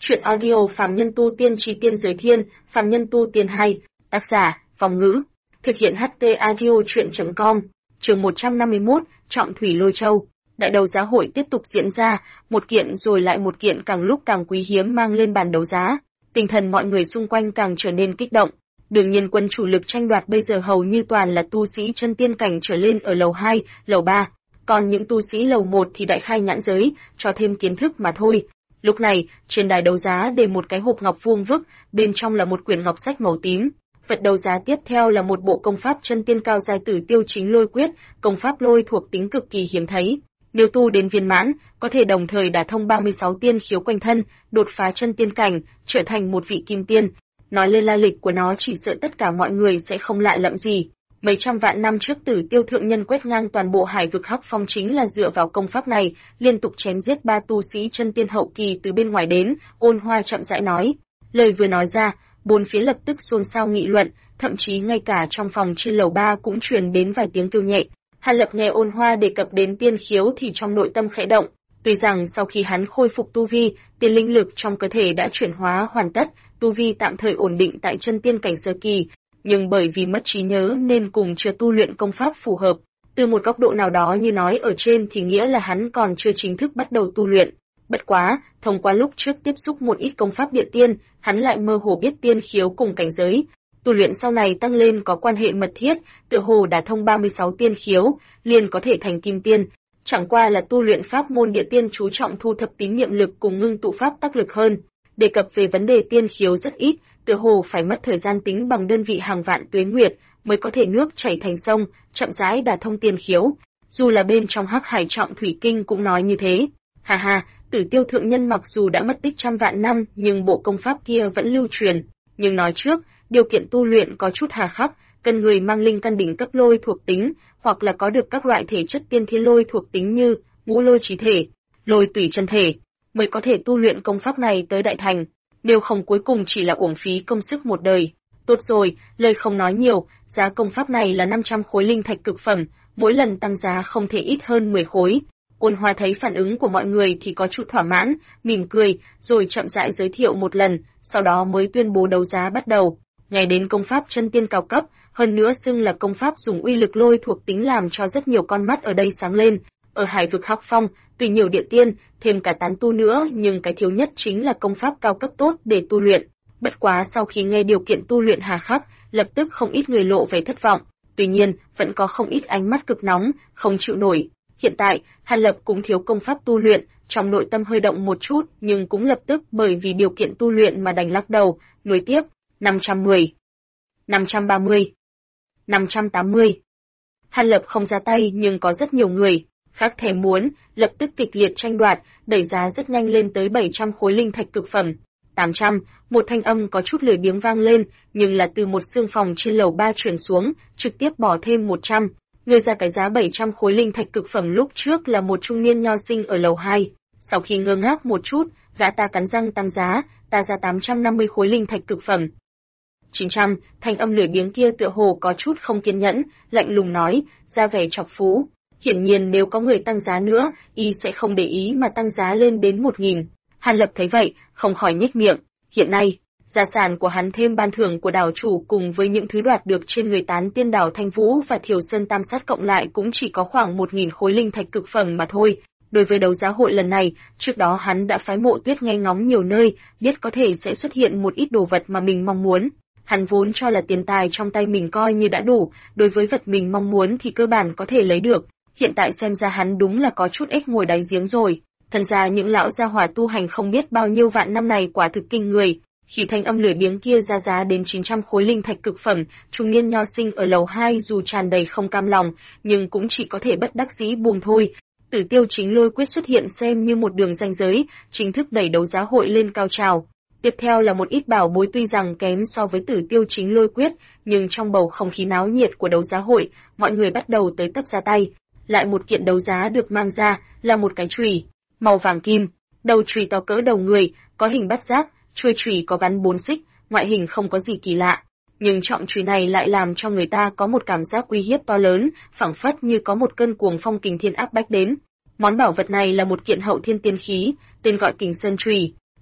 Chuyện audio Phàm Nhân Tu Tiên Chí Tiên Giới Thiên, Phàm Nhân Tu Tiên hay, tác giả, Phong Ngữ. Thực hiện HT Audio Chuyện.com, chương 151, Trọng Thủy Lôi Châu. Đại đấu giá hội tiếp tục diễn ra, một kiện rồi lại một kiện càng lúc càng quý hiếm mang lên bàn đấu giá. Tinh thần mọi người xung quanh càng trở nên kích động. Đương nhiên quân chủ lực tranh đoạt bây giờ hầu như toàn là tu sĩ chân tiên cảnh trở lên ở lầu 2, lầu 3. Còn những tu sĩ lầu 1 thì đại khai nhãn giới, cho thêm kiến thức mà thôi. Lúc này, trên đài đấu giá để một cái hộp ngọc vuông vức, bên trong là một quyển ngọc sách màu tím. Vật đấu giá tiếp theo là một bộ công pháp chân tiên cao giai Tử Tiêu Chính Lôi Quyết, công pháp lôi thuộc tính cực kỳ hiếm thấy. Nếu tu đến viên mãn, có thể đồng thời đả thông 36 tiên khiếu quanh thân, đột phá chân tiên cảnh, trở thành một vị kim tiên. Nói lên lai lịch của nó chỉ sợ tất cả mọi người sẽ không lạ lẫm gì. Mấy trăm vạn năm trước Tử Tiêu thượng nhân quét ngang toàn bộ hải vực Hắc Phong chính là dựa vào công pháp này, liên tục chém giết 3 tu sĩ chân tiên hậu kỳ từ bên ngoài đến, Ôn Hoa chậm rãi nói. Lời vừa nói ra, bốn phía lập tức xôn xao nghị luận, thậm chí ngay cả trong phòng trên lầu 3 cũng truyền đến vài tiếng kêu nhẹ. Hàn Lập nghe Ôn Hoa đề cập đến tiên khiếu thì trong nội tâm khẽ động, tuy rằng sau khi hắn khôi phục tu vi, tiên linh lực trong cơ thể đã chuyển hóa hoàn tất, tu vi tạm thời ổn định tại chân tiên cảnh sơ kỳ, nhưng bởi vì mất trí nhớ nên cùng chưa tu luyện công pháp phù hợp. Từ một góc độ nào đó như nói ở trên thì nghĩa là hắn còn chưa chính thức bắt đầu tu luyện. Bất quá, thông qua lúc trước tiếp xúc một ít công pháp địa tiên, hắn lại mơ hồ biết tiên khiếu cùng cảnh giới. Tu luyện sau này tăng lên có quan hệ mật thiết, tựa hồ đã thông 36 tiên khiếu, liền có thể thành kim tiên. Chẳng qua là tu luyện pháp môn địa tiên chú trọng thu thập tín niệm lực cùng ngưng tụ pháp tác lực hơn. Đề cập về vấn đề tiên khiếu rất ít, tựa hồ phải mất thời gian tính bằng đơn vị hàng vạn tuế nguyệt mới có thể nước chảy thành sông, chậm rãi đả thông tiên khiếu. Dù là bên trong Hắc Hải Trọng Thủy Kinh cũng nói như thế. Ha ha, Tử Tiêu thượng nhân mặc dù đã mất tích trăm vạn năm, nhưng bộ công pháp kia vẫn lưu truyền. Nhưng nói trước, điều kiện tu luyện có chút hà khắc, cần người mang linh căn đỉnh cấp lôi thuộc tính, hoặc là có được các loại thể chất tiên thiên lôi thuộc tính như ngũ lôi chí thể, lôi tủy chân thể, mới có thể tu luyện công pháp này tới đại thành. Nếu không cuối cùng chỉ là uổng phí công sức một đời. Tốt rồi, lời không nói nhiều, giá công pháp này là 500 khối linh thạch cực phẩm, mỗi lần tăng giá không thể ít hơn 10 khối. Ôn Hoa thấy phản ứng của mọi người thì có chút thỏa mãn, mỉm cười, rồi chậm rãi giới thiệu một lần, sau đó mới tuyên bố đấu giá bắt đầu. Nghe đến công pháp chân tiên cao cấp, hơn nữa xưng là công pháp dùng uy lực lôi thuộc tính làm cho rất nhiều con mắt ở đây sáng lên. Ở hải vực Hắc Phong, tuy nhiều địa tiên, thêm cả tán tu nữa, nhưng cái thiếu nhất chính là công pháp cao cấp tốt để tu luyện. Bất quá sau khi nghe điều kiện tu luyện hà khắc, lập tức không ít người lộ vẻ thất vọng. Tuy nhiên, vẫn có không ít ánh mắt cực nóng, không chịu nổi. Hiện tại, Hàn Lập cũng thiếu công pháp tu luyện, trong nội tâm hơi động một chút, nhưng cũng lập tức bởi vì điều kiện tu luyện mà đành lắc đầu, nuối tiếc. 510, 530, 580. Hàn Lập không ra tay nhưng có rất nhiều người khác thèm muốn, lập tức kịch liệt tranh đoạt, đẩy giá rất nhanh lên tới 700 khối linh thạch cực phẩm. 800, một thanh âm có chút lười biếng vang lên, nhưng là từ một xương phòng trên lầu 3 chuyển xuống, trực tiếp bỏ thêm 100. Người ra cái giá 700 khối linh thạch cực phẩm lúc trước là một trung niên nho sinh ở lầu 2. Sau khi ngơ ngác một chút, gã ta cắn răng tăng giá, ta ra 850 khối linh thạch cực phẩm. 900, thanh âm lười biếng kia tựa hồ có chút không kiên nhẫn, lạnh lùng nói, ra vẻ chọc phú. Hiển nhiên nếu có người tăng giá nữa, y sẽ không để ý mà tăng giá lên đến 1000. Hàn Lập thấy vậy, không khỏi nhếch miệng. Hiện nay, gia sản của hắn thêm ban thưởng của đảo chủ cùng với những thứ đoạt được trên người tán tiên đảo Thanh Vũ và Thiều Sơn Tam Sát cộng lại cũng chỉ có khoảng 1000 khối linh thạch cực phẩm mà thôi. Đối với đấu giá hội lần này, trước đó hắn đã phái Mộ Tuyết nghe ngóng nhiều nơi, biết có thể sẽ xuất hiện một ít đồ vật mà mình mong muốn. Hắn vốn cho là tiền tài trong tay mình coi như đã đủ, đối với vật mình mong muốn thì cơ bản có thể lấy được. Hiện tại xem ra hắn đúng là có chút ếch ngồi đáy giếng rồi. Thân ra những lão gia hỏa tu hành không biết bao nhiêu vạn năm này quả thực kinh người. Khi thanh âm lười biếng kia ra giá đến 900 khối linh thạch cực phẩm, trung niên nho sinh ở lầu 2 dù tràn đầy không cam lòng, nhưng cũng chỉ có thể bất đắc dĩ buông thôi. Tử Tiêu Chính Lôi Quyết xuất hiện xem như một đường ranh giới, chính thức đẩy đấu giá hội lên cao trào. Tiếp theo là một ít bảo bối tuy rằng kém so với Tử Tiêu Chính Lôi Quyết, nhưng trong bầu không khí náo nhiệt của đấu giá hội, mọi người bắt đầu tới tấp ra tay. Lại một kiện đấu giá được mang ra là một cái chùy màu vàng kim, đầu chùy to cỡ đầu người, có hình bát giác, chuôi chùy có gắn 4 xích, ngoại hình không có gì kỳ lạ, nhưng trọng chùy này lại làm cho người ta có một cảm giác uy hiếp to lớn, phảng phất như có một cơn cuồng phong kình thiên áp bách đến. Món bảo vật này là một kiện hậu thiên tiên khí, tên gọi Kình Sơn chùy.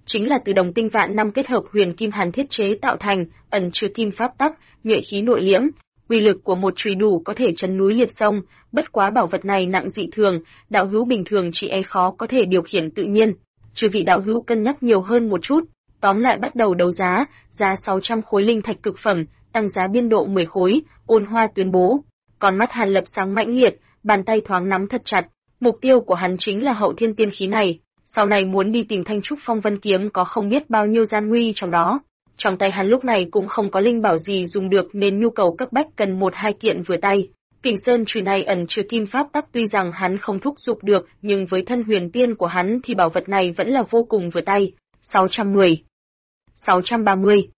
chính là từ đồng tinh vạn năm kết hợp huyền kim hàn thiết chế tạo thành, ẩn chứa kim pháp tắc, nhuệ khí nội liễm. Uy lực của một chùy đủ có thể chấn núi liệt sông, bất quá bảo vật này nặng dị thường, đạo hữu bình thường chỉ e khó có thể điều khiển tự nhiên. Chư vị đạo hữu cân nhắc nhiều hơn một chút. Tóm lại bắt đầu đấu giá, giá 600 khối linh thạch cực phẩm, tăng giá biên độ 10 khối, Ôn Hoa tuyên bố. Con mắt Hàn Lập sáng mãnh liệt, bàn tay thoáng nắm thật chặt, mục tiêu của hắn chính là hậu thiên tiên khí này, sau này muốn đi tìm Thanh Trúc Phong Vân kiếm có không biết bao nhiêu gian nguy trong đó. Trong tay hắn lúc này cũng không có linh bảo gì dùng được nên nhu cầu cấp bách cần 1-2 kiện vừa tay. Kình Sơn chùy này ẩn chứa kim pháp tắc tuy rằng hắn không thúc giục được, nhưng với thân huyền tiên của hắn thì bảo vật này vẫn là vô cùng vừa tay. 610, 630,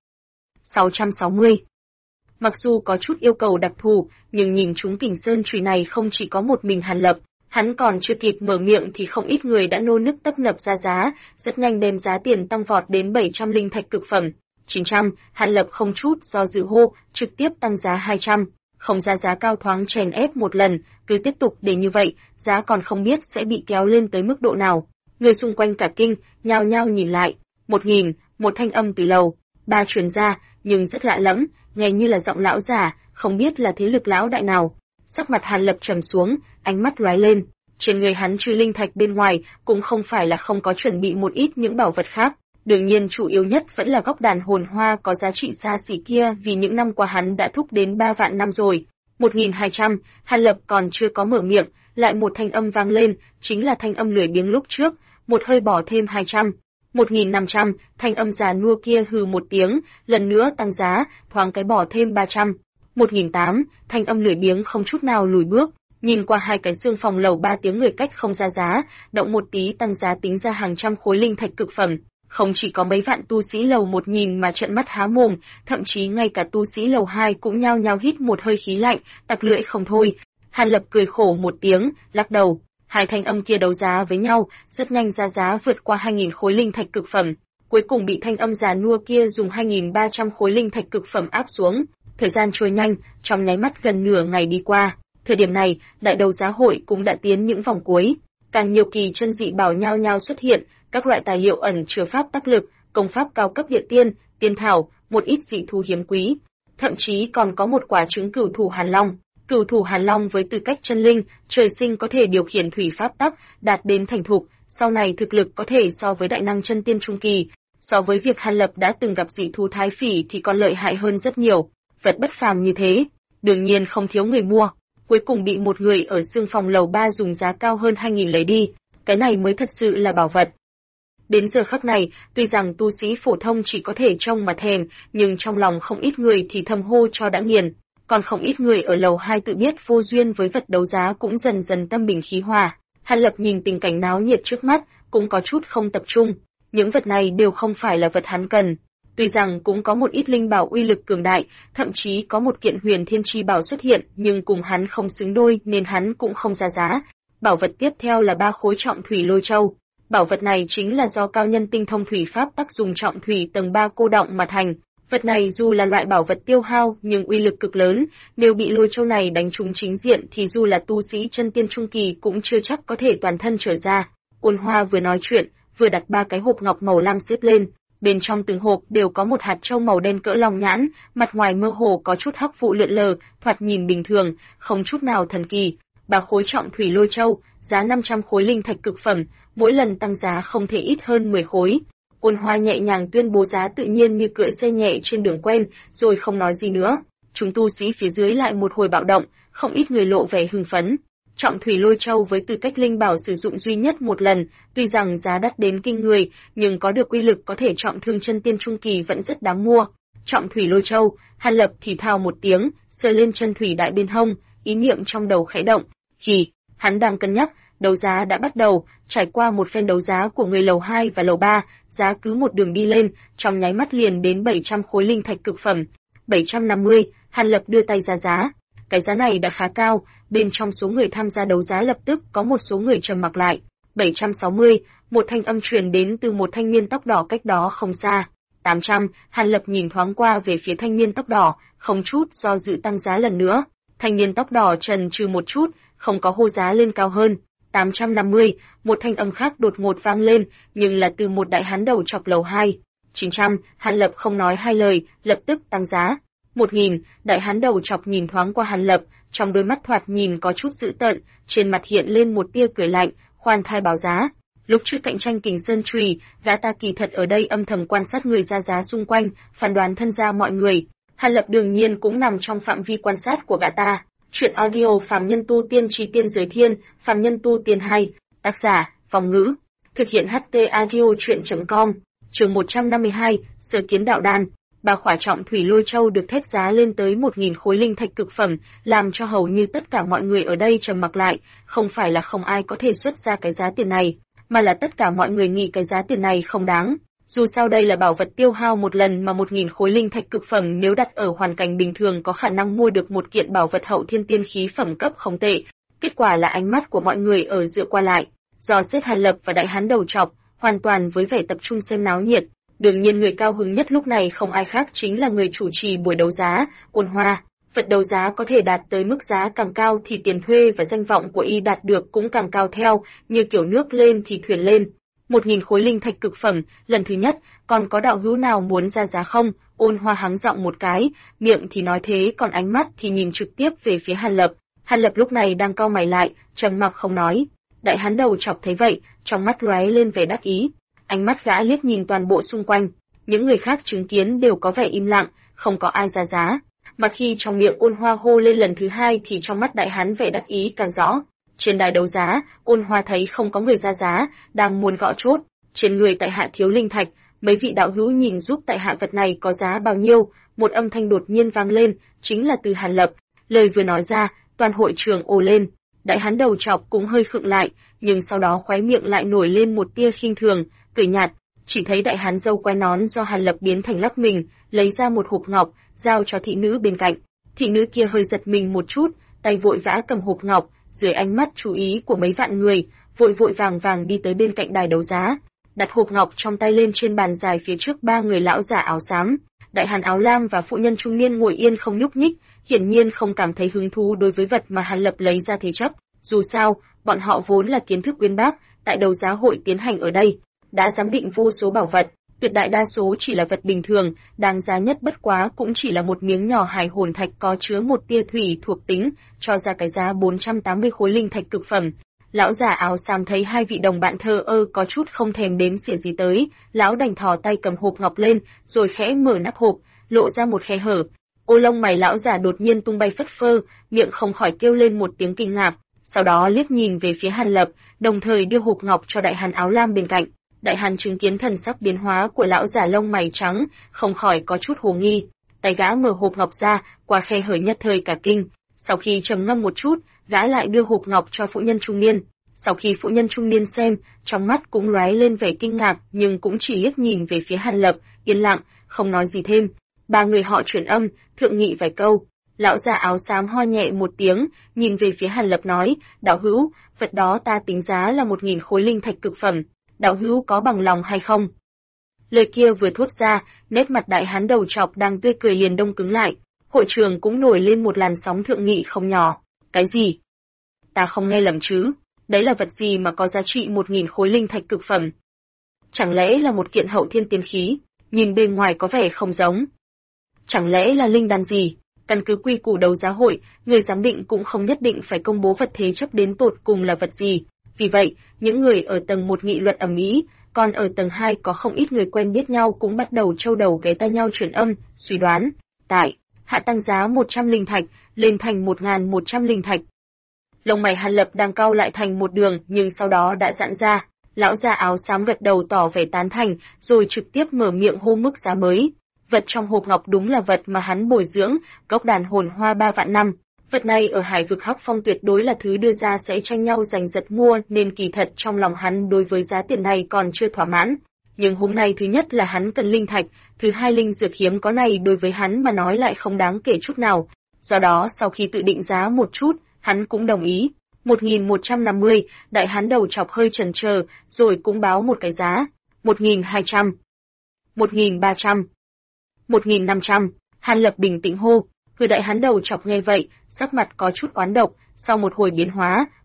660. Mặc dù có chút yêu cầu đặc thù, nhưng nhìn chúng Kình Sơn chùy này không chỉ có một mình Hàn Lập, hắn còn chưa kịp mở miệng thì không ít người đã nô nức tấp nập ra giá, rất nhanh đem giá tiền tăng vọt đến 700 linh thạch cực phẩm. 900, Hàn Lập không chút do dự hô, trực tiếp tăng giá 200, không ra giá cao thoáng chèn ép một lần, cứ tiếp tục để như vậy, giá còn không biết sẽ bị kéo lên tới mức độ nào. Người xung quanh cả kinh, nhao nhao nhìn lại. 1000, một thanh âm từ lầu 3 truyền ra, nhưng rất lạ lẫm, nghe như là giọng lão già, không biết là thế lực lão đại nào. Sắc mặt Hàn Lập trầm xuống, ánh mắt lóe lên. Trên người hắn trừ linh thạch bên ngoài, cũng không phải là không có chuẩn bị một ít những bảo vật khác. Đương nhiên chủ yếu nhất vẫn là gốc đàn hồn hoa có giá trị xa xỉ kia, vì những năm qua hắn đã thúc đến 3 vạn năm rồi. 1200, Hàn Lập còn chưa có mở miệng, lại một thanh âm vang lên, chính là thanh âm lười biếng lúc trước, một hơi bỏ thêm 200. 1500, thanh âm già nua kia hừ một tiếng, lần nữa tăng giá, thoáng cái bỏ thêm 300. 1008, thanh âm lười biếng không chút nào lùi bước, nhìn qua hai cái xương phòng lầu 3 tiếng người cách không ra giá, động một tí tăng giá tính ra hàng trăm khối linh thạch cực phẩm. Không chỉ có mấy vạn tu sĩ lầu 1000 mà trợn mắt há mồm, thậm chí ngay cả tu sĩ lầu 2 cũng nhao nhao hít một hơi khí lạnh, tặc lưỡi không thôi. Hàn Lập cười khổ một tiếng, lắc đầu. Hai thanh âm kia đấu giá với nhau, rất nhanh ra giá vượt qua 2000 khối linh thạch cực phẩm, cuối cùng bị thanh âm già nua kia dùng 2300 khối linh thạch cực phẩm áp xuống. Thời gian trôi nhanh, trong nháy mắt gần nửa ngày đi qua. Thời điểm này, đại đấu giá hội cũng đã tiến những vòng cuối, càng nhiều kỳ chân dị bảo nhao nhao xuất hiện, các loại tài liệu ẩn chứa pháp tác lực, công pháp cao cấp địa tiên, tiên thảo, một ít dị thú hiếm quý, thậm chí còn có một quả trứng cửu thủ Hàn Long. Cửu thủ Hàn Long với tư cách chân linh, trời sinh có thể điều khiển thủy pháp tắc, đạt đến thành thục, sau này thực lực có thể so với đại năng chân tiên trung kỳ, so với việc Hàn Lập đã từng gặp dị thú thái phỉ thì còn lợi hại hơn rất nhiều. Vật bất phàm như thế, đương nhiên không thiếu người mua, cuối cùng bị một người ở xương phòng lầu 3 dùng giá cao hơn 2000 lấy đi, cái này mới thật sự là bảo vật. Đến giờ khắc này, tuy rằng tu sĩ phổ thông chỉ có thể trông mà thèm, nhưng trong lòng không ít người thì thầm hô cho đã nghiền, còn không ít người ở lầu 2 tự biết vô duyên với vật đấu giá cũng dần dần tâm bình khí hòa. Hàn Lập nhìn tình cảnh náo nhiệt trước mắt, cũng có chút không tập trung, những vật này đều không phải là vật hắn cần. Tuy rằng cũng có một ít linh bảo uy lực cường đại, thậm chí có một kiện huyền thiên chi bảo xuất hiện, nhưng cùng hắn không xứng đôi nên hắn cũng không ra giá. Bảo vật tiếp theo là 3 khối trọng thủy lôi châu. Bảo vật này chính là do cao nhân tinh thông thủy pháp tác dùng trọng thủy tầng 3 cô đọng mà thành. Vật này dù là loại bảo vật tiêu hao nhưng uy lực cực lớn, nếu bị lôi châu này đánh trúng chính diện thì dù là tu sĩ chân tiên trung kỳ cũng chưa chắc có thể toàn thân trở ra. Ôn Hoa vừa nói chuyện, vừa đặt 3 cái hộp ngọc màu lam xếp lên. Bên trong từng hộp đều có một hạt châu màu đen cỡ lòng nhãn, mặt ngoài mơ hồ có chút hắc vụ lượn lờ, thoạt nhìn bình thường, không chút nào thần kỳ. 3 khối trọng thủy lôi châu, giá 500 khối linh thạch cực phẩm, mỗi lần tăng giá không thể ít hơn 10 khối. Ôn Hoa nhẹ nhàng tuyên bố giá tự nhiên như cưỡi xe nhẹ trên đường quen, rồi không nói gì nữa. Chúng tu sĩ phía dưới lại một hồi bạo động, không ít người lộ vẻ hưng phấn. Trọng thủy lôi châu với tư cách linh bảo sử dụng duy nhất một lần, tuy rằng giá đắt đến kinh người, nhưng có được uy lực có thể trọng thương chân tiên trung kỳ vẫn rất đáng mua. Trọng thủy lôi châu, Hàn Lập thì thào một tiếng, sờ lên chân thủy đại bên hông, ý niệm trong đầu khẽ động. Hắn đang cân nhắc, đấu giá đã bắt đầu, trải qua một phen đấu giá của người lầu 2 và lầu 3, giá cứ một đường đi lên, trong nháy mắt liền đến 700 khối linh thạch cực phẩm. 750, Hàn Lập đưa tay ra giá. Cái giá này đã khá cao, bên trong số người tham gia đấu giá lập tức có một số người trầm mặc lại. 760, một thanh âm truyền đến từ một thanh niên tóc đỏ cách đó không xa. 800, Hàn Lập nhìn thoáng qua về phía thanh niên tóc đỏ, không chút do dự tăng giá lần nữa. Thanh niên tóc đỏ chần chừ một chút, không có hô giá lên cao hơn. 850, một thanh âm khác đột ngột vang lên, nhưng là từ một đại hán đầu chọc lầu 2. 900, Hàn Lập không nói hai lời, lập tức tăng giá. 1000, đại hán đầu chọc nhìn thoáng qua Hàn Lập, trong đôi mắt thoạt nhìn có chút dữ tợn, trên mặt hiện lên một tia cười lạnh, khoan thai báo giá. Lúc trước cạnh tranh Kình Sơn Trùy, gã ta kỳ thật ở đây âm thầm quan sát người ra giá xung quanh, phán đoán thân gia mọi người. Hàn Lập đương nhiên cũng nằm trong phạm vi quan sát của gã ta. Chuyện audio Phàm Nhân Tu Tiên Chí Tiên Giới Thiên, Phàm Nhân Tu Tiên 2, tác giả, Vong Ngữ, thực hiện HT Audio Truyện.com, chương 152, Sở Kiến Đạo Đan. Ba khỏa trọng thủy lôi châu được thét giá lên tới 1000 khối linh thạch cực phẩm, làm cho hầu như tất cả mọi người ở đây trầm mặc lại, không phải là không ai có thể xuất ra cái giá tiền này, mà là tất cả mọi người nghĩ cái giá tiền này không đáng. Dù sao đây là bảo vật tiêu hao một lần mà 1000 khối linh thạch cực phẩm nếu đặt ở hoàn cảnh bình thường có khả năng mua được một kiện bảo vật hậu thiên tiên khí phẩm cấp không tệ. Kết quả là ánh mắt của mọi người ở dựa qua lại, do xếp Hàn Lập và đại hán đầu chọc, hoàn toàn với vẻ tập trung xem náo nhiệt. Đương nhiên người cao hứng nhất lúc này không ai khác chính là người chủ trì buổi đấu giá, Ôn Hoa. Vật đấu giá có thể đạt tới mức giá càng cao thì tiền thuê và danh vọng của y đạt được cũng càng cao theo, như kiểu nước lên thì thuyền lên. 1000 khối linh thạch cực phẩm, lần thứ nhất, còn có đạo hữu nào muốn ra giá không? Ôn Hoa hắng giọng một cái, miệng thì nói thế còn ánh mắt thì nhìn trực tiếp về phía Hàn Lập. Hàn Lập lúc này đang cau mày lại, trầm mặc không nói. Đại hán đầu chọc thấy vậy, trong mắt lóe lên vẻ đắc ý. Ánh mắt gã liếc nhìn toàn bộ xung quanh, những người khác chứng kiến đều có vẻ im lặng, không có ai ra giá. Mà khi trong miệng Ôn Hoa hô lên lần thứ hai thì trong mắt đại hán vẻ đắc ý càng rõ. Trên đài đấu giá, Ôn Hoa thấy không có người ra giá, đang muốn gõ chốt. Trên người tại hạ thiếu linh thạch, mấy vị đạo hữu nhìn giúp tại hạ vật này có giá bao nhiêu? Một âm thanh đột nhiên vang lên, chính là từ Hàn Lập. Lời vừa nói ra, toàn hội trường ồ lên. Đại hán đầu chọc cũng hơi khựng lại, nhưng sau đó khóe miệng lại nổi lên một tia khinh thường, cười nhạt. Chỉ thấy đại hán râu quai nón do Hàn Lập biến thành lắp mình, lấy ra một hộp ngọc, giao cho thị nữ bên cạnh. Thị nữ kia hơi giật mình một chút, tay vội vã cầm hộp ngọc, dưới ánh mắt chú ý của mấy vạn người, vội vội vàng vàng đi tới bên cạnh đài đấu giá, đặt hộp ngọc trong tay lên trên bàn dài phía trước ba người lão giả áo xám. Đại hán áo lam và phụ nhân trung niên ngồi yên không nhúc nhích, hiển nhiên không cảm thấy hứng thú đối với vật mà Hàn Lập lấy ra thế chấp. Dù sao, bọn họ vốn là kiến thức uyên bác, tại đấu giá hội tiến hành ở đây, đã giám định vô số bảo vật, tuyệt đại đa số chỉ là vật bình thường, đáng giá nhất bất quá cũng chỉ là một miếng nhỏ hài hồn thạch có chứa một tia thủy thuộc tính, cho ra cái giá 480 khối linh thạch cực phẩm. Lão giả áo xám thấy hai vị đồng bạn thờ ơ có chút không thèm đếm xỉa gì tới, lão đành thò tay cầm hộp ngọc lên, rồi khẽ mở nắp hộp, lộ ra một khe hở. Ô lông mày lão giả đột nhiên tung bay phất phơ, miệng không khỏi kêu lên một tiếng kinh ngạc, sau đó liếc nhìn về phía Hàn Lập, đồng thời đưa hộp ngọc cho đại hán áo lam bên cạnh. Đại hán chứng kiến thần sắc biến hóa của lão giả lông mày trắng, không khỏi có chút hồ nghi. Tay gã mở hộp ngọc ra, qua khe hở nhất thời cả kinh. Sau khi trầm ngâm một chút, gã lại đưa hộp ngọc cho phụ nhân trung niên. Sau khi phụ nhân trung niên xem, trong mắt cũng lóe lên vẻ kinh ngạc, nhưng cũng chỉ liếc nhìn về phía Hàn Lập, yên lặng, không nói gì thêm. Ba người họ chuyển âm, thượng nghị vài câu. Lão già áo xám ho nhẹ một tiếng, nhìn về phía Hàn Lập nói, đạo hữu, vật đó ta tính giá là 1000 khối linh thạch cực phẩm. Đạo hữu có bằng lòng hay không? Lời kia vừa thốt ra, nét mặt đại hán đầu chọc đang tươi cười liền đông cứng lại. Hội trường cũng nổi lên một làn sóng thượng nghị không nhỏ. Cái gì? Ta không nghe lầm chứ? Đấy là vật gì mà có giá trị 1000 khối linh thạch cực phẩm? Chẳng lẽ là một kiện hậu thiên tiên khí? Nhìn bên ngoài có vẻ không giống. Chẳng lẽ là linh đan gì? Căn cứ quy củ đấu giá hội, người giám định cũng không nhất định phải công bố vật thế chấp đến tột cùng là vật gì. Vì vậy, những người ở tầng 1 nghị luận ầm ĩ, còn ở tầng 2 có không ít người quen biết nhau cũng bắt đầu trâu đầu ghé tai nhau truyền âm, suy đoán. Tại hạ tăng giá 100 linh thạch, lên thành 1100 linh thạch. Lông mày Hàn Lập đang cau lại thành một đường, nhưng sau đó đã giãn ra. Lão già áo xám gật đầu tỏ vẻ tán thành, rồi trực tiếp mở miệng hô mức giá mới. Vật trong hộp ngọc đúng là vật mà hắn bồi dưỡng, gốc đàn hồn hoa 3 vạn năm. Vật này ở Hải vực Hắc Phong tuyệt đối là thứ đưa ra sẽ tranh nhau giành giật mua, nên kỳ thật trong lòng hắn đối với giá tiền này còn chưa thỏa mãn. Nhưng hôm nay thứ nhất là hắn cần linh thạch, thứ hai linh dược hiếm có này đối với hắn mà nói lại không đáng kể chút nào. Do đó sau khi tự định giá một chút, hắn cũng đồng ý. 1150, đại hán đầu chọc hơi chần chờ, rồi cũng báo một cái giá. 1200, 1300, 1500, Hàn Lập bình tĩnh hô. Người đại hán đầu chọc nghe vậy, sắc mặt có chút oán độc, sau một hồi biến hóa,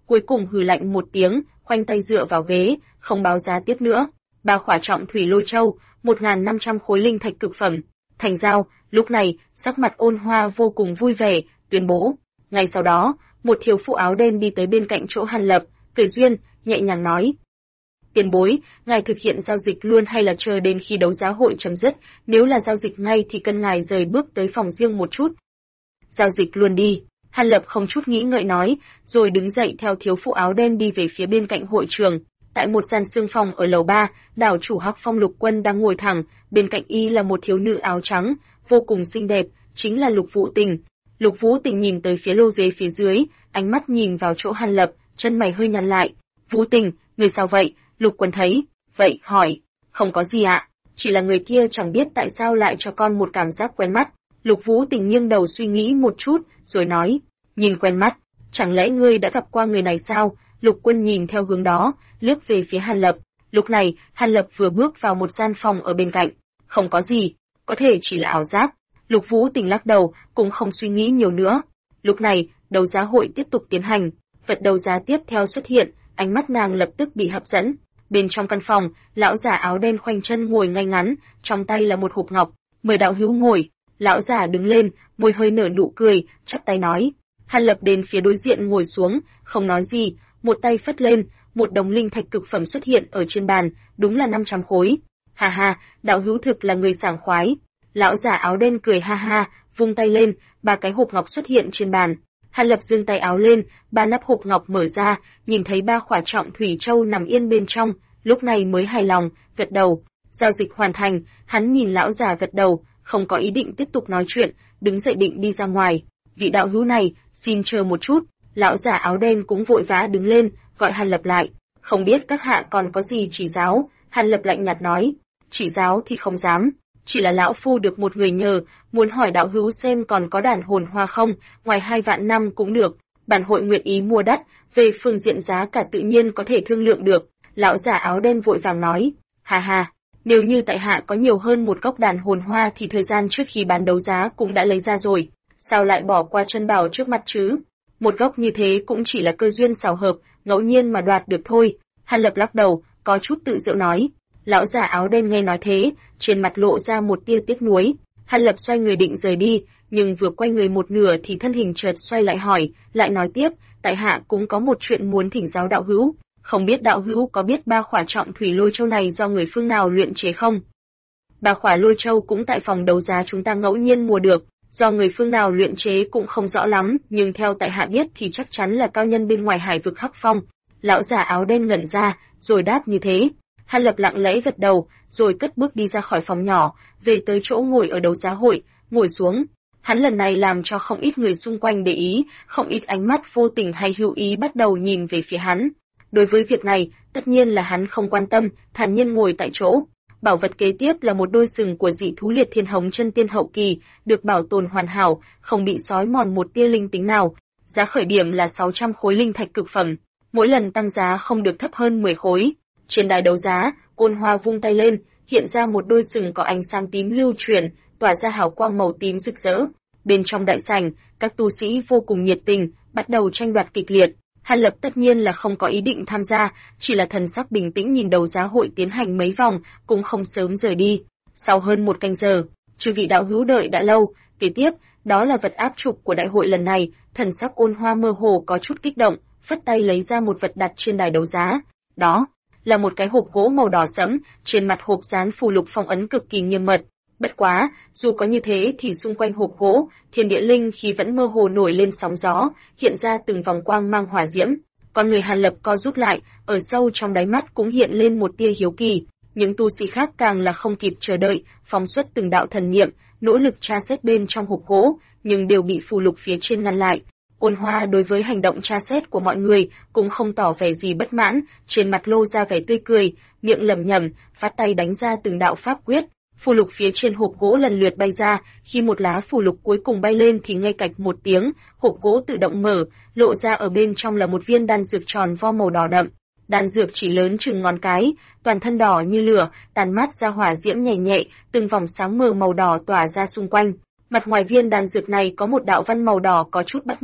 cuối cùng hừ lạnh một tiếng, khoanh tay dựa vào ghế, không báo giá tiếp nữa. 3 khỏa trọng thủy lôi châu, 1.500 khối linh thạch cực phẩm. Thành giao, lúc này, sắc mặt Ôn Hoa vô cùng vui vẻ, tuyên bố. Ngay sau đó, một thiếu phụ áo đen đi tới bên cạnh chỗ Hàn Lập, cười duyên, nhẹ nhàng nói. Tiền bối, ngài thực hiện giao dịch luôn hay là chờ đến khi đấu giá hội chấm dứt, nếu là giao dịch ngay thì cần ngài rời bước tới phòng riêng một chút. Giao dịch luôn đi. Hàn Lập không chút nghĩ ngợi nói, rồi đứng dậy theo thiếu phụ áo đen đi về phía bên cạnh hội trường. Tại một gian xương phòng ở lầu 3, đảo chủ Hắc Phong Lục Quân đang ngồi thẳng, bên cạnh y là một thiếu nữ áo trắng, vô cùng xinh đẹp, chính là Lục Vũ Tình. Lục Vũ Tình nhìn tới phía lô ghế phía dưới, ánh mắt nhìn vào chỗ Hàn Lập, chân mày hơi nhăn lại. Vũ Tình, người sao vậy? Lục Quân thấy, vậy hỏi, không có gì ạ, chỉ là người kia chẳng biết tại sao lại cho con một cảm giác quen mắt. Lục Vũ Tình nghiêng đầu suy nghĩ một chút, rồi nói, nhìn quen mắt, chẳng lẽ ngươi đã gặp qua người này sao? Lục Quân nhìn theo hướng đó, liếc về phía Hàn Lập. Lúc này, Hàn Lập vừa bước vào một gian phòng ở bên cạnh. Không có gì, có thể chỉ là ảo giác. Lục Vũ Tình lắc đầu, cũng không suy nghĩ nhiều nữa. Lúc này, đấu giá hội tiếp tục tiến hành. Vật đấu giá tiếp theo xuất hiện, ánh mắt nàng lập tức bị hấp dẫn. Bên trong căn phòng, lão giả áo đen khoanh chân ngồi ngay ngắn, trong tay là một hộp ngọc. Mời đạo hữu ngồi. Lão giả đứng lên, môi hơi nở nụ cười, chắp tay nói. Hàn Lập đến phía đối diện ngồi xuống, không nói gì, một tay phất lên, một đống linh thạch cực phẩm xuất hiện ở trên bàn, đúng là 500 khối. Ha ha, đạo hữu thực là người sảng khoái. Lão giả áo đen cười ha ha, vung tay lên, 3 cái hộp ngọc xuất hiện trên bàn. Hàn Lập giương tay áo lên, 3 nắp hộp ngọc mở ra, nhìn thấy 3 khỏa trọng thủy châu nằm yên bên trong, lúc này mới hài lòng, gật đầu. Giao dịch hoàn thành, hắn nhìn lão già gật đầu, không có ý định tiếp tục nói chuyện, đứng dậy định đi ra ngoài. Vị đạo hữu này, xin chờ một chút. Lão già áo đen cũng vội vã đứng lên, gọi Hàn Lập lại. Không biết các hạ còn có gì chỉ giáo? Hàn Lập lạnh nhạt nói. Chỉ giáo thì không dám. Chỉ là lão phu được một người nhờ, muốn hỏi đạo hữu xem còn có đàn hồn hoa không, ngoài 2 vạn năm cũng được. Bản hội nguyện ý mua đắt, về phương diện giá cả tự nhiên có thể thương lượng được. Lão già áo đen vội vàng nói. Ha ha, nếu như tại hạ có nhiều hơn một gốc đàn hồn hoa thì thời gian trước khi bán đấu giá cũng đã lấy ra rồi. Sao lại bỏ qua chân bảo trước mặt chứ? Một gốc như thế cũng chỉ là cơ duyên xảo hợp, ngẫu nhiên mà đoạt được thôi. Hàn Lập lắc đầu, có chút tự giễu nói. Lão già áo đen nghe nói thế, trên mặt lộ ra một tia tiếc nuối. Hàn Lập xoay người định rời đi, nhưng vừa quay người một nửa thì thân hình chợt xoay lại hỏi, lại nói tiếp, tại hạ cũng có một chuyện muốn thỉnh giáo đạo hữu. Không biết đạo hữu có biết 3 khỏa trọng thủy lôi châu này do người phương nào luyện chế không? 3 khỏa lôi châu cũng tại phòng đấu giá chúng ta ngẫu nhiên mua được. Do người phương nào luyện chế cũng không rõ lắm, nhưng theo tại hạ biết thì chắc chắn là cao nhân bên ngoài hải vực Hắc Phong. Lão già áo đen ngẩn ra, rồi đáp như thế. Hàn Lập lặng lẽ gật đầu, rồi cất bước đi ra khỏi phòng nhỏ, về tới chỗ ngồi ở đấu giá hội, ngồi xuống. Hắn lần này làm cho không ít người xung quanh để ý, không ít ánh mắt vô tình hay hữu ý bắt đầu nhìn về phía hắn. Đối với việc này, tất nhiên là hắn không quan tâm, thản nhiên ngồi tại chỗ. Bảo vật kế tiếp là một đôi sừng của dị thú liệt thiên hống chân tiên hậu kỳ, được bảo tồn hoàn hảo, không bị xói mòn một tia linh tính nào. Giá khởi điểm là 600 khối linh thạch cực phẩm, mỗi lần tăng giá không được thấp hơn 10 khối. Trên đài đấu giá, Ôn Hoa vung tay lên, hiện ra một đôi sừng có ánh sáng tím lưu chuyển, tỏa ra hào quang màu tím rực rỡ. Bên trong đại sảnh, các tu sĩ vô cùng nhiệt tình, bắt đầu tranh đoạt kịch liệt. Hàn Lập tất nhiên là không có ý định tham gia, chỉ là thần sắc bình tĩnh nhìn đấu giá hội tiến hành mấy vòng, cũng không sớm rời đi. Sau hơn 1 canh giờ, chư vị đạo hữu đợi đã lâu, kế tiếp, đó là vật áp trục của đại hội lần này, thần sắc Ôn Hoa mơ hồ có chút kích động, phất tay lấy ra một vật đặt trên đài đấu giá. Đó là một cái hộp gỗ màu đỏ sẫm, trên mặt hộp dán phù lục phong ấn cực kỳ nghiêm mật. Bất quá, dù có như thế thì xung quanh hộp gỗ, thiên địa linh khí vẫn mơ hồ nổi lên sóng gió, hiện ra từng vòng quang mang hỏa diễm. Con người Hàn Lập co rút lại, ở sâu trong đáy mắt cũng hiện lên một tia hiếu kỳ. Những tu sĩ khác càng là không kịp chờ đợi, phóng xuất từng đạo thần niệm, nỗ lực tra xét bên trong hộp gỗ, nhưng đều bị phù lục phía trên ngăn lại. Ôn Hoa đối với hành động tra xét của mọi người cũng không tỏ vẻ gì bất mãn, trên mặt lô ra vẻ tươi cười, miệng lẩm nhẩm, phát tay đánh ra từng đạo pháp quyết. Phù lục phía trên hộp gỗ lần lượt bay ra, khi một lá phù lục cuối cùng bay lên thì nghe cạch một tiếng, hộp gỗ tự động mở, lộ ra ở bên trong là một viên đan dược tròn vo màu đỏ đậm. Đan dược chỉ lớn chừng ngón cái, toàn thân đỏ như lửa, tàn mát ra hỏa diễm nhẹ nhẹ, từng vòng sáng mờ màu đỏ tỏa ra xung quanh. Mặt ngoài viên đan dược này có một đạo văn màu đỏ có chút bắt mắt,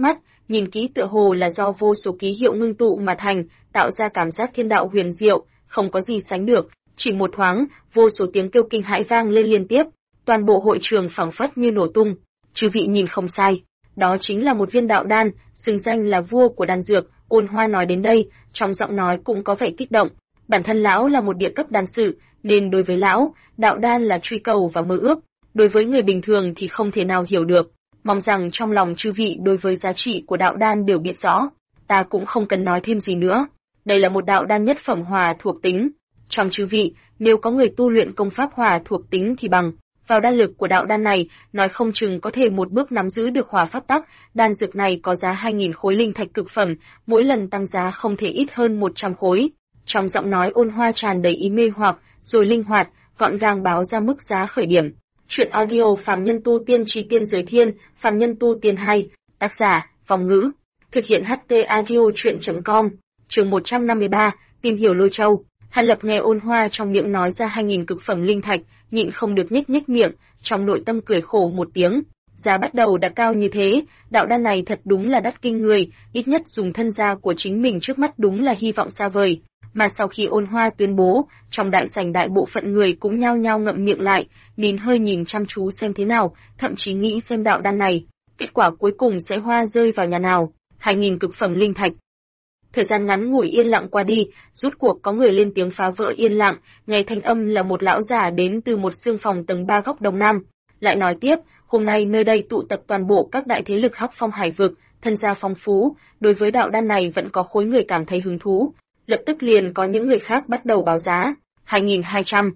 nhìn kỹ tựa hồ là do vô số ký hiệu ngưng tụ mà thành, tạo ra cảm giác thiên đạo huyền diệu, không có gì sánh được. Chỉ một thoáng, vô số tiếng kêu kinh hãi vang lên liên tiếp, toàn bộ hội trường phảng phất như nổ tung. Chư vị nhìn không sai, đó chính là một viên đạo đan, xưng danh là vua của đan dược. Ôn Hoa nói đến đây, trong giọng nói cũng có vẻ kích động. Bản thân lão là một địa cấp đan sư, nên đối với lão, đạo đan là truy cầu và mơ ước. Đối với người bình thường thì không thể nào hiểu được. Mong rằng trong lòng chư vị đối với giá trị của đạo đan đều biết rõ. Ta cũng không cần nói thêm gì nữa. Đây là một đạo đan nhất phẩm hỏa thuộc tính. Trong chư vị, nếu có người tu luyện công pháp hỏa thuộc tính thì bằng vào đan lực của đạo đan này, nói không chừng có thể một bước nắm giữ được hỏa pháp tắc. Đan dược này có giá 2.000 khối linh thạch cực phẩm, mỗi lần tăng giá không thể ít hơn 100 khối. Trong giọng nói Ôn Hoa tràn đầy ý mê hoặc, rồi linh hoạt, gọn gàng báo ra mức giá khởi điểm. Truyện audio Phàm Nhân Tu Tiên Chí Tiên Giới Thiên, Phàm Nhân Tu Tiên 2, tác giả, Phong Ngữ. Thực hiện HT Audio Truyện.com, chương 153, tìm hiểu Lôi Châu. Hàn Lập nghe Ôn Hoa trong miệng nói ra 2.000 cực phẩm linh thạch, nhịn không được nhếch miệng, trong nội tâm cười khổ một tiếng. Giá bắt đầu đã cao như thế, đạo đan này thật đúng là đắt kinh người, ít nhất dùng thân gia của chính mình trước mắt đúng là hy vọng xa vời. Mà sau khi Ôn Hoa tuyên bố, trong đại sảnh đại bộ phận người cũng nhao nhao ngậm miệng lại, nín hơi nhìn chăm chú xem thế nào, thậm chí nghĩ xem đạo đan này, kết quả cuối cùng sẽ hoa rơi vào nhà nào. 2.000 cực phẩm linh thạch. Thời gian ngắn ngủi yên lặng qua đi, rút cuộc có người lên tiếng phá vỡ yên lặng, nghe thanh âm là một lão già đến từ một xương phòng tầng 3 góc Đông Nam. Lại nói tiếp, hôm nay nơi đây tụ tập toàn bộ các đại thế lực Hắc Phong Hải vực, thân gia phong phú, đối với đạo đan này vẫn có khối người cảm thấy hứng thú. Lập tức liền có những người khác bắt đầu báo giá, 2.200,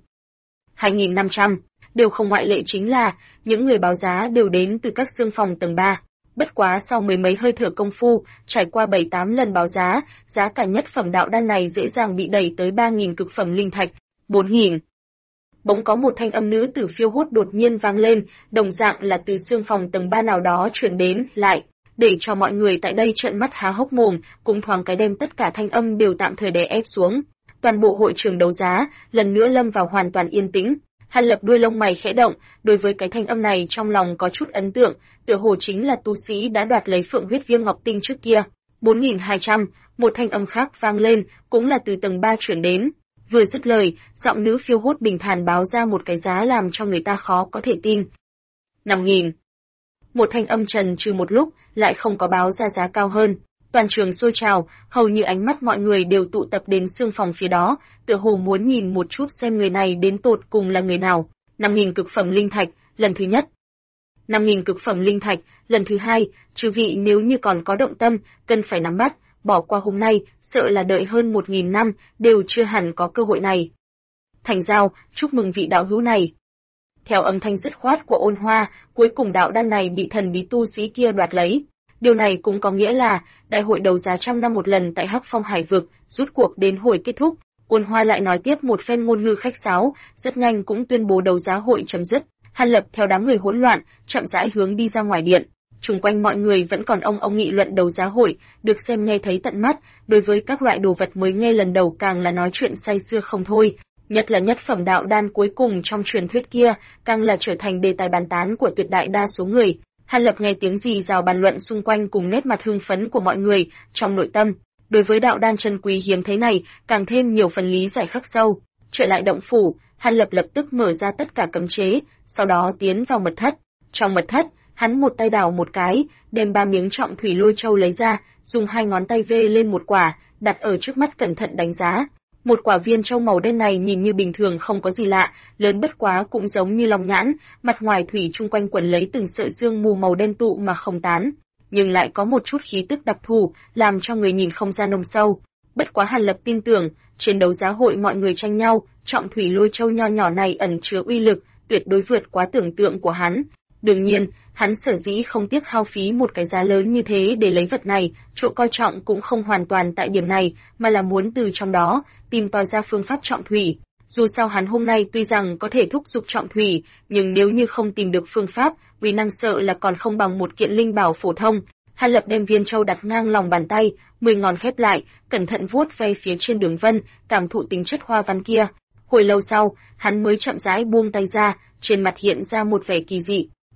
2.500, đều không ngoại lệ, chính là những người báo giá đều đến từ các xương phòng tầng 3. Bất quá sau mười mấy hơi thở công phu, trải qua 7-8 lần báo giá, giá cả nhất phẩm đạo đan này dễ dàng bị đẩy tới 3.000 cực phẩm linh thạch, 4.000. Bỗng có một thanh âm nữ tử phiêu hốt đột nhiên vang lên, đồng dạng là từ xương phòng tầng 3 nào đó truyền đến, lại để cho mọi người tại đây trợn mắt há hốc mồm, cũng thoáng cái đem tất cả thanh âm đều tạm thời đè ép xuống. Toàn bộ hội trường đấu giá lần nữa lâm vào hoàn toàn yên tĩnh. Hàn Lập đuôi lông mày khẽ động, đối với cái thanh âm này trong lòng có chút ấn tượng, tựa hồ chính là tu sĩ đã đoạt lấy Phượng huyết viêm ngọc tinh trước kia. 4.200, một thanh âm khác vang lên, cũng là từ tầng 3 chuyển đến. Vừa dứt lời, giọng nữ phiêu hốt bình thản báo ra một cái giá làm cho người ta khó có thể tin. 5.000. Một thanh âm trần trừ một lúc, lại không có báo ra giá cao hơn. Toàn trường sôi trào, hầu như ánh mắt mọi người đều tụ tập đến xương phòng phía đó, tựa hồ muốn nhìn một chút xem người này đến tột cùng là người nào. 5.000 cực phẩm linh thạch, lần thứ nhất. 5.000 cực phẩm linh thạch, lần thứ hai, chư vị nếu như còn có động tâm, cần phải nắm bắt, bỏ qua hôm nay, sợ là đợi hơn 1.000 năm, đều chưa hẳn có cơ hội này. Thành giao, chúc mừng vị đạo hữu này. Theo âm thanh dứt khoát của Ôn Hoa, cuối cùng đạo đan này bị thần bí tu sĩ kia đoạt lấy. Điều này cũng có nghĩa là, đại hội đấu giá trăm năm một lần tại Hắc Phong Hải vực, rút cuộc đến hồi kết thúc. Ôn Hoa lại nói tiếp một phen ngôn ngữ khách sáo, rất nhanh cũng tuyên bố đấu giá hội chấm dứt. Hàn Lập theo đám người hỗn loạn, chậm rãi hướng đi ra ngoài điện. Chung quanh mọi người vẫn còn ông nghị luận đấu giá hội, được xem nghe thấy tận mắt, đối với các loại đồ vật mới nghe lần đầu càng là nói chuyện say sưa không thôi. Nhất là nhất phẩm đạo đan cuối cùng trong truyền thuyết kia, càng là trở thành đề tài bàn tán của tuyệt đại đa số người. Hàn Lập nghe tiếng rì rào bàn luận xung quanh cùng nét mặt hưng phấn của mọi người, trong nội tâm, đối với đạo đan chân quý hiếm thế này, càng thêm nhiều phần lý giải khắc sâu. Trở lại động phủ, Hàn Lập lập tức mở ra tất cả cấm chế, sau đó tiến vào mật thất. Trong mật thất, hắn một tay đào một cái, đem 3 miếng trọng thủy lôi châu lấy ra, dùng 2 ngón tay vê lên một quả, đặt ở trước mắt cẩn thận đánh giá. Một quả viên châu màu đen này nhìn như bình thường không có gì lạ, lớn bất quá cũng giống như lòng nhãn, mặt ngoài thủy chung quanh quẩn lấy từng sợi sương mù màu đen tụ mà không tán, nhưng lại có một chút khí tức đặc thù, làm cho người nhìn không ra nông sâu. Bất quá Hàn Lập tin tưởng, trên đấu giá hội mọi người tranh nhau, trọng thủy lôi châu nho nhỏ này ẩn chứa uy lực, tuyệt đối vượt quá tưởng tượng của hắn. Đương nhiên, hắn sở dĩ không tiếc hao phí một cái giá lớn như thế để lấy vật này, chỗ coi trọng cũng không hoàn toàn tại điểm này, mà là muốn từ trong đó tìm tòi ra phương pháp trọng thủy. Dù sao hắn hôm nay tuy rằng có thể thúc giục trọng thủy, nhưng nếu như không tìm được phương pháp, uy năng sợ là còn không bằng một kiện linh bảo phổ thông. Hàn Lập đem viên châu đặt ngang lòng bàn tay, 10 ngón khép lại, cẩn thận vuốt ve phía trên đường vân, cảm thụ tính chất hoa văn kia. Hồi lâu sau, hắn mới chậm rãi buông tay ra, trên mặt hiện ra một vẻ kỳ dị.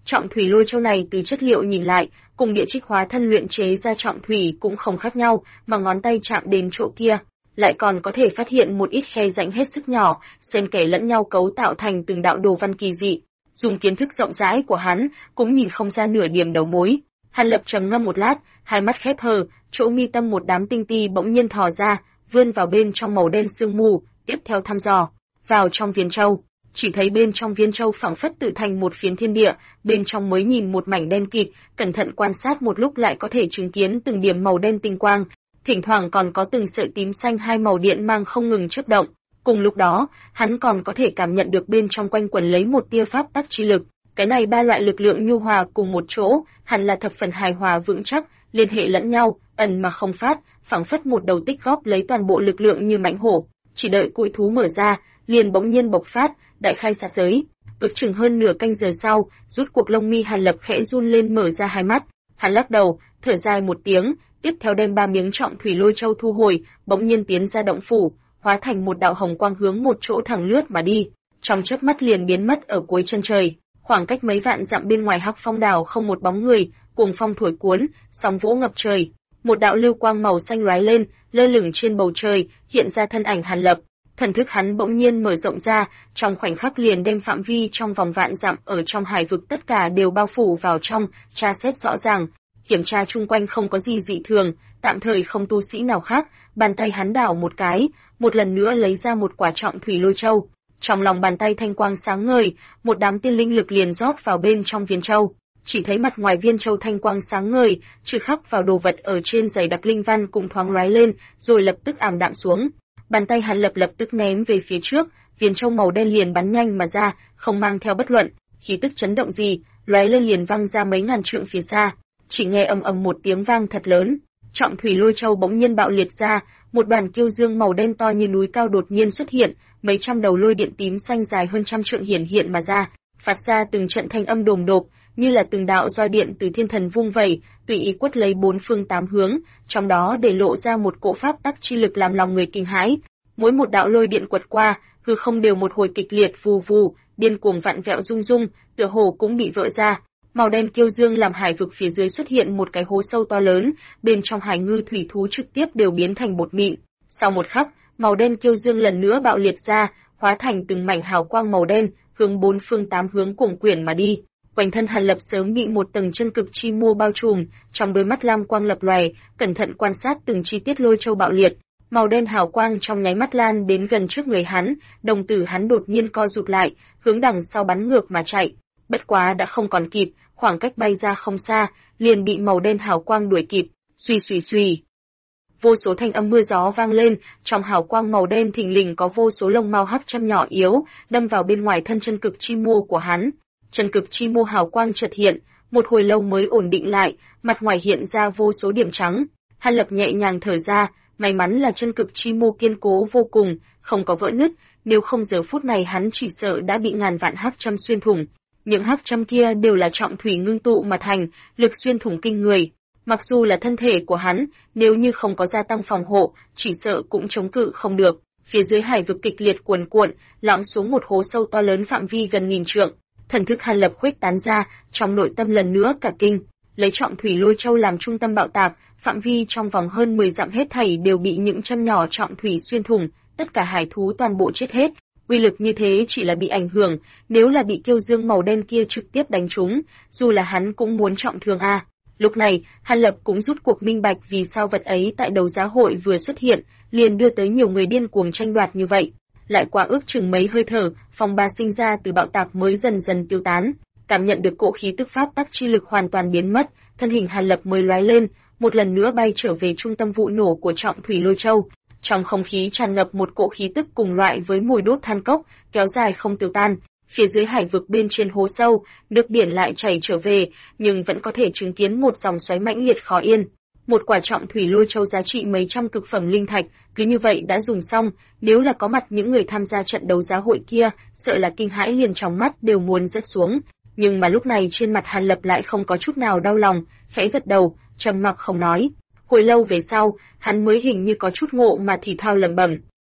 Trọng thủy lôi châu này từ chất liệu nhìn lại, cùng địa trích hóa thân luyện chế ra trọng thủy cũng không khác nhau, mà ngón tay chạm đến chỗ kia, lại còn có thể phát hiện một ít khe rãnh hết sức nhỏ, xen kẽ lẫn nhau cấu tạo thành từng đạo đồ văn kỳ dị. Dùng kiến thức rộng rãi của hắn, cũng nhìn không ra nửa điểm đầu mối. Hàn Lập trầm ngâm một lát, hai mắt khép hờ, chỗ mi tâm một đám tinh ti bỗng nhiên thò ra, vươn vào bên trong màu đen sương mù, tiếp theo thăm dò vào trong viên châu. Chỉ thấy bên trong viên châu phảng phất tự thành một phiến thiên địa, bên trong mới nhìn một mảnh đen kịt, cẩn thận quan sát một lúc lại có thể chứng kiến từng điểm màu đen tinh quang, thỉnh thoảng còn có từng sợi tím xanh hai màu điện mang không ngừng chớp động. Cùng lúc đó, hắn còn có thể cảm nhận được bên trong quanh quẩn lấy một tia pháp tắc chi lực. Cái này ba loại lực lượng nhu hòa cùng một chỗ, hẳn là thập phần hài hòa vững chắc, liên hệ lẫn nhau, ẩn mà không phát, phảng phất một đầu tích góp lấy toàn bộ lực lượng như mãnh hổ, chỉ đợi cụi thú mở ra, liền bỗng nhiên bộc phát, đại khai sát giới. Ước chừng hơn nửa canh giờ sau, rút cuộc lông mi Hàn Lập khẽ run lên mở ra hai mắt, hắn lắc đầu, thở dài một tiếng, tiếp theo đem 3 miếng trọng thủy lôi châu thu hồi, bỗng nhiên tiến ra động phủ, hóa thành một đạo hồng quang hướng một chỗ thẳng lướt mà đi, trong chớp mắt liền biến mất ở cuối chân trời. Khoảng cách mấy vạn dặm bên ngoài Hắc Phong đảo không một bóng người, cuồng phong thổi cuốn, sóng vỗ ngập trời. Một đạo lưu quang màu xanh lóe lên, lơ lửng trên bầu trời, hiện ra thân ảnh Hàn Lập. Thần thức hắn bỗng nhiên mở rộng ra, trong khoảnh khắc liền đem phạm vi trong vòng vạn dặm ở trong hải vực tất cả đều bao phủ vào trong, tra xét rõ ràng, kiểm tra chung quanh không có gì dị thường, tạm thời không tu sĩ nào khác. Bàn tay hắn đảo một cái, một lần nữa lấy ra một quả trọng thủy lôi châu. Trong lòng bàn tay thanh quang sáng ngời, một đám tiên linh lực liền rót vào bên trong viên châu. Chỉ thấy mặt ngoài viên châu thanh quang sáng ngời, trừ khắc vào đồ vật ở trên dày đặc linh văn cùng thoáng lóe lên, rồi lập tức ảm đạm xuống. Bàn tay Hàn Lập lập tức ném về phía trước, viên châu màu đen liền bắn nhanh mà ra, không mang theo bất luận khí tức chấn động gì, lóe lên liền văng ra mấy ngàn trượng phía xa. Chỉ nghe ầm ầm một tiếng vang thật lớn, trọng thủy lôi châu bỗng nhiên bạo liệt ra, một đoàn kiêu dương màu đen to như núi cao đột nhiên xuất hiện, mấy trăm đầu lôi điện tím xanh dài hơn trăm trượng hiển hiện mà ra, phát ra từng trận thanh âm đồm đột, như là từng đạo roi điện từ thiên thần vung vẩy, tùy ý quất lấy bốn phương tám hướng, trong đó để lộ ra một cỗ pháp tắc chi lực làm lòng người kinh hãi. Mỗi một đạo lôi điện quật qua, hư không đều một hồi kịch liệt vù vù, điên cuồng vặn vẹo rung rung, tựa hồ cũng bị vỡ ra. Màu đen kiêu dương làm hải vực phía dưới xuất hiện một cái hố sâu to lớn, bên trong hải ngư thủy thú trực tiếp đều biến thành bột mịn. Sau một khắc, màu đen kiêu dương lần nữa bạo liệt ra, hóa thành từng mảnh hào quang màu đen, hướng bốn phương tám hướng cuồng quyển mà đi. Quanh thân Hàn Lập sớm bị một tầng chân cực chi mua bao trùm, trong đôi mắt lam quang lập lòe, cẩn thận quan sát từng chi tiết lôi châu bạo liệt. Màu đen hào quang trong nháy mắt lan đến gần trước người hắn, đồng tử hắn đột nhiên co rụt lại, hướng đằng sau bắn ngược mà chạy. Bất quá đã không còn kịp, khoảng cách bay ra không xa, liền bị màu đen hào quang đuổi kịp. Suy suy suy. Vô số thanh âm mưa gió vang lên, trong hào quang màu đen thình lình có vô số lông mao hắc châm nhỏ yếu, đâm vào bên ngoài thân chân cực chi mua của hắn. Chân cực chi mô hào quang chợt hiện, một hồi lâu mới ổn định lại, mặt ngoài hiện ra vô số điểm trắng. Hàn Lập nhẹ nhàng thở ra, may mắn là chân cực chi mô kiên cố vô cùng, không có vỡ nứt, nếu không giờ phút này hắn chỉ sợ đã bị ngàn vạn hắc châm xuyên thủng. Những hắc châm kia đều là trọng thủy ngưng tụ mà thành, lực xuyên thủng kinh người. Mặc dù là thân thể của hắn, nếu như không có gia tăng phòng hộ, chỉ sợ cũng chống cự không được. Phía dưới hải vực kịch liệt cuồn cuộn, lõm xuống một hố sâu to lớn phạm vi gần 1000 trượng. Thần thức Hàn Lập khuếch tán ra, trong nội tâm lần nữa cả kinh, lấy trọng thủy lôi châu làm trung tâm bạo tạc, phạm vi trong vòng hơn 10 dặm hết thảy đều bị những châm nhỏ trọng thủy xuyên thủng, tất cả hải thú toàn bộ chết hết. Uy lực như thế chỉ là bị ảnh hưởng, nếu là bị kiêu dương màu đen kia trực tiếp đánh trúng, dù là hắn cũng muốn trọng thương a. Lúc này, Hàn Lập cũng rút cuộc minh bạch vì sao vật ấy tại đấu giá hội vừa xuất hiện, liền đưa tới nhiều người điên cuồng tranh đoạt như vậy. Lại qua ước chừng mấy hơi thở, phong ba sinh ra từ bạo tạc mới dần dần tiêu tán, cảm nhận được cỗ khí tức pháp tắc chi lực hoàn toàn biến mất, thân hình Hàn Lập mới lóe lên, một lần nữa bay trở về trung tâm vụ nổ của trọng thủy lôi châu. Trong không khí tràn ngập một cỗ khí tức cùng loại với mùi đốt than cốc, kéo dài không tiêu tan. Phía dưới hải vực bên trên hố sâu, nước biển lại chảy trở về, nhưng vẫn có thể chứng kiến một dòng xoáy mãnh liệt khó yên. Một quả trọng thủy lôi châu giá trị mấy trăm cực phẩm linh thạch, cứ như vậy đã dùng xong, nếu là có mặt những người tham gia trận đấu giá hội kia, sợ là kinh hãi liền trong mắt đều muốn rớt xuống. Nhưng mà lúc này trên mặt Hàn Lập lại không có chút nào đau lòng, khẽ gật đầu, trầm mặc không nói. Hồi lâu về sau, hắn mới hình như có chút ngộ mà thì thào lẩm bẩm.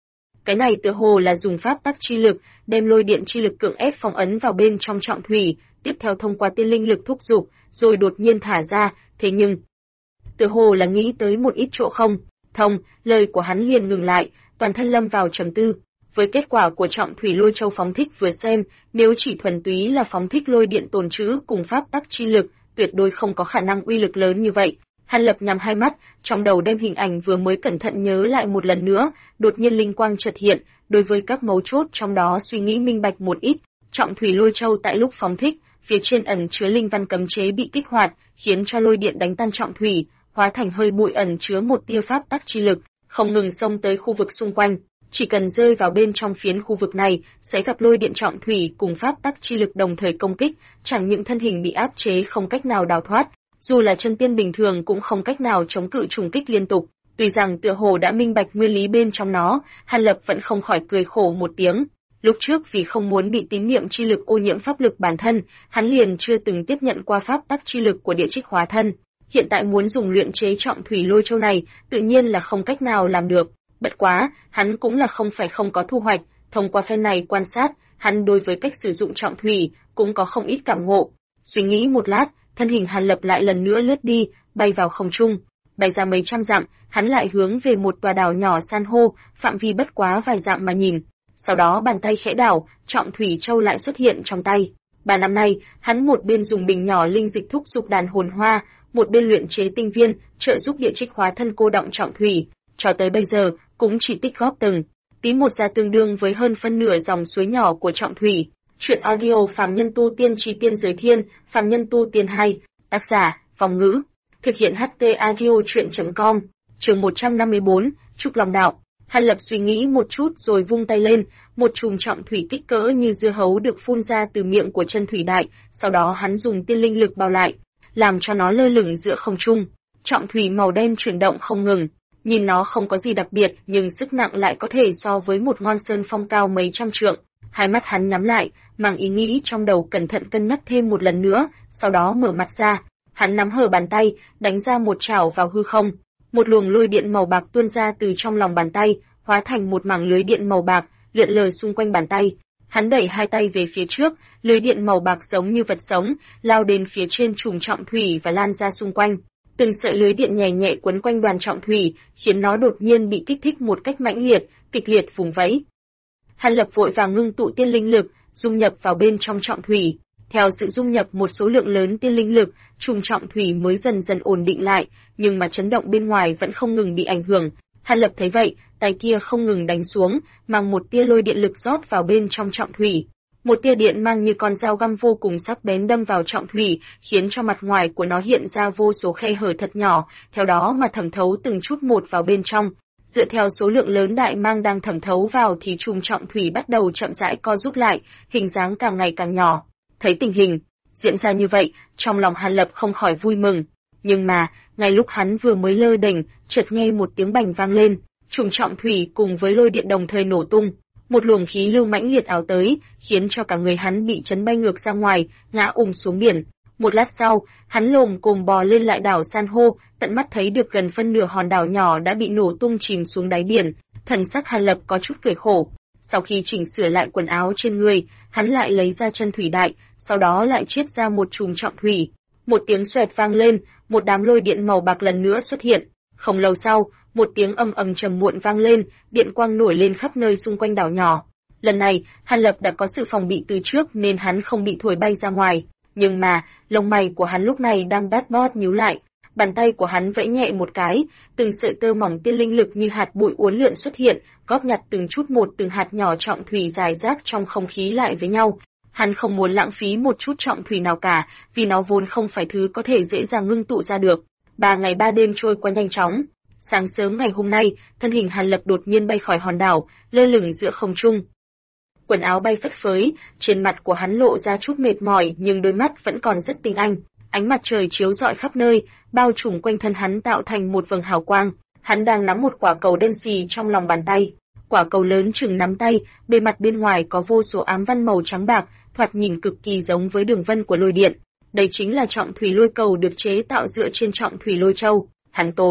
Cái này tựa hồ là dùng pháp tắc chi lực, đem lôi điện chi lực cưỡng ép phong ấn vào bên trong trọng thủy, tiếp theo thông qua tiên linh lực thúc giục, rồi đột nhiên thả ra, thế nhưng tựa hồ là nghĩ tới một ít chỗ không thông, lời của hắn liền ngừng lại, toàn thân lâm vào trầm tư. Với kết quả của trọng thủy lôi châu phóng thích vừa xem, nếu chỉ thuần túy là phóng thích lôi điện tồn trữ cùng pháp tắc chi lực, tuyệt đối không có khả năng uy lực lớn như vậy. Hàn Lập nhắm hai mắt, trong đầu đem hình ảnh vừa mới cẩn thận nhớ lại một lần nữa, đột nhiên linh quang chợt hiện, đối với các mấu chốt trong đó suy nghĩ minh bạch một ít. Trọng thủy lôi châu tại lúc phóng thích, phía trên ẩn chứa linh văn cấm chế bị kích hoạt, khiến cho lôi điện đánh tan trọng thủy, hóa thành hơi bụi ẩn chứa một tia pháp tắc chi lực, không ngừng xông tới khu vực xung quanh. Chỉ cần rơi vào bên trong phiến khu vực này, sẽ gặp lôi điện trọng thủy cùng pháp tắc chi lực đồng thời công kích, chẳng những thân hình bị áp chế không cách nào đào thoát, dù là chân tiên bình thường cũng không cách nào chống cự trùng kích liên tục. Tuy rằng tựa hồ đã minh bạch nguyên lý bên trong nó, Hàn Lập vẫn không khỏi cười khổ một tiếng. Lúc trước vì không muốn bị tín niệm chi lực ô nhiễm pháp lực bản thân, hắn liền chưa từng tiếp nhận qua pháp tắc chi lực của địa trích hóa thân. Hiện tại muốn dùng luyện chế trọng thủy lôi châu này, tự nhiên là không cách nào làm được. Bất quá, hắn cũng là không phải không có thu hoạch, thông qua phen này quan sát, hắn đối với cách sử dụng trọng thủy cũng có không ít cảm ngộ. Suy nghĩ một lát, thân hình Hàn Lập lại lần nữa lướt đi, bay vào không trung, bay ra mấy trăm dặm, hắn lại hướng về một tòa đảo nhỏ san hô, phạm vi bất quá vài dặm mà nhìn. Sau đó bàn tay khẽ đảo, trọng thủy châu lại xuất hiện trong tay. 3 năm nay, hắn một bên dùng bình nhỏ linh dịch thúc giục đàn hồn hoa, một bên luyện chế tinh viên, trợ giúp địa trích hóa thân cô đọng trọng thủy. Cho tới bây giờ, cũng chỉ tích góp từng tí một ra tương đương với hơn phân nửa dòng suối nhỏ của trọng thủy. Chuyện audio Phàm Nhân Tu Tiên Chí Tiên Giới Thiên, Phàm Nhân Tu Tiên 2, tác giả, Phong Ngữ. Thực hiện HT Audio Chuyện.com, chương 154, Trục Lòng Đạo. Hàn Lập suy nghĩ một chút rồi vung tay lên, một chùm trọng thủy kích cỡ như dưa hấu được phun ra từ miệng của chân thủy đại, sau đó hắn dùng tiên linh lực bao lại, làm cho nó lơ lửng giữa không trung. Trọng thủy màu đen chuyển động không ngừng, nhìn nó không có gì đặc biệt, nhưng sức nặng lại có thể so với một ngọn sơn phong cao mấy trăm trượng. Hai mắt hắn nhắm lại, mang ý nghĩ trong đầu cẩn thận cân nhắc thêm một lần nữa, sau đó mở mắt ra. Hắn nắm hở bàn tay, đánh ra một chảo vào hư không. Một luồng lôi điện màu bạc tuôn ra từ trong lòng bàn tay, hóa thành một mảng lưới điện màu bạc, lượn lờ xung quanh bàn tay. Hắn đẩy hai tay về phía trước, lưới điện màu bạc giống như vật sống, lao đến phía trên chùm trọng thủy và lan ra xung quanh. Từng sợi lưới điện nhẹ nhẹ quấn quanh đoàn trọng thủy, khiến nó đột nhiên bị kích thích một cách mãnh liệt, kịch liệt vùng vẫy. Hàn Lập vội vàng ngưng tụ tiên linh lực, dung nhập vào bên trong trọng thủy. Theo sự dung nhập một số lượng lớn tiên linh lực, chùm trọng thủy mới dần dần ổn định lại, nhưng mà chấn động bên ngoài vẫn không ngừng bị ảnh hưởng. Hàn Lập thấy vậy, tay kia không ngừng đánh xuống, mang một tia lôi điện lực rót vào bên trong trọng thủy. Một tia điện mang như con dao găm vô cùng sắc bén đâm vào trọng thủy, khiến cho mặt ngoài của nó hiện ra vô số khe hở thật nhỏ, theo đó mà thẩm thấu từng chút một vào bên trong. Dựa theo số lượng lớn đại mang đang thẩm thấu vào thì chùm trọng thủy bắt đầu chậm rãi co rút lại, hình dáng càng ngày càng nhỏ. Thấy tình hình diễn ra như vậy, trong lòng Hàn Lập không khỏi vui mừng. Nhưng mà, ngay lúc hắn vừa mới lơ đễnh, chợt nghe một tiếng bành vang lên, chùm trọng thủy cùng với lôi điện đồng thời nổ tung. Một luồng khí lưu mãnh liệt ảo tới, khiến cho cả người hắn bị chấn bay ngược ra ngoài, ngã xuống biển. Một lát sau, hắn lồm cồm bò lên lại đảo san hô, tận mắt thấy được gần phân nửa hòn đảo nhỏ đã bị nổ tung chìm xuống đáy biển. Thần sắc Hàn Lập có chút cười khổ. Sau khi chỉnh sửa lại quần áo trên người, hắn lại lấy ra chân thủy đại, sau đó lại chiết ra một chùm trọng thủy. Một tiếng xoẹt vang lên, một đám lôi điện màu bạc lần nữa xuất hiện. Không lâu sau, một tiếng ầm ầm trầm muộn vang lên, điện quang nổi lên khắp nơi xung quanh đảo nhỏ. Lần này, Hàn Lập đã có sự phòng bị từ trước nên hắn không bị thổi bay ra ngoài. Nhưng mà, lông mày của hắn lúc này đang đát bót nhíu lại. Bàn tay của hắn vẫy nhẹ một cái, từng sợi tơ mỏng tiên linh lực như hạt bụi uốn lượn xuất hiện, góp nhặt từng chút một từng hạt nhỏ trọng thủy dài rác trong không khí lại với nhau. Hắn không muốn lãng phí một chút trọng thủy nào cả, vì nó vốn không phải thứ có thể dễ dàng ngưng tụ ra được. 3 ngày 3 đêm trôi qua nhanh chóng. Sáng sớm ngày hôm nay, thân hình Hàn Lập đột nhiên bay khỏi hòn đảo, lơ lửng giữa không trung. Quần áo bay phất phới, trên mặt của hắn lộ ra chút mệt mỏi nhưng đôi mắt vẫn còn rất tinh anh. Ánh mặt trời chiếu rọi khắp nơi, bao trùm quanh thân hắn tạo thành một vầng hào quang. Hắn đang nắm một quả cầu đen xì trong lòng bàn tay. Quả cầu lớn chừng nắm tay, bề mặt bên ngoài có vô số ám văn màu trắng bạc, thoạt nhìn cực kỳ giống với đường vân của lôi điện. Đây chính là trọng thủy lôi cầu được chế tạo dựa trên trọng thủy lôi châu. Hắn tốn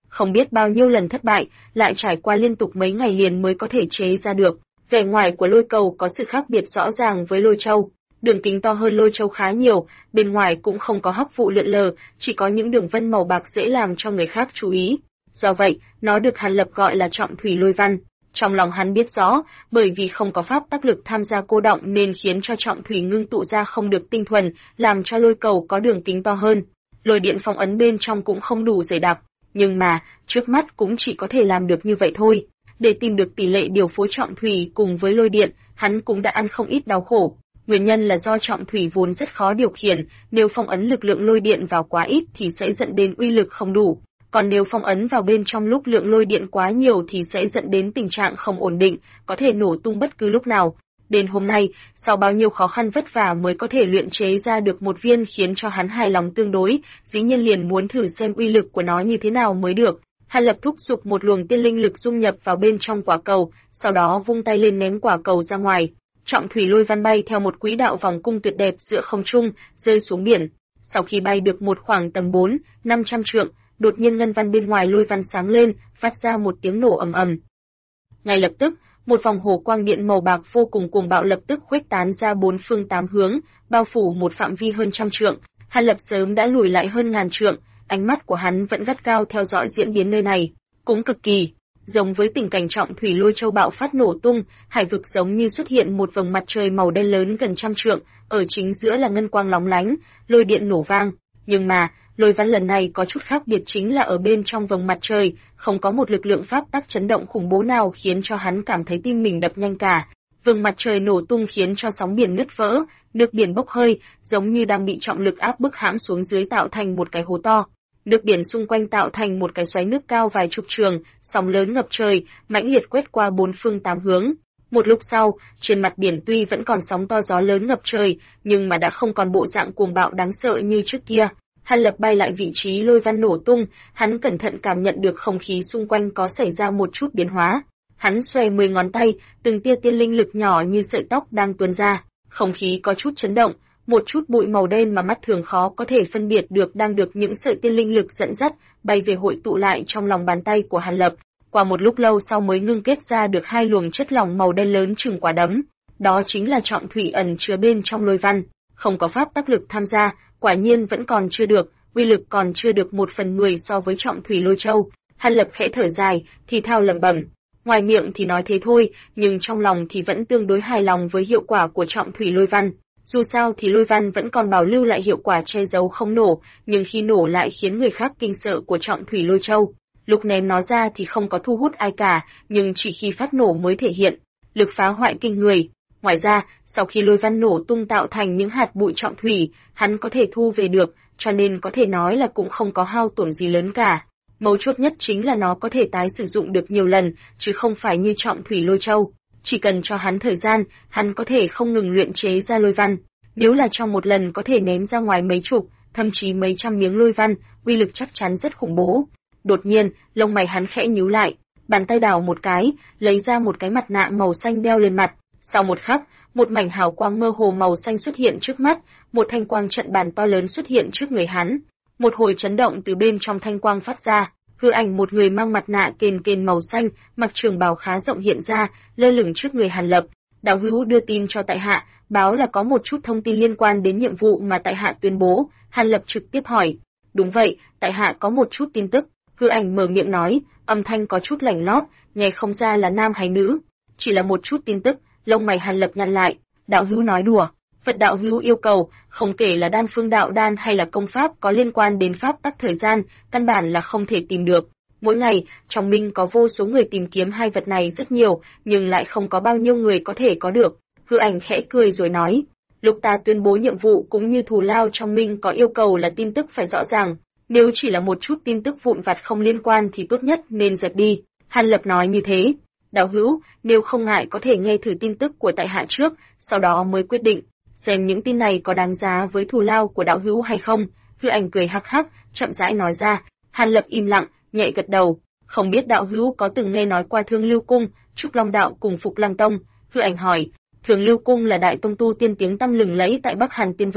không biết bao nhiêu lần thất bại, lại trải qua liên tục mấy ngày liền mới có thể chế ra được. Vẻ ngoài của lôi cầu có sự khác biệt rõ ràng với lôi châu. Đường kính to hơn lôi châu khá nhiều, bên ngoài cũng không có hắc vụ lượn lờ, chỉ có những đường vân màu bạc dễ làm cho người khác chú ý. Do vậy, nó được Hàn Lập gọi là trọng thủy lôi văn. Trong lòng hắn biết rõ, bởi vì không có pháp tác lực tham gia cô động nên khiến cho trọng thủy ngưng tụ ra không được tinh thuần, làm cho lôi cầu có đường kính to hơn. Lôi điện phong ấn bên trong cũng không đủ dày đặc, nhưng mà, trước mắt cũng chỉ có thể làm được như vậy thôi. Để tìm được tỷ lệ điều phối trọng thủy cùng với lôi điện, hắn cũng đã ăn không ít đau khổ. Nguyên nhân là do trọng thủy vốn rất khó điều khiển, nếu phong ấn lực lượng lôi điện vào quá ít thì sẽ dẫn đến uy lực không đủ. Còn nếu phong ấn vào bên trong lúc lượng lôi điện quá nhiều thì sẽ dẫn đến tình trạng không ổn định, có thể nổ tung bất cứ lúc nào. Đến hôm nay, sau bao nhiêu khó khăn vất vả mới có thể luyện chế ra được một viên khiến cho hắn hài lòng tương đối, dĩ nhiên liền muốn thử xem uy lực của nó như thế nào mới được. Hàn Lập thúc giục một luồng tiên linh lực dung nhập vào bên trong quả cầu, sau đó vung tay lên ném quả cầu ra ngoài. Trọng thủy lôi văn bay theo một quỹ đạo vòng cung tuyệt đẹp giữa không trung, rơi xuống biển. Sau khi bay được một khoảng tầm 4-500 trượng, đột nhiên ngân văn bên ngoài lôi văn sáng lên, phát ra một tiếng nổ ầm ầm. Ngay lập tức, một vòng hồ quang điện màu bạc vô cùng cuồng bạo lập tức khuếch tán ra bốn phương tám hướng, bao phủ một phạm vi hơn 100 trượng. Hàn Lập sớm đã lùi lại hơn 1000 trượng, ánh mắt của hắn vẫn gắt gao theo dõi diễn biến nơi này, cũng cực kỳ giống với tình cảnh trọng thủy lôi châu bạo phát nổ tung, hải vực giống như xuất hiện một vầng mặt trời màu đen lớn gần 100 trượng, ở chính giữa là ngân quang lóng lánh, lôi điện nổ vang. Nhưng mà, lôi văn lần này có chút khác biệt chính là ở bên trong vầng mặt trời, không có một lực lượng pháp tắc chấn động khủng bố nào khiến cho hắn cảm thấy tim mình đập nhanh cả. Vầng mặt trời nổ tung khiến cho sóng biển nứt vỡ, nước biển bốc hơi, giống như đang bị trọng lực áp bức hãm xuống dưới tạo thành một cái hố to. Nước biển xung quanh tạo thành một cái xoáy nước cao vài chục trường, sóng lớn ngập trời, mãnh liệt quét qua bốn phương tám hướng. Một lúc sau, trên mặt biển tuy vẫn còn sóng to gió lớn ngập trời, nhưng mà đã không còn bộ dạng cuồng bạo đáng sợ như trước kia. Hàn Lập bay lại vị trí lôi văn nổ tung, hắn cẩn thận cảm nhận được không khí xung quanh có xảy ra một chút biến hóa. Hắn xòe 10 ngón tay, từng tia tiên linh lực nhỏ như sợi tóc đang tuôn ra, không khí có chút chấn động, một chút bụi màu đen mà mắt thường khó có thể phân biệt được đang được những sợi tiên linh lực dẫn dắt, bay về hội tụ lại trong lòng bàn tay của Hàn Lập. Qua một lúc lâu sau mới ngưng kết ra được hai luồng chất lỏng màu đen lớn chừng quả đấm. Đó chính là trọng thủy ẩn chứa bên trong lôi văn, không có pháp tác lực tham gia, quả nhiên vẫn còn chưa được, uy lực còn chưa được 1/10 so với trọng thủy lôi châu. Hàn Lập khẽ thở dài, thì thào lẩm bẩm. Ngoài miệng thì nói thế thôi, nhưng trong lòng thì vẫn tương đối hài lòng với hiệu quả của trọng thủy lôi văn. Dù sao thì lôi văn vẫn còn bảo lưu lại hiệu quả che giấu không nổ, nhưng khi nổ lại khiến người khác kinh sợ của trọng thủy lôi châu. Lúc ném nó ra thì không có thu hút ai cả, nhưng chỉ khi phát nổ mới thể hiện lực phá hoại kinh người. Ngoài ra, sau khi lôi văn nổ tung tạo thành những hạt bụi trọng thủy, hắn có thể thu về được, cho nên có thể nói là cũng không có hao tổn gì lớn cả. Mấu chốt nhất chính là nó có thể tái sử dụng được nhiều lần, chứ không phải như trọng thủy lôi châu. Chỉ cần cho hắn thời gian, hắn có thể không ngừng luyện chế ra lôi văn. Nếu là trong một lần có thể ném ra ngoài mấy chục, thậm chí mấy trăm miếng lôi văn, uy lực chắc chắn rất khủng bố. Đột nhiên, lông mày hắn khẽ nhíu lại, bàn tay đào một cái, lấy ra một cái mặt nạ màu xanh đeo lên mặt. Sau một khắc, một mảnh hào quang mơ hồ màu xanh xuất hiện trước mắt, một thanh quang trận bàn to lớn xuất hiện trước người hắn. Một hồi chấn động từ bên trong thanh quang phát ra, hư ảnh một người mang mặt nạ kền kền màu xanh, mặc trường bào khá rộng hiện ra, lơ lửng trước người Hàn Lập. Đạo hữu đưa tin cho tại hạ, báo là có một chút thông tin liên quan đến nhiệm vụ mà tại hạ tuyên bố. Hàn Lập trực tiếp hỏi. Đúng vậy, tại hạ có một chút tin tức. Hư ảnh mở miệng nói, âm thanh có chút lạnh lót, nghe không ra là nam hay nữ. Chỉ là một chút tin tức. Lông mày Hàn Lập nhăn lại. Đạo hữu nói đùa. Vật đạo hữu yêu cầu, không kể là đan phương đạo đan hay là công pháp có liên quan đến pháp tắc thời gian, căn bản là không thể tìm được. Mỗi ngày, trong minh có vô số người tìm kiếm hai vật này rất nhiều, nhưng lại không có bao nhiêu người có thể có được. Hư ảnh khẽ cười rồi nói, lúc ta tuyên bố nhiệm vụ cũng như thù lao trong minh có yêu cầu là tin tức phải rõ ràng. Nếu chỉ là một chút tin tức vụn vặt không liên quan thì tốt nhất nên dẹp đi. Hàn Lập nói như thế. Đạo hữu, nếu không ngại có thể nghe thử tin tức của tại hạ trước, sau đó mới quyết định xem những tin này có đáng giá với thù lao của đạo hữu hay không. Hư ảnh cười hắc hắc, chậm rãi nói ra. Hàn Lập im lặng, nhẹ gật đầu. Không biết đạo hữu có từng nghe nói qua Thương Lưu Cung, Trúc Long Đạo cùng Phục Lăng Tông? Hư ảnh hỏi. Thương Lưu Cung là đại tông tu tiên tiếng tăm lừng lẫy tại Bắc Hàn Tiên vực,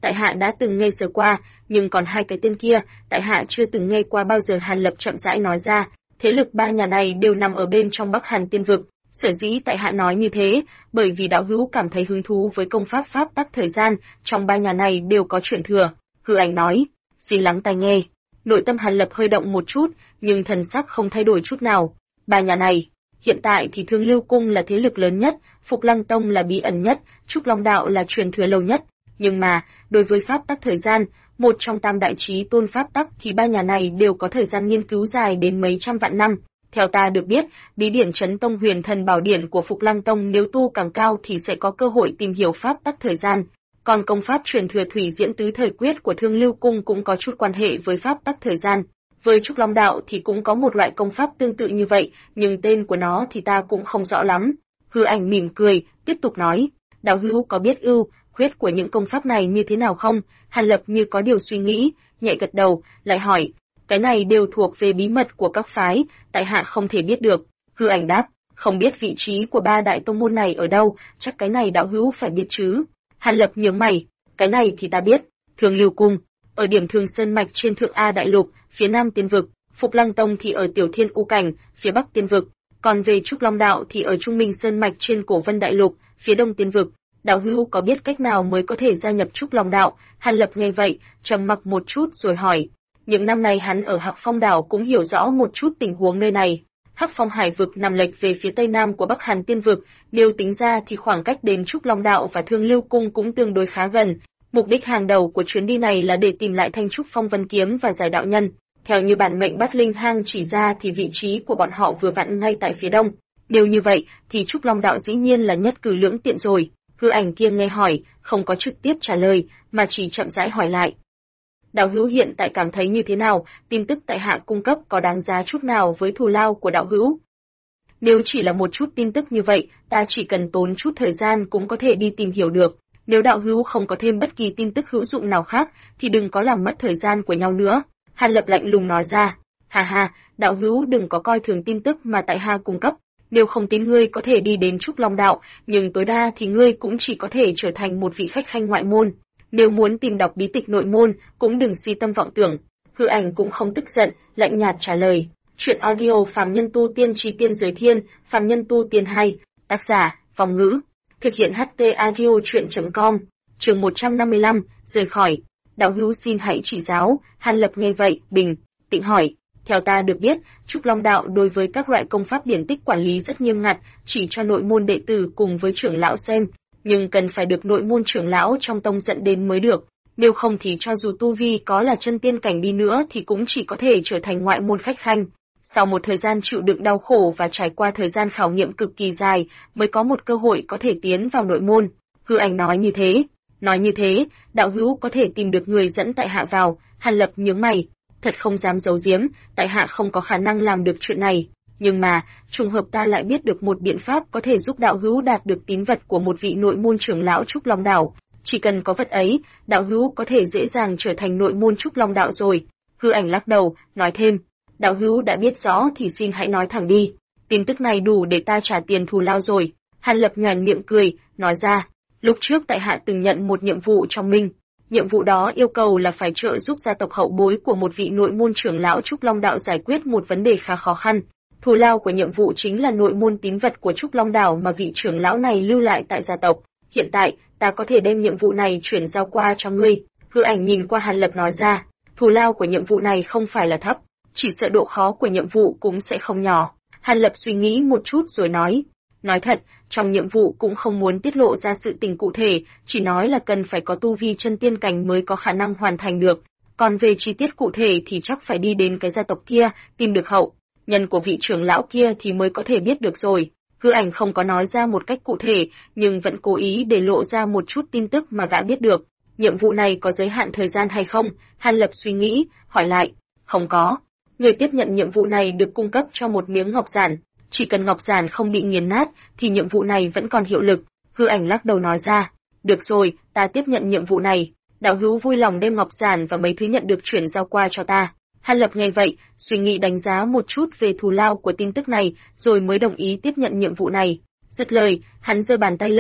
tại hạ đã từng nghe sơ qua, nhưng còn hai cái tên kia, tại hạ chưa từng nghe qua bao giờ. Hàn Lập chậm rãi nói ra, thế lực ba nhà này đều nằm ở bên trong Bắc Hàn Tiên vực. Sở dĩ tại hạ nói như thế, bởi vì đạo hữu cảm thấy hứng thú với công pháp pháp tắc thời gian, trong ba nhà này đều có truyền thừa. Hư Ảnh nói, xin lắng tai nghe. Nội tâm Hàn Lập hơi động một chút, nhưng thần sắc không thay đổi chút nào. Ba nhà này, hiện tại thì Thương Lưu Cung là thế lực lớn nhất, Phục Lăng Tông là bí ẩn nhất, Trúc Long Đạo là truyền thừa lâu nhất. Nhưng mà, đối với pháp tắc thời gian, một trong tam đại chí tôn pháp tắc thì ba nhà này đều có thời gian nghiên cứu dài đến mấy trăm vạn năm. Theo ta được biết, bí điển Chấn Tông Huyền Thần Bảo Điển của Phục Lăng Tông nếu tu càng cao thì sẽ có cơ hội tìm hiểu pháp tắc thời gian. Còn công pháp truyền thừa Thủy Diễn Tứ Thời Quyết của Thương Lưu Cung cũng có chút quan hệ với pháp tắc thời gian. Với Trúc Long Đạo thì cũng có một loại công pháp tương tự như vậy, nhưng tên của nó thì ta cũng không rõ lắm. Hư Ảnh mỉm cười, tiếp tục nói, đạo hữu có biết ưu khuyết của những công pháp này như thế nào không? Hàn Lập như có điều suy nghĩ, nhẹ gật đầu, lại hỏi, cái này đều thuộc về bí mật của các phái, tại hạ không thể biết được. Hư Ảnh đáp, không biết vị trí của ba đại tông môn này ở đâu, chắc cái này đạo hữu phải biết chứ. Hàn Lập nhướng mày, cái này thì ta biết, Thương Lưu Cung, ở điểm Thường Sơn Mạch trên Thượng A Đại Lục, phía Nam Tiên Vực, Phục Lăng Tông thì ở Tiểu Thiên U Cảnh, phía Bắc Tiên Vực, còn về Trúc Long Đạo thì ở Trung Minh Sơn Mạch trên Cổ Vân Đại Lục, phía Đông Tiên Vực. Đạo hữu có biết cách nào mới có thể gia nhập Trúc Long Đạo? Hàn Lập nghe vậy, trầm mặc một chút rồi hỏi. Những năm này hắn ở Hắc Phong Đảo cũng hiểu rõ một chút tình huống nơi này. Hắc Phong Hải vực nằm lệch về phía tây nam của Bắc Hàn Tiên vực, nếu tính ra thì khoảng cách đến Trúc Long Đạo và Thương Lưu Cung cũng tương đối khá gần. Mục đích hàng đầu của chuyến đi này là để tìm lại Thanh Trúc Phong Vân Kiếm và Giải Đạo Nhân. Theo như bản mệnh Bát Linh Hang chỉ ra thì vị trí của bọn họ vừa vặn ngay tại phía đông. Nếu như vậy thì Trúc Long Đạo dĩ nhiên là nhất cử lưỡng tiện rồi. Hư Ảnh kia nghe hỏi, không có trực tiếp trả lời, mà chỉ chậm rãi hỏi lại. Đạo hữu hiện tại cảm thấy như thế nào, tin tức tại hạ cung cấp có đáng giá chút nào với thù lao của đạo hữu? Nếu chỉ là một chút tin tức như vậy, ta chỉ cần tốn chút thời gian cũng có thể đi tìm hiểu được. Nếu đạo hữu không có thêm bất kỳ tin tức hữu dụng nào khác, thì đừng có làm mất thời gian của nhau nữa. Hàn Lập lạnh lùng nói ra. Ha ha, đạo hữu đừng có coi thường tin tức mà tại hạ cung cấp. Nếu không tin ngươi có thể đi đến Trúc Long Đạo, nhưng tối đa thì ngươi cũng chỉ có thể trở thành một vị khách khanh ngoại môn. Nếu muốn tìm đọc bí tịch nội môn, cũng đừng si tâm vọng tưởng. Hư Ảnh cũng không tức giận, lạnh nhạt trả lời. Chuyện audio Phàm Nhân Tu Tiên Chí Tiên Giới Thiên, Phàm Nhân Tu Tiên 2, tác giả, Phong Ngữ. Thực hiện HT audio chuyện.com, chương 155, rời khỏi. Đạo hữu xin hãy chỉ giáo. Hàn Lập nghe vậy, bình tĩnh hỏi. Theo ta được biết, Trúc Long Đạo đối với các loại công pháp điển tích quản lý rất nghiêm ngặt, chỉ cho nội môn đệ tử cùng với trưởng lão xem, nhưng cần phải được nội môn trưởng lão trong tông dẫn đến mới được, nếu không thì cho dù tu vi có là chân tiên cảnh đi nữa thì cũng chỉ có thể trở thành ngoại môn khách khanh. Sau một thời gian chịu đựng đau khổ và trải qua thời gian khảo nghiệm cực kỳ dài, mới có một cơ hội có thể tiến vào nội môn. Hư Ảnh nói như thế. Nói như thế, đạo hữu có thể tìm được người dẫn tại hạ vào. Hàn Lập nhướng mày. Thật không dám giấu giếm, tại hạ không có khả năng làm được chuyện này. Nhưng mà, trùng hợp ta lại biết được một biện pháp có thể giúp đạo hữu đạt được tín vật của một vị nội môn trưởng lão Trúc Long Đạo. Chỉ cần có vật ấy, đạo hữu có thể dễ dàng trở thành nội môn Trúc Long Đạo rồi. Hư Ảnh lắc đầu, nói thêm. Đạo hữu đã biết rõ thì xin hãy nói thẳng đi. Tin tức này đủ để ta trả tiền thù lao rồi. Hàn Lập nhoẻn miệng cười, nói ra. Lúc trước tại hạ từng nhận một nhiệm vụ trong Minh. Nhiệm vụ đó yêu cầu là phải trợ giúp gia tộc hậu bối của một vị nội môn trưởng lão Trúc Long Đạo giải quyết một vấn đề khá khó khăn. Thù lao của nhiệm vụ chính là nội môn tín vật của Trúc Long Đạo mà vị trưởng lão này lưu lại tại gia tộc. Hiện tại, ta có thể đem nhiệm vụ này chuyển giao qua cho ngươi. Hư Ảnh nhìn qua Hàn Lập nói ra. Thù lao của nhiệm vụ này không phải là thấp, chỉ sợ độ khó của nhiệm vụ cũng sẽ không nhỏ. Hàn Lập suy nghĩ một chút rồi nói. Nói thật, trong nhiệm vụ cũng không muốn tiết lộ ra sự tình cụ thể, chỉ nói là cần phải có tu vi chân tiên cảnh mới có khả năng hoàn thành được. Còn về chi tiết cụ thể thì chắc phải đi đến cái gia tộc kia, tìm được hậu nhân của vị trưởng lão kia thì mới có thể biết được rồi. Hư Ảnh không có nói ra một cách cụ thể, nhưng vẫn cố ý để lộ ra một chút tin tức mà gã biết được. Nhiệm vụ này có giới hạn thời gian hay không? Hàn Lập suy nghĩ, hỏi lại. Không có. Người tiếp nhận nhiệm vụ này được cung cấp cho một miếng ngọc giản. Chỉ cần ngọc giản không bị nghiền nát, thì nhiệm vụ này vẫn còn hiệu lực. Hư Ảnh lắc đầu nói ra. Được rồi, ta tiếp nhận nhiệm vụ này. Đạo hữu vui lòng đem ngọc giản và mấy thứ nhận được chuyển giao qua cho ta. Hàn Lập nghe vậy, suy nghĩ đánh giá một chút về thù lao của tin tức này, rồi mới đồng ý tiếp nhận nhiệm vụ này. Dứt lời, hắn giơ bàn tay lên,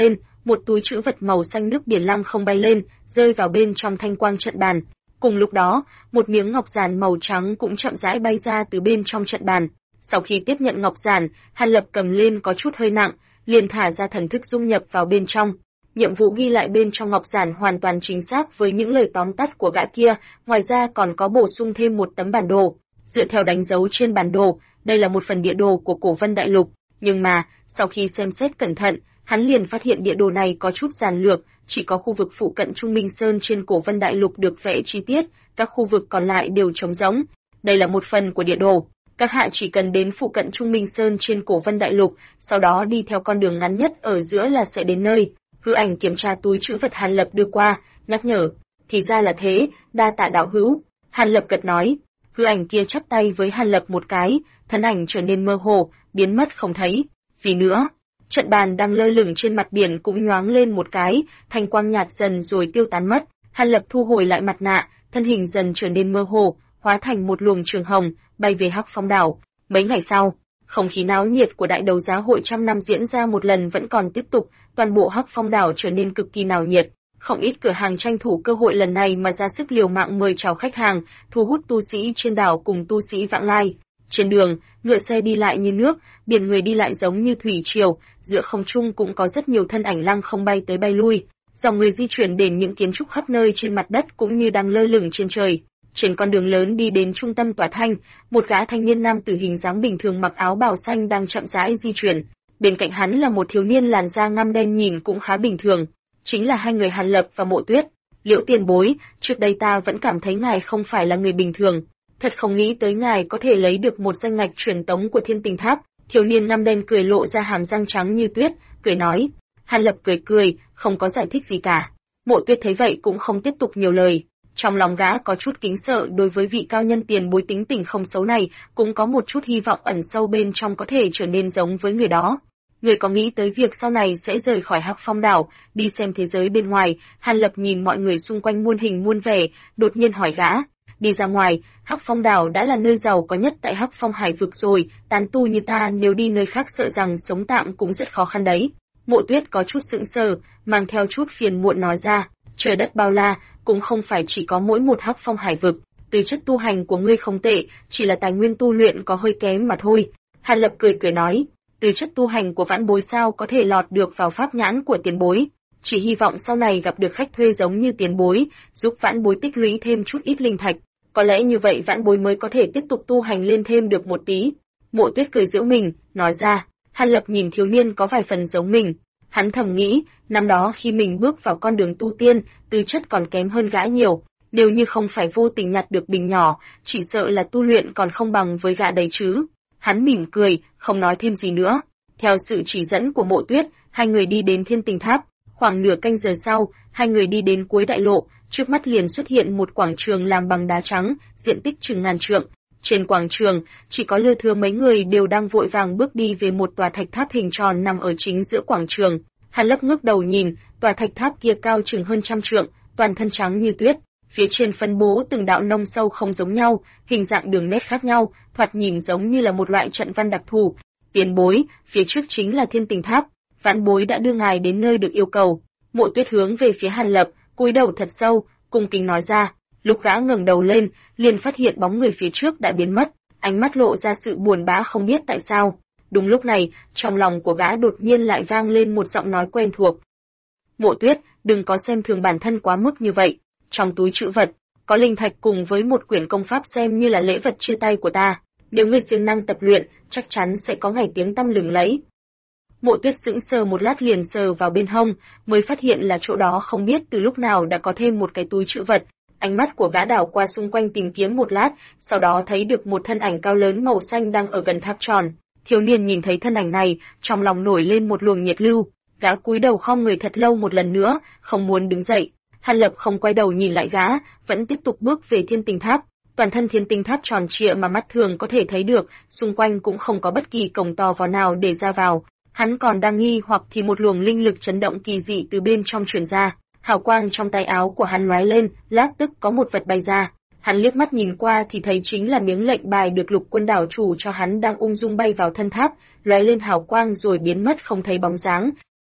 một túi trữ vật màu xanh nước biển lăng không bay lên, rơi vào bên trong thanh quang trận bàn. Cùng lúc đó, một miếng ngọc giản màu trắng cũng chậm rãi bay ra từ bên trong trận bàn. Sau khi tiếp nhận ngọc giản, Hàn Lập cầm lên có chút hơi nặng, liền thả ra thần thức dung nhập vào bên trong. Nhiệm vụ ghi lại bên trong ngọc giản hoàn toàn chính xác với những lời tóm tắt của gã kia, ngoài ra còn có bổ sung thêm một tấm bản đồ. Dựa theo đánh dấu trên bản đồ, đây là một phần địa đồ của Cổ Vân Đại Lục, nhưng mà, sau khi xem xét cẩn thận, hắn liền phát hiện địa đồ này có chút giản lược, chỉ có khu vực phụ cận Trung Minh Sơn trên Cổ Vân Đại Lục được vẽ chi tiết, các khu vực còn lại đều trống rỗng. Đây là một phần của địa đồ. Các hạ chỉ cần đến phụ cận Trung Minh Sơn trên Cổ Vân Đại Lục, sau đó đi theo con đường ngắn nhất ở giữa là sẽ đến nơi. Hư Ảnh kiểm tra túi trữ vật Hàn Lập đưa qua, nhắc nhở. Thì ra là thế, đa tạ đạo hữu. Hàn Lập gật nói. Hư Ảnh kia chắp tay với Hàn Lập một cái, thân ảnh trở nên mơ hồ, biến mất không thấy. Gì nữa? Trận bàn đang lơ lửng trên mặt biển cũng nhoáng lên một cái, thanh quang nhạt dần rồi tiêu tán mất. Hàn Lập thu hồi lại mặt nạ, thân hình dần trở nên mơ hồ, hóa thành một luồng trường hồng, bay về Hắc Phong đảo. Mấy ngày sau, không khí náo nhiệt của đại đấu giá hội trăm năm diễn ra một lần vẫn còn tiếp tục, toàn bộ Hắc Phong đảo trở nên cực kỳ náo nhiệt. Không ít cửa hàng tranh thủ cơ hội lần này mà ra sức liều mạng mời chào khách hàng, thu hút tu sĩ trên đảo cùng tu sĩ vãng lai. Trên đường, ngựa xe đi lại như nước, biển người đi lại giống như thủy triều, giữa không trung cũng có rất nhiều thân ảnh lăng không bay tới bay lui. Dòng người di chuyển đến những kiến trúc khắp nơi trên mặt đất cũng như đang lơ lửng trên trời. Trên con đường lớn đi đến trung tâm tòa thành, một gã thanh niên nam tử hình dáng bình thường mặc áo bào xanh đang chậm rãi di chuyển. Bên cạnh hắn là một thiếu niên làn da ngăm đen nhìn cũng khá bình thường, chính là hai người Hàn Lập và Mộ Tuyết. Liễu tiền bối, trước đây ta vẫn cảm thấy ngài không phải là người bình thường, thật không nghĩ tới ngài có thể lấy được một danh ngạch truyền tống của Thiên Tình Tháp. Thiếu niên ngăm đen cười lộ ra hàm răng trắng như tuyết, cười nói. Hàn Lập cười, không có giải thích gì cả. Mộ Tuyết thấy vậy cũng không tiếp tục nhiều lời. Trong lòng gã có chút kính sợ đối với vị cao nhân tiền bối tính tình không xấu này, cũng có một chút hy vọng ẩn sâu bên trong có thể trở nên giống với người đó. Người có nghĩ tới việc sau này sẽ rời khỏi Hắc Phong đảo, đi xem thế giới bên ngoài? Hàn Lập nhìn mọi người xung quanh muôn hình muôn vẻ, đột nhiên hỏi gã. Đi ra ngoài, Hắc Phong đảo đã là nơi giàu có nhất tại Hắc Phong hải vực rồi, tán tu như ta nếu đi nơi khác sợ rằng sống tạm cũng rất khó khăn đấy. Mộ Tuyết có chút sững sờ, mang theo chút phiền muộn nói ra. Trời đất bao la, cũng không phải chỉ có mỗi một Hắc Phong hải vực, tư chất tu hành của ngươi không tệ, chỉ là tài nguyên tu luyện có hơi kém mà thôi. Hàn Lập cười nói, tư chất tu hành của vãn bối sao có thể lọt được vào pháp nhãn của tiền bối, chỉ hy vọng sau này gặp được khách thuê giống như tiền bối, giúp vãn bối tích lũy thêm chút ít linh thạch, có lẽ như vậy vãn bối mới có thể tiếp tục tu hành lên thêm được một tí. Mộ Tuyết cười giễu mình, nói ra. Hàn Lập nhìn thiếu niên có vài phần giống mình. Hắn thầm nghĩ, năm đó khi mình bước vào con đường tu tiên, tư chất còn kém hơn gã nhiều, nếu như không phải vô tình nhặt được bình nhỏ, chỉ sợ là tu luyện còn không bằng với gã đấy chứ. Hắn mỉm cười, không nói thêm gì nữa. Theo sự chỉ dẫn của Mộ Tuyết, hai người đi đến Thiên Tình Tháp. Khoảng nửa canh giờ sau, hai người đi đến cuối đại lộ, trước mắt liền xuất hiện một quảng trường làm bằng đá trắng, diện tích chừng ngàn trượng. Trên quảng trường, chỉ có lưa thưa mấy người đều đang vội vàng bước đi về một tòa thạch tháp hình tròn nằm ở chính giữa quảng trường. Hàn Lập ngước đầu nhìn, tòa thạch tháp kia cao chừng hơn 100 trượng, toàn thân trắng như tuyết, phía trên phân bố từng đạo nông sâu không giống nhau, hình dạng đường nét khác nhau, thoạt nhìn giống như là một loại trận văn đặc thù. Tiền bối, phía trước chính là Thiên Tình Tháp, vãn bối đã đưa ngài đến nơi được yêu cầu. Mộ Tuyết hướng về phía Hàn Lập, cúi đầu thật sâu, cung kính nói ra. Lúc gã ngẩng đầu lên, liền phát hiện bóng người phía trước đã biến mất, ánh mắt lộ ra sự buồn bã không biết tại sao. Đúng lúc này, trong lòng của gã đột nhiên lại vang lên một giọng nói quen thuộc. Mộ Tuyết, đừng có xem thường bản thân quá mức như vậy. Trong túi trữ vật, có linh thạch cùng với một quyển công pháp xem như là lễ vật chia tay của ta. Nếu ngươi siêng năng tập luyện, chắc chắn sẽ có ngày tiếng tăm lừng lẫy. Mộ Tuyết sững sờ một lát liền sờ vào bên hông, mới phát hiện là chỗ đó không biết từ lúc nào đã có thêm một cái túi trữ vật. Ánh mắt của gã đảo qua xung quanh tìm kiếm một lát, sau đó thấy được một thân ảnh cao lớn màu xanh đang ở gần tháp tròn. Thiếu niên nhìn thấy thân ảnh này, trong lòng nổi lên một luồng nhiệt lưu. Gã cúi đầu khom người thật lâu một lần nữa, không muốn đứng dậy. Hàn Lập không quay đầu nhìn lại gã, vẫn tiếp tục bước về Thiên Tình Tháp. Toàn thân Thiên Tình Tháp tròn trịa mà mắt thường có thể thấy được, xung quanh cũng không có bất kỳ cổng to vào nào để ra vào. Hắn còn đang nghi hoặc thì một luồng linh lực chấn động kỳ dị từ bên trong truyền ra. Hào quang trong tay áo của hắn lóe lên, lát tức có một vật bay ra. Hắn liếc mắt nhìn qua thì thấy chính là miếng lệnh bài được Lục Quân đảo chủ cho hắn đang ung dung bay vào thân tháp, lóe lên hào quang rồi biến mất không thấy bóng dáng.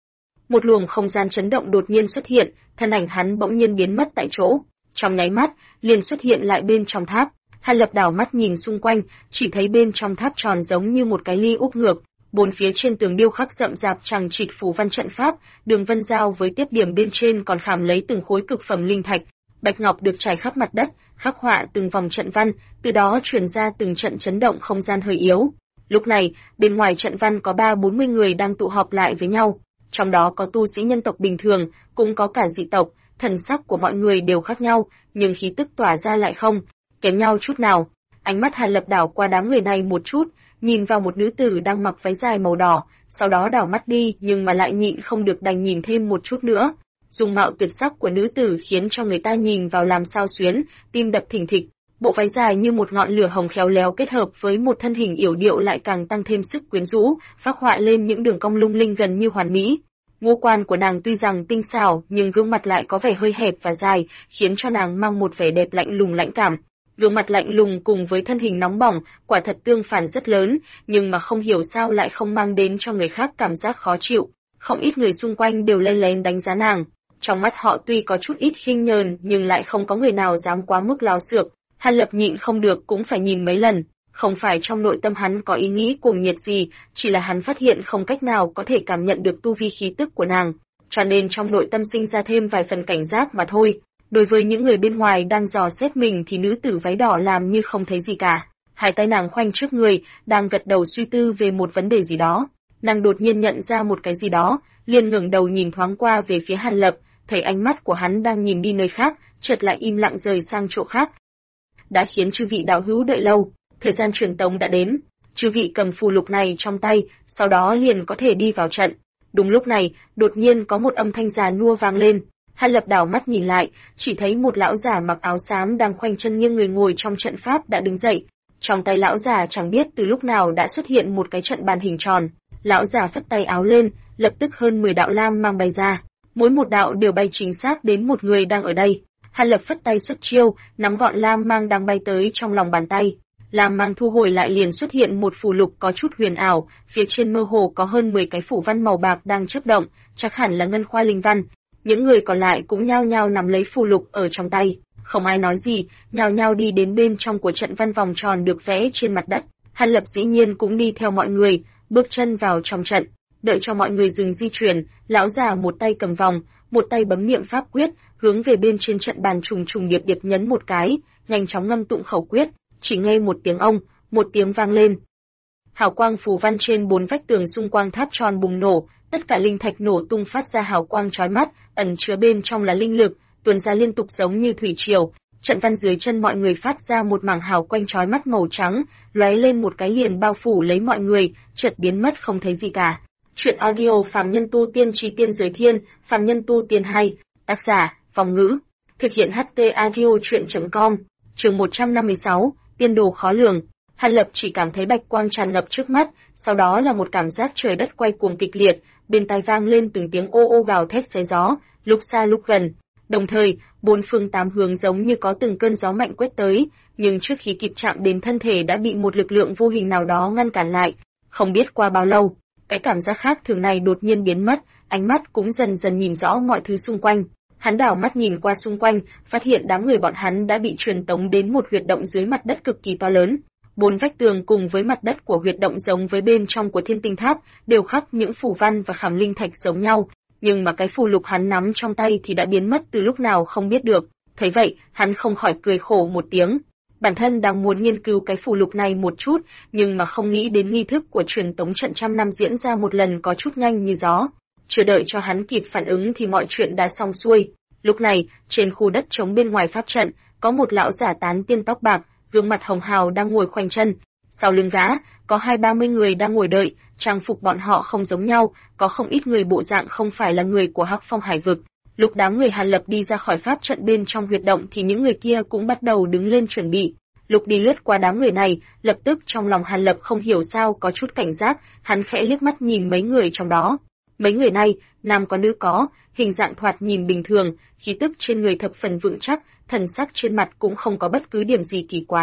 Một luồng không gian chấn động đột nhiên xuất hiện, thân ảnh hắn bỗng nhiên biến mất tại chỗ. Trong nháy mắt, liền xuất hiện lại bên trong tháp. Hàn Lập đảo mắt nhìn xung quanh, chỉ thấy bên trong tháp tròn giống như một cái ly úp ngược, bốn phía trên tường điêu khắc rậm rạp chằng chịt phù văn trận pháp, đường vân giao với tiếp điểm bên trên còn khảm lấy từng khối cực phẩm linh thạch, bạch ngọc được trải khắp mặt đất, khắc họa từng vòng trận văn, từ đó truyền ra từng trận chấn động không gian hơi yếu. Lúc này, bên ngoài trận văn có 30-40 người đang tụ họp lại với nhau, trong đó có tu sĩ nhân tộc bình thường, cũng có cả dị tộc, thần sắc của mọi người đều khác nhau, nhưng khí tức tỏa ra lại không kém nhau chút nào. Ánh mắt Hàn Lập đảo qua đám người này một chút, nhìn vào một nữ tử đang mặc váy dài màu đỏ, sau đó đảo mắt đi, nhưng mà lại nhịn không được đành nhìn thêm một chút nữa. Dung mạo tuyệt sắc của nữ tử khiến cho người ta nhìn vào làm sao xuyến, tim đập thình thịch. Bộ váy dài như một ngọn lửa hồng khéo léo kết hợp với một thân hình yểu điệu lại càng tăng thêm sức quyến rũ, phác họa lên những đường cong lung linh gần như hoàn mỹ. Ngũ quan của nàng tuy rằng tinh xảo, nhưng gương mặt lại có vẻ hơi hẹp và dài, khiến cho nàng mang một vẻ đẹp lạnh lùng lãnh cảm. Gương mặt lạnh lùng cùng với thân hình nóng bỏng, quả thật tương phản rất lớn, nhưng mà không hiểu sao lại không mang đến cho người khác cảm giác khó chịu. Không ít người xung quanh đều len lén đánh giá nàng. Trong mắt họ tuy có chút ít khinh nhờn, nhưng lại không có người nào dám quá mức láo xược. Hàn Lập nhịn không được cũng phải nhìn mấy lần. Không phải trong nội tâm hắn có ý nghĩ cuồng nhiệt gì, chỉ là hắn phát hiện không cách nào có thể cảm nhận được tu vi khí tức của nàng, cho nên trong nội tâm sinh ra thêm vài phần cảnh giác mà thôi. Đối với những người bên ngoài đang dò xét mình thì nữ tử váy đỏ làm như không thấy gì cả. Hai tay nàng khoanh trước người, đang gật đầu suy tư về một vấn đề gì đó. Nàng đột nhiên nhận ra một cái gì đó, liền ngẩng đầu nhìn thoáng qua về phía Hàn Lập, thấy ánh mắt của hắn đang nhìn đi nơi khác, chợt lại im lặng rời sang chỗ khác. Đã khiến chư vị đạo hữu đợi lâu, thời gian truyền tống đã đến. Chư vị cầm phù lục này trong tay, sau đó liền có thể đi vào trận. Đúng lúc này, đột nhiên có một âm thanh già nua vang lên. Hàn Lập đảo mắt nhìn lại, chỉ thấy một lão giả mặc áo xám đang khoanh chân nghiêng người ngồi trong trận pháp đã đứng dậy. Trong tay lão giả chẳng biết từ lúc nào đã xuất hiện một cái trận bàn hình tròn. Lão giả phất tay áo lên, lập tức hơn 10 đạo lam mang bay ra. Mỗi một đạo đều bay chính xác đến một người đang ở đây. Hàn Lập phất tay xuất chiêu, nắm gọn lam mang đang bay tới trong lòng bàn tay. Lam mang thu hồi lại liền xuất hiện một phù lục có chút huyền ảo, phía trên mơ hồ có hơn 10 cái phù văn màu bạc đang chớp động, chắc hẳn là ngân khoa linh văn. Những người còn lại cũng nhao nhao nắm lấy phù lục ở trong tay, không ai nói gì, nhao nhao đi đến bên trong của trận văn vòng tròn được vẽ trên mặt đất. Hàn Lập dĩ nhiên cũng đi theo mọi người, bước chân vào trong trận. Đợi cho mọi người dừng di chuyển, lão già một tay cầm vòng, một tay bấm niệm pháp quyết, hướng về bên trên trận bàn trùng trùng điệp điệp nhấn một cái, nhanh chóng ngâm tụng khẩu quyết, chỉ nghe một tiếng ông, một tiếng vang lên. Hào quang phù văn trên 4 vách tường xung quanh tháp tròn bùng nổ, tất cả linh thạch nổ tung phát ra hào quang chói mắt, ẩn chứa bên trong là linh lực, tuôn ra liên tục giống như thủy triều. Trận văn dưới chân mọi người phát ra một mảng hào quang chói mắt màu trắng, lóe lên một cái liền bao phủ lấy mọi người, chợt biến mất không thấy gì cả. Truyện audio Phàm Nhân Tu Tiên Chí Tiên Giới Thiên, Phàm Nhân Tu Tiên 2, tác giả, Phong Ngữ, thực hiện HT audio truyện.com, chương 156, tiên đồ khó lường. Hàn Lập chỉ cảm thấy bạch quang tràn ngập trước mắt, sau đó là một cảm giác trời đất quay cuồng kịch liệt, bên tai vang lên từng tiếng ô ô gào thét xé gió, lúc xa lúc gần. Đồng thời, bốn phương tám hướng giống như có từng cơn gió mạnh quét tới, nhưng trước khi kịp chạm đến thân thể đã bị một lực lượng vô hình nào đó ngăn cản lại. Không biết qua bao lâu, cái cảm giác khác thường này đột nhiên biến mất, ánh mắt cũng dần dần nhìn rõ mọi thứ xung quanh. Hắn đảo mắt nhìn qua xung quanh, phát hiện đám người bọn hắn đã bị truyền tống đến một huyệt động dưới mặt đất cực kỳ to lớn. 4 vách tường cùng với mặt đất của huyệt động giống với bên trong của Thiên Tinh Tháp, đều khắc những phù văn và khảm linh thạch giống nhau, nhưng mà cái phù lục hắn nắm trong tay thì đã biến mất từ lúc nào không biết được. Thấy vậy, hắn không khỏi cười khổ một tiếng. Bản thân đang muốn nghiên cứu cái phù lục này một chút, nhưng mà không nghĩ đến nghi thức của truyền tống trận trăm năm diễn ra một lần có chút nhanh như gió. Chưa đợi cho hắn kịp phản ứng thì mọi chuyện đã xong xuôi. Lúc này, trên khu đất trống bên ngoài pháp trận, có một lão giả tán tiên tóc bạc, gương mặt hồng hào đang ngồi khoanh chân. Sau lưng gã, có 20-30 người đang ngồi đợi, trang phục bọn họ không giống nhau, có không ít người bộ dạng không phải là người của Hắc Phong Hải vực. Lúc đám người Hàn Lập đi ra khỏi pháp trận bên trong huyệt động thì những người kia cũng bắt đầu đứng lên chuẩn bị. Lúc đi lướt qua đám người này, lập tức trong lòng Hàn Lập không hiểu sao có chút cảnh giác, hắn khẽ liếc mắt nhìn mấy người trong đó. Mấy người này, nam có nữ có, hình dạng thoạt nhìn bình thường, khí tức trên người thập phần vững chắc, thần sắc trên mặt cũng không có bất cứ điểm gì kỳ quái.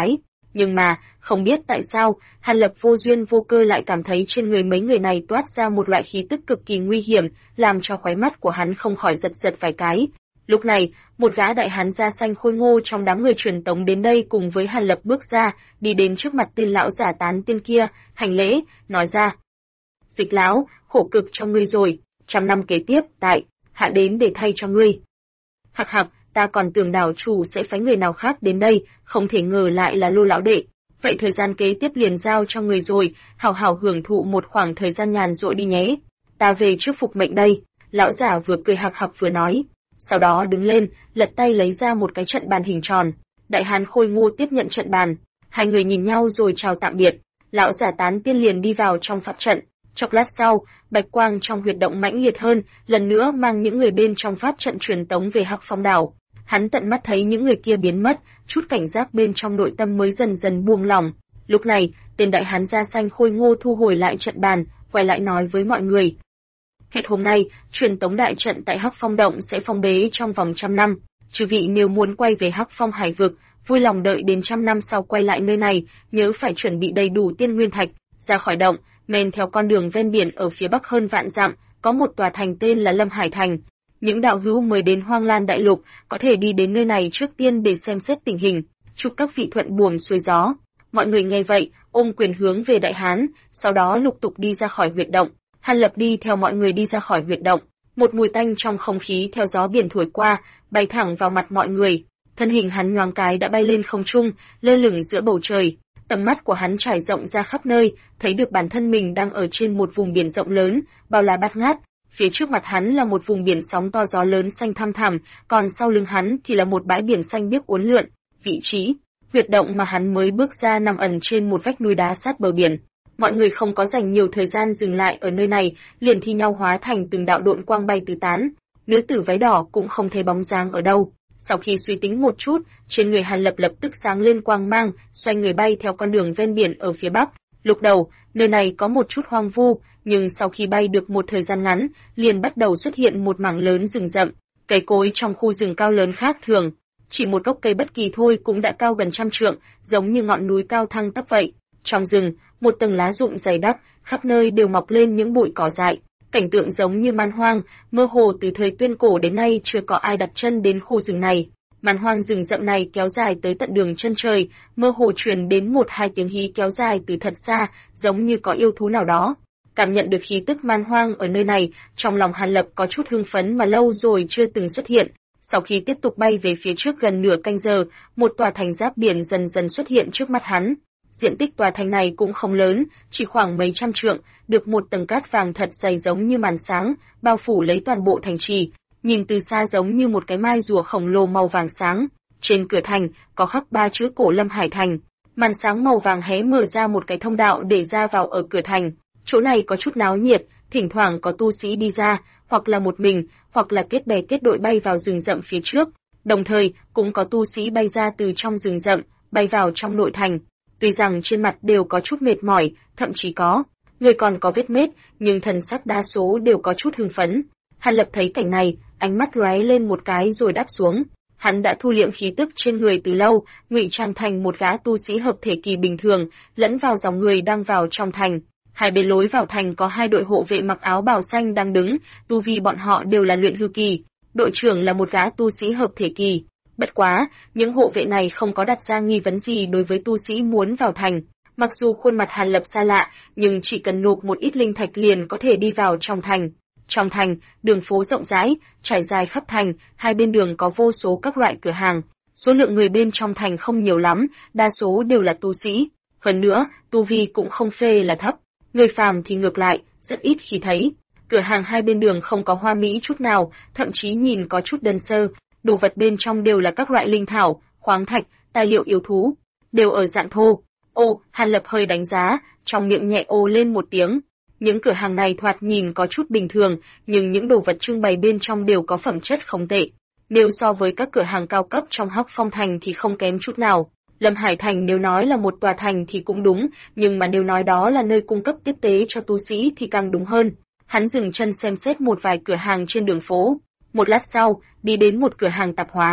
Nhưng mà, không biết tại sao, Hàn Lập vô duyên vô cơ lại cảm thấy trên người mấy người này toát ra một loại khí tức cực kỳ nguy hiểm, làm cho khóe mắt của hắn không khỏi giật giật vài cái. Lúc này, một gã đại hán da xanh khôi ngô trong đám người truyền tống đến đây cùng với Hàn Lập bước ra, đi đến trước mặt tên lão giả tán tiên kia, hành lễ, nói ra: Dịch lão, khổ cực cho ngươi rồi, 100 năm kế tiếp, tại hạ đến để thay cho ngươi. Hặc hặc, ta còn tưởng đảo chủ sẽ phái người nào khác đến đây, không thể ngờ lại là Lô lão đệ. Vậy thời gian kế tiếp liền giao cho người rồi, hảo hảo hưởng thụ một khoảng thời gian nhàn rỗi đi nhé. Ta về trước phục mệnh đây. Lão giả vừa cười hặc hặc vừa nói. Sau đó đứng lên, lật tay lấy ra một cái trận bàn hình tròn. Đại hán khôi ngô tiếp nhận trận bàn. Hai người nhìn nhau rồi chào tạm biệt. Lão giả tán tiên liền đi vào trong pháp trận. Chốc lát sau, bạch quang trong huyệt động mãnh liệt hơn, lần nữa mang những người bên trong pháp trận truyền tống về Hắc Phong đảo. Hắn tận mắt thấy những người kia biến mất, chút cảnh giác bên trong nội tâm mới dần dần buông lỏng. Lúc này, tên đại hán da xanh khôi ngô thu hồi lại trận bàn, quay lại nói với mọi người: Hết hôm nay, truyền tống đại trận tại Hắc Phong động sẽ phong bế trong vòng 100 năm. Chư vị nếu muốn quay về Hắc Phong hải vực, vui lòng đợi đến 100 năm sau quay lại nơi này, nhớ phải chuẩn bị đầy đủ tiên nguyên thạch. Ra khỏi động, men theo con đường ven biển ở phía bắc hơn vạn dặm, có một tòa thành tên là Lâm Hải Thành. Những đạo hữu mới đến Hoang Lan Đại Lục có thể đi đến nơi này trước tiên để xem xét tình hình. Chúc các vị thuận buồm xuôi gió. Mọi người nghe vậy, ôm quyền hướng về đại hán, sau đó lục tục đi ra khỏi huyệt động. Hàn Lập đi theo mọi người đi ra khỏi huyệt động. Một mùi tanh trong không khí theo gió biển thổi qua, bay thẳng vào mặt mọi người. Thân hình hắn nhoáng cái đã bay lên không trung, lơ lửng giữa bầu trời. Tầm mắt của hắn trải rộng ra khắp nơi, thấy được bản thân mình đang ở trên một vùng biển rộng lớn, bao la bát ngát. Phía trước mặt hắn là một vùng biển sóng to gió lớn xanh thăm thẳm, còn sau lưng hắn thì là một bãi biển xanh biếc uốn lượn. Vị trí huyệt động mà hắn mới bước ra nằm ẩn trên một vách núi đá sát bờ biển. Mọi người không có dành nhiều thời gian dừng lại ở nơi này, liền thi nhau hóa thành từng đạo độn quang bay tứ tán. Nữ tử váy đỏ cũng không thấy bóng dáng ở đâu. Sau khi suy tính một chút, trên người Hàn Lập lập tức sáng lên quang mang, xoay người bay theo con đường ven biển ở phía bắc. Lúc đầu, nơi này có một chút hoang vu, nhưng sau khi bay được một thời gian ngắn, liền bắt đầu xuất hiện một mảng lớn rừng rậm, cây cối trong khu rừng cao lớn khác thường. Chỉ một gốc cây bất kỳ thôi cũng đã cao gần 100 trượng, giống như ngọn núi cao thăng tắp vậy. Trong rừng, một tầng lá rụng dày đặc, khắp nơi đều mọc lên những bụi cỏ dại. Cảnh tượng giống như man hoang, mơ hồ từ thời tuyên cổ đến nay chưa có ai đặt chân đến khu rừng này. Man hoang rừng rậm này kéo dài tới tận đường chân trời, mơ hồ truyền đến một hai tiếng hí kéo dài từ thật xa, giống như có yêu thú nào đó. Cảm nhận được khí tức man hoang ở nơi này, trong lòng Hàn Lập có chút hưng phấn mà lâu rồi chưa từng xuất hiện. Sau khi tiếp tục bay về phía trước gần nửa canh giờ, một tòa thành giáp biển dần dần xuất hiện trước mắt hắn. Diện tích tòa thành này cũng không lớn, chỉ khoảng mấy trăm trượng, được một tầng cát vàng thật dày giống như màn sáng, bao phủ lấy toàn bộ thành trì. Nhìn từ xa giống như một cái mai rùa khổng lồ màu vàng sáng. Trên cửa thành có khắc 3 chữ cổ Lâm Hải Thành. Màn sáng màu vàng hé mở ra một cái thông đạo để ra vào ở cửa thành. Chỗ này có chút náo nhiệt, thỉnh thoảng có tu sĩ đi ra, hoặc là một mình, hoặc là kết bè kết đội bay vào rừng rậm phía trước. Đồng thời, cũng có tu sĩ bay ra từ trong rừng rậm, bay vào trong nội thành. Tuy rằng trên mặt đều có chút mệt mỏi, thậm chí có người còn có vết mết, nhưng thần sắc đa số đều có chút hưng phấn. Hàn Lập thấy cảnh này, ánh mắt lóe lên một cái rồi đáp xuống. Hắn đã thu liệm khí tức trên người từ lâu, ngụy trang thành một gã tu sĩ hợp thể kỳ bình thường, lẫn vào dòng người đang vào trong thành. Hai bên lối vào thành có hai đội hộ vệ mặc áo bào xanh đang đứng, tu vi bọn họ đều là luyện hư kỳ. Đội trưởng là một gã tu sĩ hợp thể kỳ. Bất quá, những hộ vệ này không có đặt ra nghi vấn gì đối với tu sĩ muốn vào thành. Mặc dù khuôn mặt Hàn Lập xa lạ, nhưng chỉ cần nộp một ít linh thạch liền có thể đi vào trong thành. Trong thành, đường phố rộng rãi, trải dài khắp thành, hai bên đường có vô số các loại cửa hàng. Số lượng người bên trong thành không nhiều lắm, đa số đều là tu sĩ. Hơn nữa, tu vi cũng không phê là thấp. Người phàm thì ngược lại, rất ít khi thấy. Cửa hàng hai bên đường không có hoa mỹ chút nào, thậm chí nhìn có chút đơn sơ. Đồ vật bên trong đều là các loại linh thảo, khoáng thạch, tài liệu yêu thú, đều ở dạng thô. Ô, Hàn Lập hơi đánh giá, trong miệng nhẹ ô lên một tiếng. Những cửa hàng này thoạt nhìn có chút bình thường, nhưng những đồ vật trưng bày bên trong đều có phẩm chất không tệ. Nếu so với các cửa hàng cao cấp trong Hắc Phong Thành thì không kém chút nào. Lâm Hải Thành nếu nói là một tòa thành thì cũng đúng, nhưng mà nếu nói đó là nơi cung cấp tiếp tế cho tu sĩ thì càng đúng hơn. Hắn dừng chân xem xét một vài cửa hàng trên đường phố. Một lát sau, đi đến một cửa hàng tạp hóa.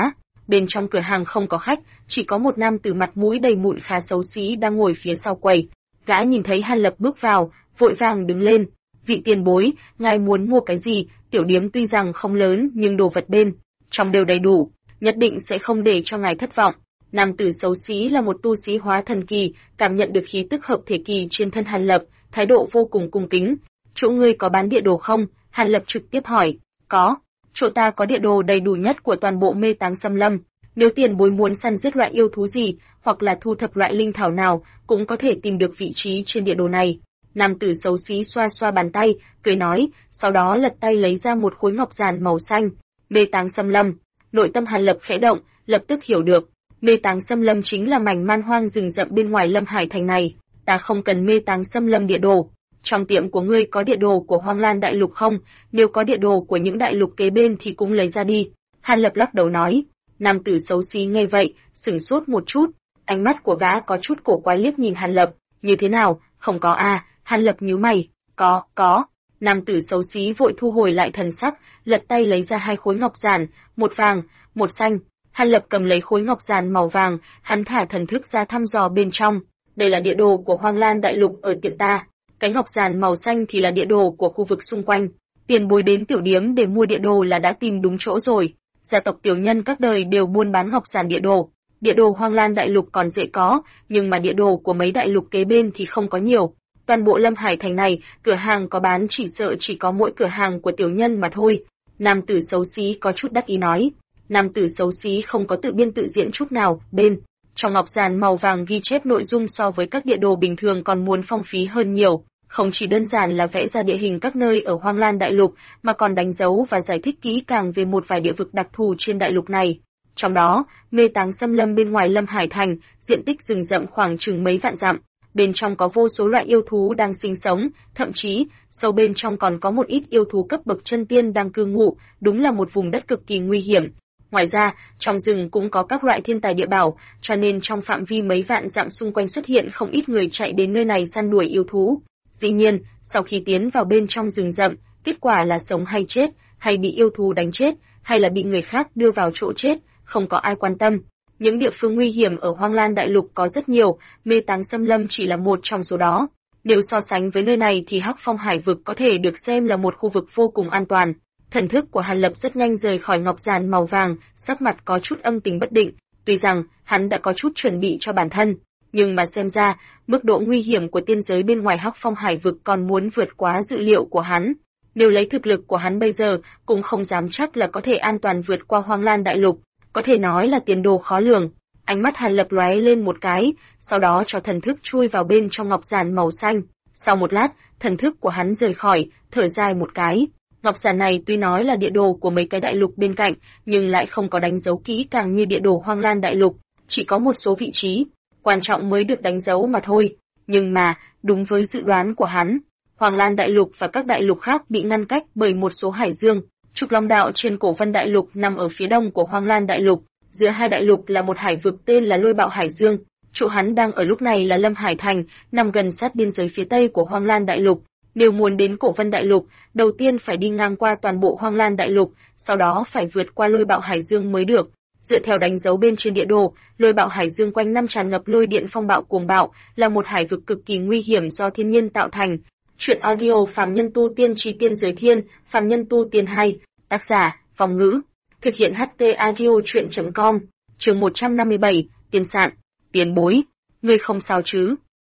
Bên trong cửa hàng không có khách, chỉ có một nam tử mặt mũi đầy mụn khá xấu xí đang ngồi phía sau quầy. Gã nhìn thấy Hàn Lập bước vào, vội vàng đứng lên. Vị tiền bối, ngài muốn mua cái gì? Tiểu điếm tuy rằng không lớn nhưng đồ vật bên trong đều đầy đủ, nhất định sẽ không để cho ngài thất vọng. Nam tử xấu xí là một tu sĩ hóa thần kỳ, cảm nhận được khí tức hợp thể kỳ trên thân Hàn Lập, thái độ vô cùng cung kính. Chỗ ngươi có bán địa đồ không? Hàn Lập trực tiếp hỏi. Có. Chỗ ta có địa đồ đầy đủ nhất của toàn bộ Mê Táng Xâm Lâm. Nếu tiền bối muốn săn giết loại yêu thú gì, hoặc là thu thập loại linh thảo nào, cũng có thể tìm được vị trí trên địa đồ này. Nam tử xấu xí xoa xoa bàn tay, cười nói, sau đó lật tay lấy ra một khối ngọc giản màu xanh. Mê Táng Xâm Lâm. Nội tâm Hàn Lập khẽ động, lập tức hiểu được. Mê Táng Xâm Lâm chính là mảnh man hoang rừng rậm bên ngoài Lâm Hải thành này. Ta không cần Mê Táng Xâm Lâm địa đồ. Trong tiệm của ngươi có địa đồ của Hoang Lan Đại Lục không? Nếu có địa đồ của những đại lục kế bên thì cũng lấy ra đi. Hàn Lập lắc đầu nói. Nam tử xấu xí nghe vậy, sửng sốt một chút. Ánh mắt của gã có chút cổ quái liếc nhìn Hàn Lập. Như thế nào? Không có à? Hàn Lập nhíu mày. Có. Nam tử xấu xí vội thu hồi lại thần sắc, lật tay lấy ra hai khối ngọc giản, một vàng, một xanh. Hàn Lập cầm lấy khối ngọc giản màu vàng, hắn thả thần thức ra thăm dò bên trong. Đây là địa đồ của Hoang Lan Đại Lục ở tiệm ta. Cái ngọc giản màu xanh thì là địa đồ của khu vực xung quanh. Tiền bối đến tiểu điếm để mua địa đồ là đã tìm đúng chỗ rồi. Gia tộc tiểu nhân các đời đều buôn bán ngọc giản địa đồ. Địa đồ Hoang Lan Đại Lục còn dễ có, nhưng mà địa đồ của mấy đại lục kế bên thì không có nhiều. Toàn bộ Lâm Hải thành này, cửa hàng có bán chỉ sợ chỉ có mỗi cửa hàng của tiểu nhân mà thôi. Nam tử xấu xí có chút đắc ý nói. Nam tử xấu xí không có tự biên tự diễn chút nào, bên trong ngọc giản màu vàng ghi chép nội dung so với các địa đồ bình thường còn muốn phong phí hơn nhiều, không chỉ đơn giản là vẽ ra địa hình các nơi ở Hoang Lan Đại Lục, mà còn đánh dấu và giải thích kỹ càng về một vài địa vực đặc thù trên đại lục này. Trong đó, Mê Táng Xâm Lâm bên ngoài Lâm Hải thành, diện tích rừng rậm khoảng chừng mấy vạn dặm. Bên trong có vô số loại yêu thú đang sinh sống, thậm chí, sâu bên trong còn có một ít yêu thú cấp bậc chân tiên đang cư ngụ, đúng là một vùng đất cực kỳ nguy hiểm. Ngoài ra, trong rừng cũng có các loại thiên tài địa bảo, cho nên trong phạm vi mấy vạn dặm xung quanh xuất hiện không ít người chạy đến nơi này săn đuổi yêu thú. Dĩ nhiên, sau khi tiến vào bên trong rừng rậm, kết quả là sống hay chết, hay bị yêu thú đánh chết, hay là bị người khác đưa vào chỗ chết, không có ai quan tâm. Những địa phương nguy hiểm ở Hoang Lan Đại Lục có rất nhiều, Mê Táng Xâm Lâm chỉ là một trong số đó. Nếu so sánh với nơi này thì Hắc Phong Hải vực có thể được xem là một khu vực vô cùng an toàn. Thần thức của Hàn Lập rất nhanh rời khỏi ngọc giản màu vàng, sắc mặt có chút âm tình bất định, tuy rằng hắn đã có chút chuẩn bị cho bản thân, nhưng mà xem ra, mức độ nguy hiểm của tiên giới bên ngoài Hắc Phong Hải vực còn muốn vượt quá dự liệu của hắn. Nếu lấy thực lực của hắn bây giờ, cũng không dám chắc là có thể an toàn vượt qua Hoang Lan Đại Lục, có thể nói là tiền đồ khó lường. Ánh mắt Hàn Lập lóe lên một cái, sau đó cho thần thức chui vào bên trong ngọc giản màu xanh. Sau một lát, thần thức của hắn rời khỏi, thở dài một cái. Ngọc giản này tuy nói là địa đồ của mấy cái đại lục bên cạnh, nhưng lại không có đánh dấu kỹ càng như địa đồ Hoang Lan Đại Lục, chỉ có một số vị trí quan trọng mới được đánh dấu mà thôi. Nhưng mà, đúng với dự đoán của hắn, Hoang Lan Đại Lục và các đại lục khác bị ngăn cách bởi một số hải dương. Trục Long Đạo trên Cổ Vân Đại Lục nằm ở phía đông của Hoang Lan Đại Lục, giữa hai đại lục là một hải vực tên là Lôi Bạo Hải Dương. Chỗ hắn đang ở lúc này là Lâm Hải Thành, nằm gần sát biên giới phía tây của Hoang Lan Đại Lục. Nếu muốn đến Cổ Vân Đại Lục, đầu tiên phải đi ngang qua toàn bộ Hoang Lan Đại Lục, sau đó phải vượt qua Lôi Bạo Hải Dương mới được. Dựa theo đánh dấu bên trên địa đồ, Lôi Bạo Hải Dương quanh năm tràn ngập lôi điện phong bạo cuồng bạo, là một hải vực cực kỳ nguy hiểm do thiên nhiên tạo thành. Truyện audio Phàm Nhân Tu Tiên Chí Tiên Giới Thiên, Phàm Nhân Tu Tiên 2, tác giả, Phong Ngữ, thực hiện HT audio truyện.com, chương 157, tiền sạn, tiền bối, ngươi không sao chứ?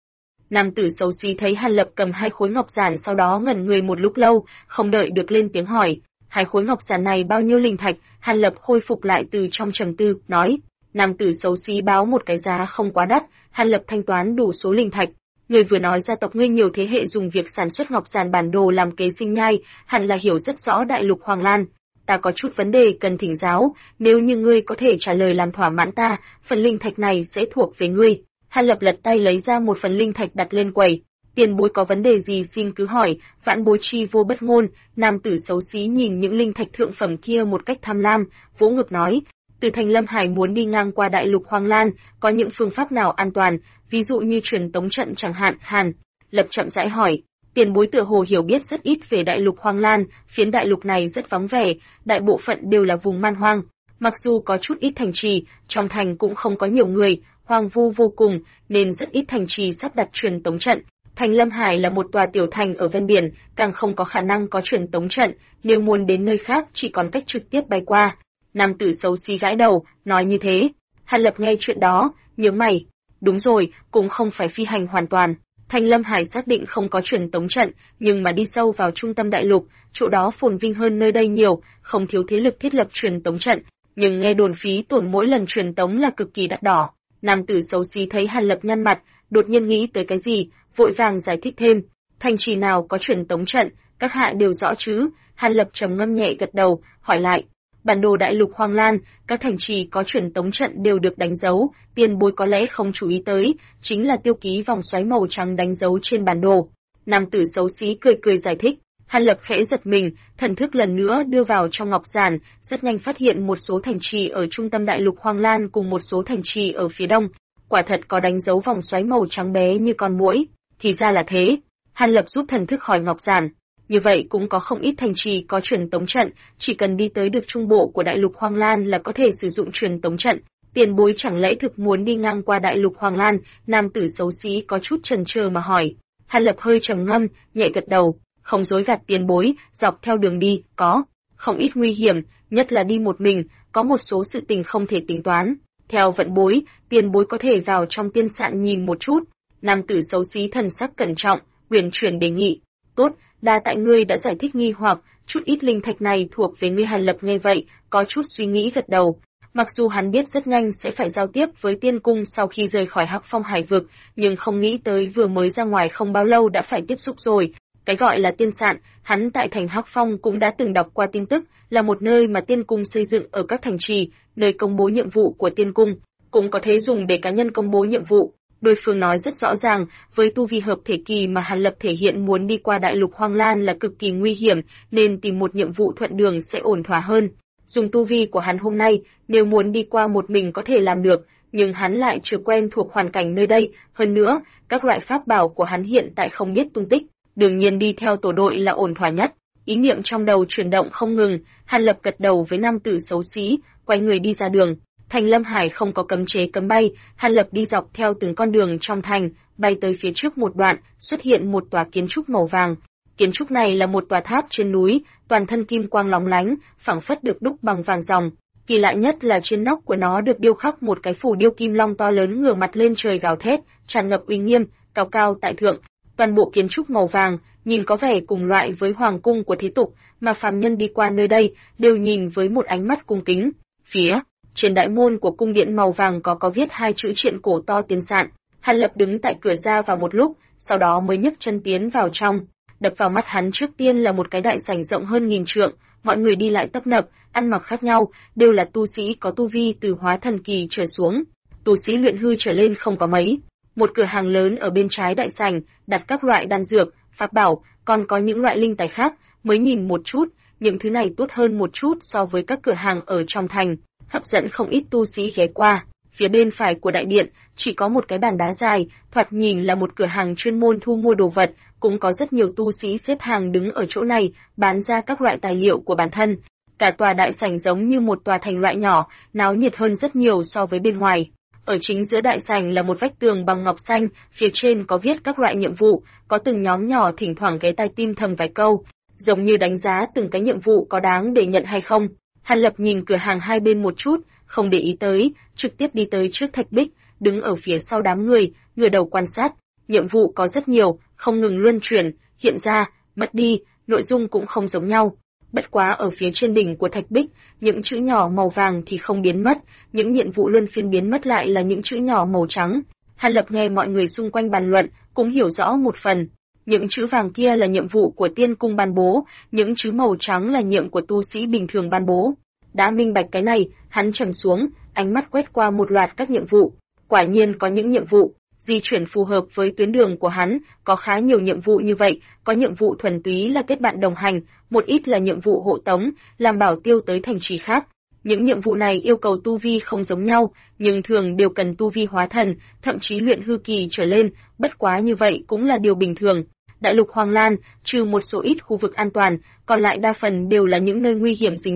Nam tử xấu xí thấy Hàn Lập cầm hai khối ngọc giản sau đó ngẩn người một lúc lâu, không đợi được lên tiếng hỏi, hai khối ngọc giản này bao nhiêu linh thạch? Hàn Lập khôi phục lại từ trong trầm tư, nói, nam tử xấu xí báo một cái giá không quá đắt, Hàn Lập thanh toán đủ số linh thạch. Người vừa nói gia tộc ngươi nhiều thế hệ dùng việc sản xuất ngọc giản bản đồ làm kế sinh nhai, hẳn là hiểu rất rõ đại lục Hoàng Lan. Ta có chút vấn đề cần thỉnh giáo, nếu như ngươi có thể trả lời làm thỏa mãn ta, phần linh thạch này sẽ thuộc về ngươi. Hàn Lập lật tay lấy ra một phần linh thạch đặt lên quầy. Tiền bối có vấn đề gì xin cứ hỏi, vãn bối chi vô bất ngôn. Nam tử xấu xí nhìn những linh thạch thượng phẩm kia một cách tham lam, vỗ ngực nói, từ thành Lâm Hải muốn đi ngang qua đại lục Hoàng Lan, có những phương pháp nào an toàn, ví dụ như truyền tống trận chẳng hạn. Hàn Lập chậm rãi hỏi, tiền bối tựa hồ hiểu biết rất ít về đại lục Hoàng Lan, phiến đại lục này rất vắng vẻ, đại bộ phận đều là vùng man hoang. Mặc dù có chút ít thành trì, trong thành cũng không có nhiều người, hoang vu vô cùng, nên rất ít thành trì sắp đặt truyền tống trận. Thành Lâm Hải là một tòa tiểu thành ở ven biển, càng không có khả năng có truyền tống trận, nếu muốn đến nơi khác chỉ còn cách trực tiếp bay qua. Nam tử xấu xí gãi đầu, nói như thế. Hàn Lập nghe chuyện đó, nhướng mày. Đúng rồi, cũng không phải phi hành hoàn toàn. Thành Lâm Hải xác định không có truyền tống trận, nhưng mà đi sâu vào trung tâm đại lục, chỗ đó phồn vinh hơn nơi đây nhiều, không thiếu thế lực thiết lập truyền tống trận, nhưng nghe đồn phí tổn mỗi lần truyền tống là cực kỳ đắt đỏ. Nam tử xấu xí thấy Hàn Lập nhăn mặt, đột nhiên nghĩ tới cái gì, vội vàng giải thích thêm. Thành trì nào có truyền tống trận, các hạ đều rõ chứ? Hàn Lập trầm ngâm nhẹ gật đầu, hỏi lại. Bản đồ đại lục Hoang Lan, các thành trì có truyền tống trận đều được đánh dấu, tiền bối có lẽ không chú ý tới, chính là tiêu ký vòng xoáy màu trắng đánh dấu trên bản đồ. Nam tử xấu xí cười cười giải thích. Hàn Lập khẽ giật mình, thần thức lần nữa đưa vào trong ngọc giản, rất nhanh phát hiện một số thành trì ở trung tâm đại lục Hoang Lan cùng một số thành trì ở phía đông, quả thật có đánh dấu vòng xoáy màu trắng bé như con muỗi. Thì ra là thế. Hàn Lập rút thần thức khỏi ngọc giản. Như vậy cũng có không ít thành trì có truyền tống trận, chỉ cần đi tới được trung bộ của đại lục Hoang Lan là có thể sử dụng truyền tống trận. Tiền bối chẳng lẽ thực muốn đi ngang qua đại lục Hoang Lan? Nam tử xấu xí có chút chần chờ mà hỏi. Hàn Lập hơi trầm ngâm, nhẹ gật đầu. Không dối gạt tiền bối, dọc theo đường đi, có không ít nguy hiểm, nhất là đi một mình, có một số sự tình không thể tính toán. Theo vận bối, tiền bối có thể vào trong tiên sạn nhìn một chút. Nam tử xấu xí thần sắc cẩn trọng, uyển chuyển đề nghị. Tốt, đa tại ngươi đã giải thích nghi hoặc, chút ít linh thạch này thuộc về ngươi. Hàn Lập nghe vậy, có chút suy nghĩ gật đầu. Mặc dù hắn biết rất nhanh sẽ phải giao tiếp với tiên cung sau khi rời khỏi Hắc Phong hải vực, nhưng không nghĩ tới vừa mới ra ngoài không bao lâu đã phải tiếp xúc rồi. Cái gọi là tiên sạn, hắn tại thành Hắc Phong cũng đã từng đọc qua tin tức, là một nơi mà tiên cung xây dựng ở các thành trì, nơi công bố nhiệm vụ của tiên cung, cũng có thể dùng để cá nhân công bố nhiệm vụ. Đối phương nói rất rõ ràng, với tu vi hợp thể kỳ mà Hàn Lập thể hiện muốn đi qua đại lục Hoang Lan là cực kỳ nguy hiểm, nên tìm một nhiệm vụ thuận đường sẽ ổn thỏa hơn. Dùng tu vi của hắn hôm nay, nếu muốn đi qua một mình có thể làm được, nhưng hắn lại chưa quen thuộc hoàn cảnh nơi đây, hơn nữa, các loại pháp bảo của hắn hiện tại không biết tung tích, đương nhiên đi theo tổ đội là ổn thỏa nhất. Ý niệm trong đầu chuyển động không ngừng, Hàn Lập gật đầu với nam tử xấu xí, quay người đi ra đường. Thành Lâm Hải không có cấm chế cấm bay, Hàn Lập đi dọc theo từng con đường trong thành, bay tới phía trước một đoạn, xuất hiện một tòa kiến trúc màu vàng. Kiến trúc này là một tòa tháp trên núi, toàn thân kim quang lóng lánh, phảng phất được đúc bằng vàng ròng. Kỳ lạ nhất là trên nóc của nó được điêu khắc một cái phù điêu kim long to lớn ngửa mặt lên trời gào thét, tràn ngập uy nghiêm, cao cao tại thượng. Toàn bộ kiến trúc màu vàng, nhìn có vẻ cùng loại với hoàng cung của thế tục, mà phàm nhân đi qua nơi đây đều nhìn với một ánh mắt cung kính. Phía trên đại môn của cung điện màu vàng có viết hai chữ triện cổ to tiên sạn. Hàn Lập đứng tại cửa ra vào một lúc, sau đó mới nhấc chân tiến vào trong. Đập vào mắt hắn trước tiên là một cái đại sảnh rộng hơn 1000 trượng, mọi người đi lại tấp nập, ăn mặc khác nhau, đều là tu sĩ có tu vi từ hóa thần kỳ trở xuống. Tu sĩ luyện hư trở lên không có mấy. Một cửa hàng lớn ở bên trái đại sảnh, đặt các loại đan dược, pháp bảo, còn có những loại linh tài khác, mới nhìn một chút, những thứ này tốt hơn một chút so với các cửa hàng ở trong thành, hấp dẫn không ít tu sĩ ghé qua. Phía bên phải của đại điện, chỉ có một cái bàn đá dài, thoạt nhìn là một cửa hàng chuyên môn thu mua đồ vật, cũng có rất nhiều tu sĩ xếp hàng đứng ở chỗ này, bán ra các loại tài liệu của bản thân. Cả tòa đại sảnh giống như một tòa thành loại nhỏ, náo nhiệt hơn rất nhiều so với bên ngoài. Ở chính giữa đại sảnh là một vách tường bằng ngọc xanh, phía trên có viết các loại nhiệm vụ, có từng nhóm nhỏ thỉnh thoảng ghé tai tim thầm vài câu, giống như đánh giá từng cái nhiệm vụ có đáng để nhận hay không. Hàn Lập nhìn cửa hàng hai bên một chút, không để ý tới, trực tiếp đi tới trước thạch bích, đứng ở phía sau đám người, ngửa đầu quan sát. Nhiệm vụ có rất nhiều, không ngừng luân chuyển, hiện ra, mất đi, nội dung cũng không giống nhau. Bất quá ở phía trên đỉnh của thạch bích, những chữ nhỏ màu vàng thì không biến mất, những nhiệm vụ luân phiên biến mất lại là những chữ nhỏ màu trắng. Hàn Lập nghe mọi người xung quanh bàn luận, cũng hiểu rõ một phần. Những chữ vàng kia là nhiệm vụ của tiên cung ban bố, những chữ màu trắng là nhiệm của tu sĩ bình thường ban bố. Đã minh bạch cái này, hắn trầm xuống, ánh mắt quét qua một loạt các nhiệm vụ. Quả nhiên có những nhiệm vụ di chuyển phù hợp với tuyến đường của hắn, có khá nhiều nhiệm vụ như vậy, có nhiệm vụ thuần túy là kết bạn đồng hành, một ít là nhiệm vụ hộ tống, làm bảo tiêu tới thành trì khác. Những nhiệm vụ này yêu cầu tu vi không giống nhau, nhưng thường đều cần tu vi hóa thần, thậm chí luyện hư kỳ trở lên, bất quá như vậy cũng là điều bình thường. Đại lục Hoang Lan, trừ một số ít khu vực an toàn, còn lại đa phần đều là những nơi nguy hiểm rình rập,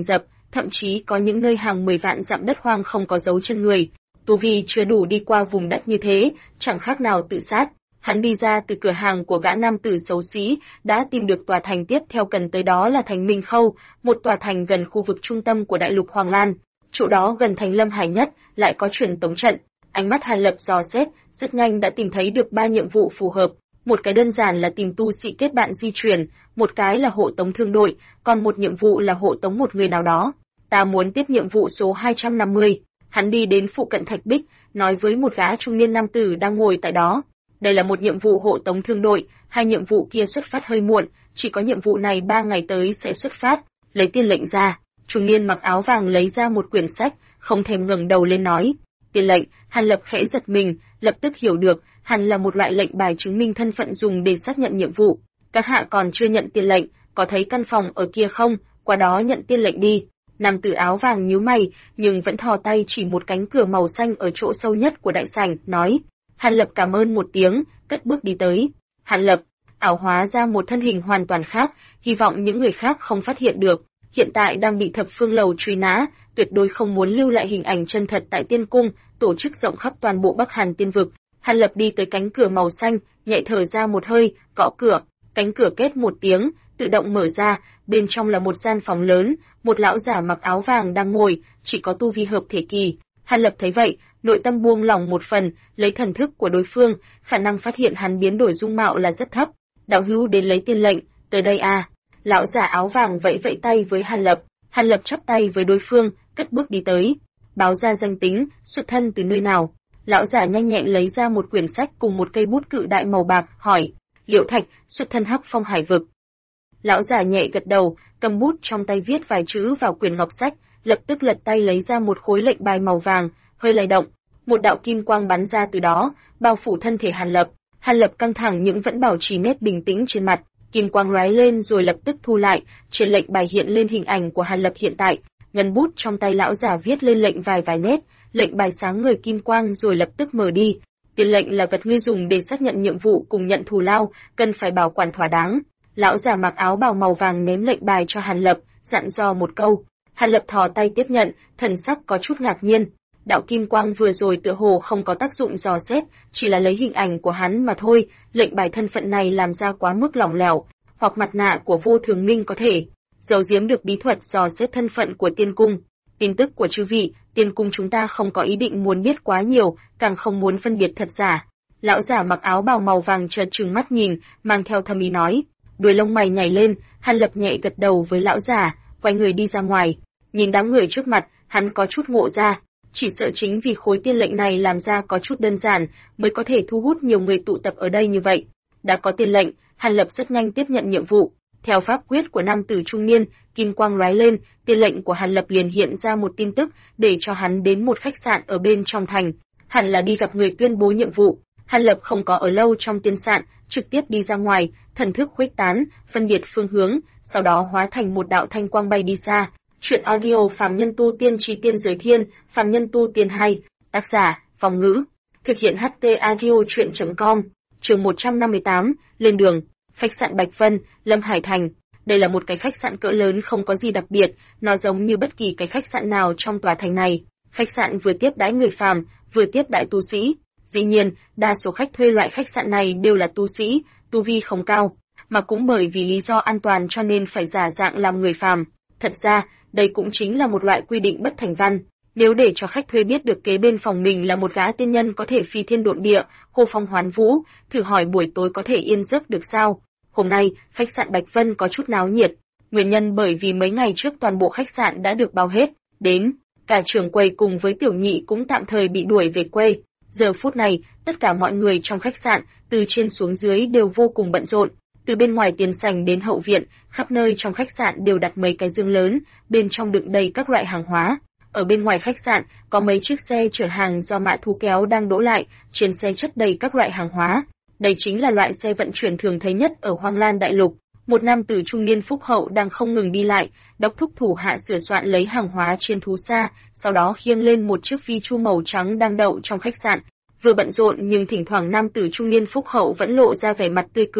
thậm chí có những nơi hàng 10 vạn dặm đất hoang không có dấu chân người. Tu vi chưa đủ đi qua vùng đất như thế, chẳng khác nào tự sát. Hắn đi ra từ cửa hàng của gã nam tử xấu xí, đã tìm được tòa thành tiếp theo cần tới, đó là thành Minh Khâu, một tòa thành gần khu vực trung tâm của đại lục Hoàng Lan. Chỗ đó gần thành Lâm Hải nhất, lại có truyền tống trận. Ánh mắt Hàn Lập dò xét, rất nhanh đã tìm thấy được 3 nhiệm vụ phù hợp. Một cái đơn giản là tìm tu sĩ kết bạn di chuyển, một cái là hộ tống thương đội, còn một nhiệm vụ là hộ tống một người nào đó. Ta muốn tiếp nhiệm vụ số 250. Hắn đi đến phụ cận thạch bích, nói với một gã trung niên nam tử đang ngồi tại đó. Đây là một nhiệm vụ hộ tống thương đội, 2 nhiệm vụ kia xuất phát hơi muộn, chỉ có nhiệm vụ này 3 ngày tới sẽ xuất phát. Lấy tiên lệnh ra, trung niên mặc áo vàng lấy ra một quyển sách, không thèm ngẩng đầu lên nói. Tiên lệnh. Hàn Lập khẽ giật mình, lập tức hiểu được, hẳn là một loại lệnh bài chứng minh thân phận dùng để xác nhận nhiệm vụ. Các hạ còn chưa nhận tiên lệnh, có thấy căn phòng ở kia không, qua đó nhận tiên lệnh đi. Nam tử áo vàng nhíu mày, nhưng vẫn thò tay chỉ một cánh cửa màu xanh ở chỗ sâu nhất của đại sảnh, nói. Hàn Lập cảm ơn một tiếng, cất bước đi tới. Hàn Lập ảo hóa ra một thân hình hoàn toàn khác, hy vọng những người khác không phát hiện được. Hiện tại đang bị Thập Phương Lầu truy nã, tuyệt đối không muốn lưu lại hình ảnh chân thật tại Tiên Cung, tổ chức rộng khắp toàn bộ Bắc Hàn Tiên vực. Hàn Lập đi tới cánh cửa màu xanh, nhẹ thở ra một hơi, gõ cửa, cánh cửa két một tiếng, tự động mở ra, bên trong là một gian phòng lớn, một lão giả mặc áo vàng đang ngồi, chỉ có tu vi hợp thể kỳ. Hàn Lập thấy vậy, nội tâm buông lỏng một phần, lấy thần thức của đối phương, khả năng phát hiện hắn biến đổi dung mạo là rất thấp. Đạo hữu đến lấy tiên lệnh, tới đây à? Lão giả áo vàng vẫy vẫy tay với Hàn Lập chắp tay với đối phương, cất bước đi tới. Báo ra danh tính, xuất thân từ nơi nào? Lão giả nhanh nhẹn lấy ra một quyển sách cùng một cây bút cự đại màu bạc, hỏi. Liễu Thạch, xuất thân Hắc Phong Hải vực. Lão giả nhẹ gật đầu, cầm bút trong tay viết vài chữ vào quyển ngọc sách, lập tức lật tay lấy ra một khối lệnh bài màu vàng, hơi lay động, một đạo kim quang bắn ra từ đó, bao phủ thân thể Hàn Lập. Hàn Lập căng thẳng nhưng vẫn bảo trì nét bình tĩnh trên mặt, kim quang lóe lên rồi lập tức thu lại, trên lệnh bài hiện lên hình ảnh của Hàn Lập hiện tại, ngân bút trong tay lão giả viết lên lệnh vài nét, lệnh bài sáng ngời kim quang rồi lập tức mở đi. Tiền lệnh là vật ngươi dùng để xác nhận nhiệm vụ cùng nhận thù lao, cần phải bảo quản thỏa đáng. Lão giả mặc áo bào màu vàng ném lệnh bài cho Hàn Lập, dặn dò một câu. Hàn Lập thò tay tiếp nhận, thần sắc có chút ngạc nhiên. Đạo kim quang vừa rồi tựa hồ không có tác dụng dò xét, chỉ là lấy hình ảnh của hắn mà thôi, lệnh bài thân phận này làm ra quá mức lỏng lẻo, hoặc mặt nạ của Vô Thường Minh có thể giấu giếm được bí thuật dò xét thân phận của Tiên Cung. Tin tức của chư vị, Tiên Cung chúng ta không có ý định muốn biết quá nhiều, càng không muốn phân biệt thật giả. Lão giả mặc áo bào màu vàng chợt trừng mắt nhìn, mang theo thâm ý nói. Đuôi lông mày nhảy lên, Hàn Lập nhẹ gật đầu với lão giả, quay người đi ra ngoài. Nhìn đám người trước mặt, hắn có chút ngộ ra, chỉ sợ chính vì khối tiên lệnh này làm ra có chút đơn giản, mới có thể thu hút nhiều người tụ tập ở đây như vậy. Đã có tiên lệnh, Hàn Lập rất nhanh tiếp nhận nhiệm vụ. Theo pháp quyết của nam tử trung niên, kim quang lóe lên, tiên lệnh của Hàn Lập liền hiện ra một tin tức, để cho hắn đến một khách sạn ở bên trong thành, hẳn là đi gặp người tuyên bố nhiệm vụ. Hàn Lập không có ở lâu trong tiên sạn, trực tiếp đi ra ngoài, thần thức khuếch tán, phân biệt phương hướng, sau đó hóa thành một đạo thanh quang bay đi xa. Truyện audio Phàm Nhân Tu Tiên Chí Tiên Giới Thiên, Phàm Nhân Tu Tiên 2, tác giả, Phong Ngữ, thực hiện HT audio truyện.com, chương 158, lên đường, khách sạn Bạch Vân, Lâm Hải Thành. Đây là một cái khách sạn cỡ lớn không có gì đặc biệt, nó giống như bất kỳ cái khách sạn nào trong tòa thành này. Khách sạn vừa tiếp đãi người phàm, vừa tiếp đãi tu sĩ. Dĩ nhiên, đa số khách thuê loại khách sạn này đều là tu sĩ, tu vi không cao, mà cũng bởi vì lý do an toàn cho nên phải giả dạng làm người phàm. Thật ra, đây cũng chính là một loại quy định bất thành văn. Nếu để cho khách thuê biết được kế bên phòng mình là một gã tiên nhân có thể phi thiên độn địa, hô phong hoán vũ, thử hỏi buổi tối có thể yên giấc được sao? Hôm nay, khách sạn Bạch Vân có chút náo nhiệt. Nguyên nhân bởi vì mấy ngày trước toàn bộ khách sạn đã được bao hết, đến cả trưởng quầy cùng với tiểu nhị cũng tạm thời bị đuổi về quê. Giờ phút này, tất cả mọi người trong khách sạn, từ trên xuống dưới đều vô cùng bận rộn. Từ bên ngoài tiền sảnh đến hậu viện, khắp nơi trong khách sạn đều đặt mấy cái dương lớn, bên trong đựng đầy các loại hàng hóa. Ở bên ngoài khách sạn, có mấy chiếc xe chở hàng do mã thú kéo đang đỗ lại, trên xe chất đầy các loại hàng hóa. Đây chính là loại xe vận chuyển thường thấy nhất ở Hoang Lan Đại Lục. Một nam tử trung niên phúc hậu đang không ngừng đi lại, đốc thúc thủ hạ sửa soạn lấy hàng hóa trên thú xa, sau đó khiêng lên một chiếc phi chu màu trắng đang đậu trong khách sạn. Vừa bận rộn nhưng thỉnh thoảng nam tử trung niên phúc hậu vẫn lộ ra vẻ mặt tươi cười.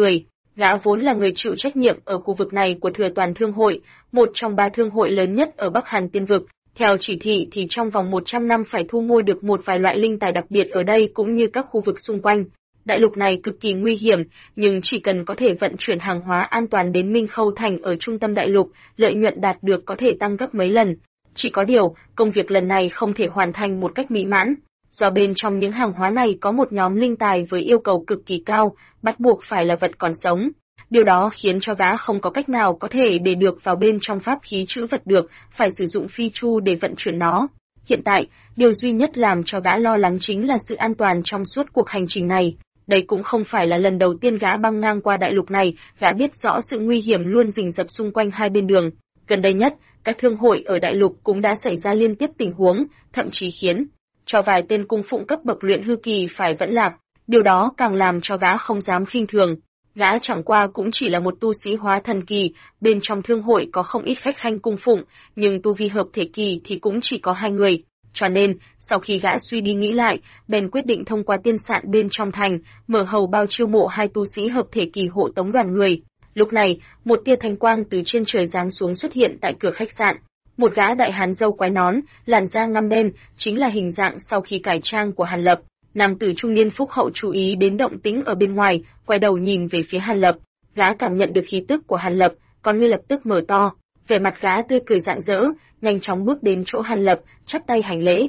Gã vốn là người chịu trách nhiệm ở khu vực này của Thừa Toàn Thương hội, một trong 3 thương hội lớn nhất ở Bắc Hàn Tiên vực. Theo chỉ thị thì trong vòng 100 năm phải thu mua được một vài loại linh tài đặc biệt ở đây cũng như các khu vực xung quanh. Đại lục này cực kỳ nguy hiểm, nhưng chỉ cần có thể vận chuyển hàng hóa an toàn đến Minh Khâu Thành ở trung tâm đại lục, lợi nhuận đạt được có thể tăng gấp mấy lần. Chỉ có điều, công việc lần này không thể hoàn thành một cách mỹ mãn, do bên trong những hàng hóa này có một nhóm linh tài với yêu cầu cực kỳ cao, bắt buộc phải là vật còn sống. Điều đó khiến cho gã không có cách nào có thể để được vào bên trong pháp khí trữ vật được, phải sử dụng phi chu để vận chuyển nó. Hiện tại, điều duy nhất làm cho gã lo lắng chính là sự an toàn trong suốt cuộc hành trình này. Đây cũng không phải là lần đầu tiên gã băng ngang qua đại lục này, gã biết rõ sự nguy hiểm luôn rình rập xung quanh hai bên đường. Gần đây nhất, các thương hội ở đại lục cũng đã xảy ra liên tiếp tình huống, thậm chí khiến cho vài tên cung phụng cấp bậc luyện hư kỳ phải vẫn lạc. Điều đó càng làm cho gã không dám khinh thường. Gã chẳng qua cũng chỉ là một tu sĩ hóa thần kỳ, bên trong thương hội có không ít khách khanh cung phụng, nhưng tu vi hợp thể kỳ thì cũng chỉ có 2 người. Cho nên, sau khi gã suy đi nghĩ lại, bèn quyết định thông qua tiên sạn bên trong thành, mở hầu bao chiêu mộ 2 tu sĩ hợp thể kỳ hộ tống đoàn người. Lúc này, một tia thanh quang từ trên trời giáng xuống xuất hiện tại cửa khách sạn. Một gã đại hán râu quái nón, làn da ngăm đen, chính là hình dạng sau khi cải trang của Hàn Lập. Nam tử trung niên phúc hậu chú ý đến động tĩnh ở bên ngoài, quay đầu nhìn về phía Hàn Lập. Gã cảm nhận được khí tức của Hàn Lập, con ngươi lập tức mở to, vẻ mặt gã tươi cười rạng rỡ, nhanh chóng bước đến chỗ Hàn Lập, chắp tay hành lễ.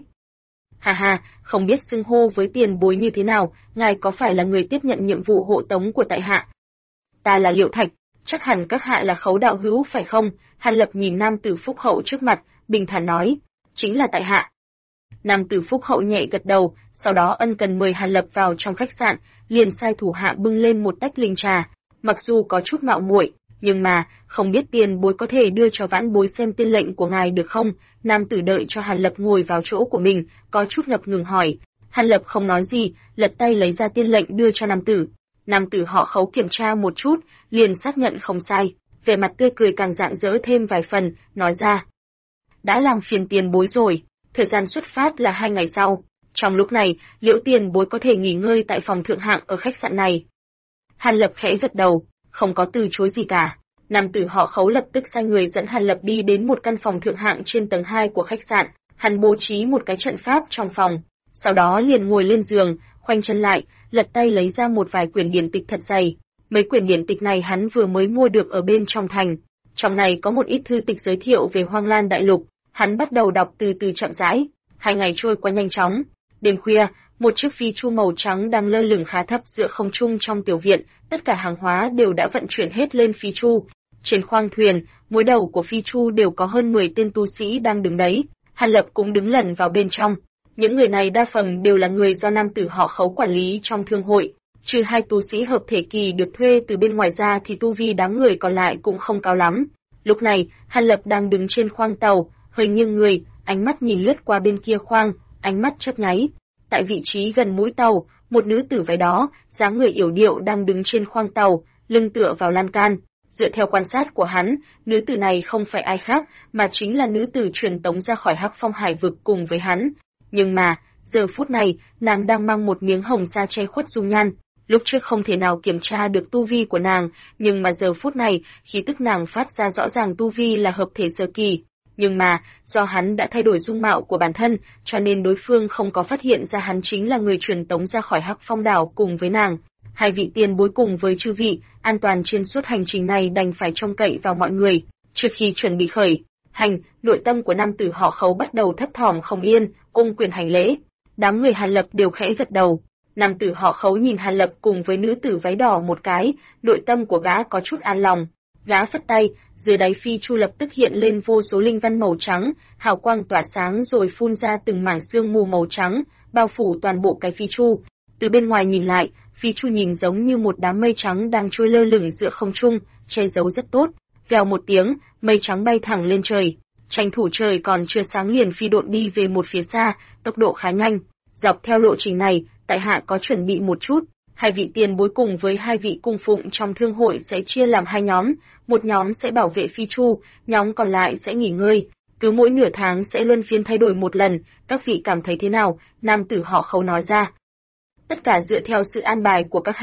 Ha ha, không biết xưng hô với tiền bối như thế nào, ngài có phải là người tiếp nhận nhiệm vụ hộ tống của tại hạ? Ta là Liệu Thạch, chắc hẳn các hạ là Khấu đạo hữu phải không? Hàn Lập nhìn nam tử phúc hậu trước mặt, bình thản nói, chính là tại hạ. Nam tử phúc hậu nhẹ gật đầu, sau đó ân cần mời Hàn Lập vào trong khách sạn, liền sai thủ hạ bưng lên một tách linh trà. Mặc dù có chút mạo muội, nhưng mà không biết tiền bối có thể đưa cho vãn bối xem tiên lệnh của ngài được không? Nam tử đợi cho Hàn Lập ngồi vào chỗ của mình, có chút ngập ngừng hỏi. Hàn Lập không nói gì, lật tay lấy ra tiên lệnh đưa cho nam tử. Nam tử họ Khấu kiểm tra một chút, liền xác nhận không sai, vẻ mặt tươi cười càng rạng rỡ thêm vài phần, nói ra: đã làm phiền tiền bối rồi. Thời gian xuất phát là 2 ngày sau. Trong lúc này, Liễu tiền bối có thể nghỉ ngơi tại phòng thượng hạng ở khách sạn này. Hàn Lập khẽ gật đầu, không có từ chối gì cả. Nam tử họ Khấu lập tức sai người dẫn Hàn Lập đi đến một căn phòng thượng hạng trên tầng 2 của khách sạn. Hắn bố trí một cái trận pháp trong phòng, sau đó liền ngồi lên giường, khoanh chân lại, lật tay lấy ra một vài quyển điển tịch thật dày. Mấy quyển điển tịch này hắn vừa mới mua được ở bên trong thành. Trong này có một ít thư tịch giới thiệu về Hoang Lan Đại Lục. Hắn bắt đầu đọc từ từ chậm rãi. 2 ngày trôi qua nhanh chóng. Đêm khuya, một chiếc phi chu màu trắng đang lơ lửng khá thấp giữa không trung trong tiểu viện. Tất cả hàng hóa đều đã vận chuyển hết lên phi chu. Trên khoang thuyền, mỗi đầu của phi chu đều có hơn 10 tên tu sĩ đang đứng đấy. Hàn Lập cũng đứng lẩn vào bên trong. Những người này đa phần đều là người do nam tử họ Khấu quản lý trong thương hội. Trừ 2 tu sĩ hợp thể kỳ được thuê từ bên ngoài ra thì tu vi đám người còn lại cũng không cao lắm. Lúc này, Hàn Lập đang đứng trên khoang tàu, hơi nghiêng người, ánh mắt nhìn lướt qua bên kia khoang, ánh mắt chớp nháy. Tại vị trí gần mũi tàu, một nữ tử váy đó, dáng người yểu điệu đang đứng trên khoang tàu, lưng tựa vào lan can. Dựa theo quan sát của hắn, nữ tử này không phải ai khác, mà chính là nữ tử truyền tống ra khỏi Hắc Phong Hải vực cùng với hắn. Nhưng mà, giờ phút này, nàng đang mang một miếng hồng sa che khuất dung nhan. Lúc trước không thể nào kiểm tra được tu vi của nàng, nhưng mà giờ phút này, khí tức nàng phát ra rõ ràng tu vi là hợp thể sơ kỳ. Nhưng mà, do hắn đã thay đổi dung mạo của bản thân, cho nên đối phương không có phát hiện ra hắn chính là người truyền tống ra khỏi Hắc Phong đảo cùng với nàng. 2 vị tiền bối cùng với chư vị, an toàn trên suốt hành trình này đành phải trông cậy vào mọi người. Trước khi chuẩn bị khởi hành, nội tâm của nam tử họ Khấu bắt đầu thấp thỏm không yên, ôm quyền hành lễ. Đám người Hàn Lập đều khẽ gật đầu. Nam tử họ Khấu nhìn Hàn Lập cùng với nữ tử váy đỏ một cái, nội tâm của gã có chút an lòng. Gã phất tay, dưới đáy phi chu lập tức hiện lên vô số linh văn màu trắng, hào quang tỏa sáng rồi phun ra từng mảng sương mù màu trắng, bao phủ toàn bộ cái phi chu. Từ bên ngoài nhìn lại, phi chu nhìn giống như một đám mây trắng đang trôi lơ lửng giữa không trung, che giấu rất tốt. Vèo một tiếng, mây trắng bay thẳng lên trời. Tranh thủ trời còn chưa sáng liền phi độn đi về một phía xa, tốc độ khá nhanh. Dọc theo lộ trình này, tại hạ có chuẩn bị một chút. 2 vị tiền bối cùng với 2 vị cung phụng trong thương hội sẽ chia làm 2 nhóm, một nhóm sẽ bảo vệ phi chu, nhóm còn lại sẽ nghỉ ngơi. Cứ mỗi nửa tháng sẽ luân phiên thay đổi một lần, các vị cảm thấy thế nào? Nam tử họ Khấu nói ra. Tất cả dựa theo sự an bài của các hạ.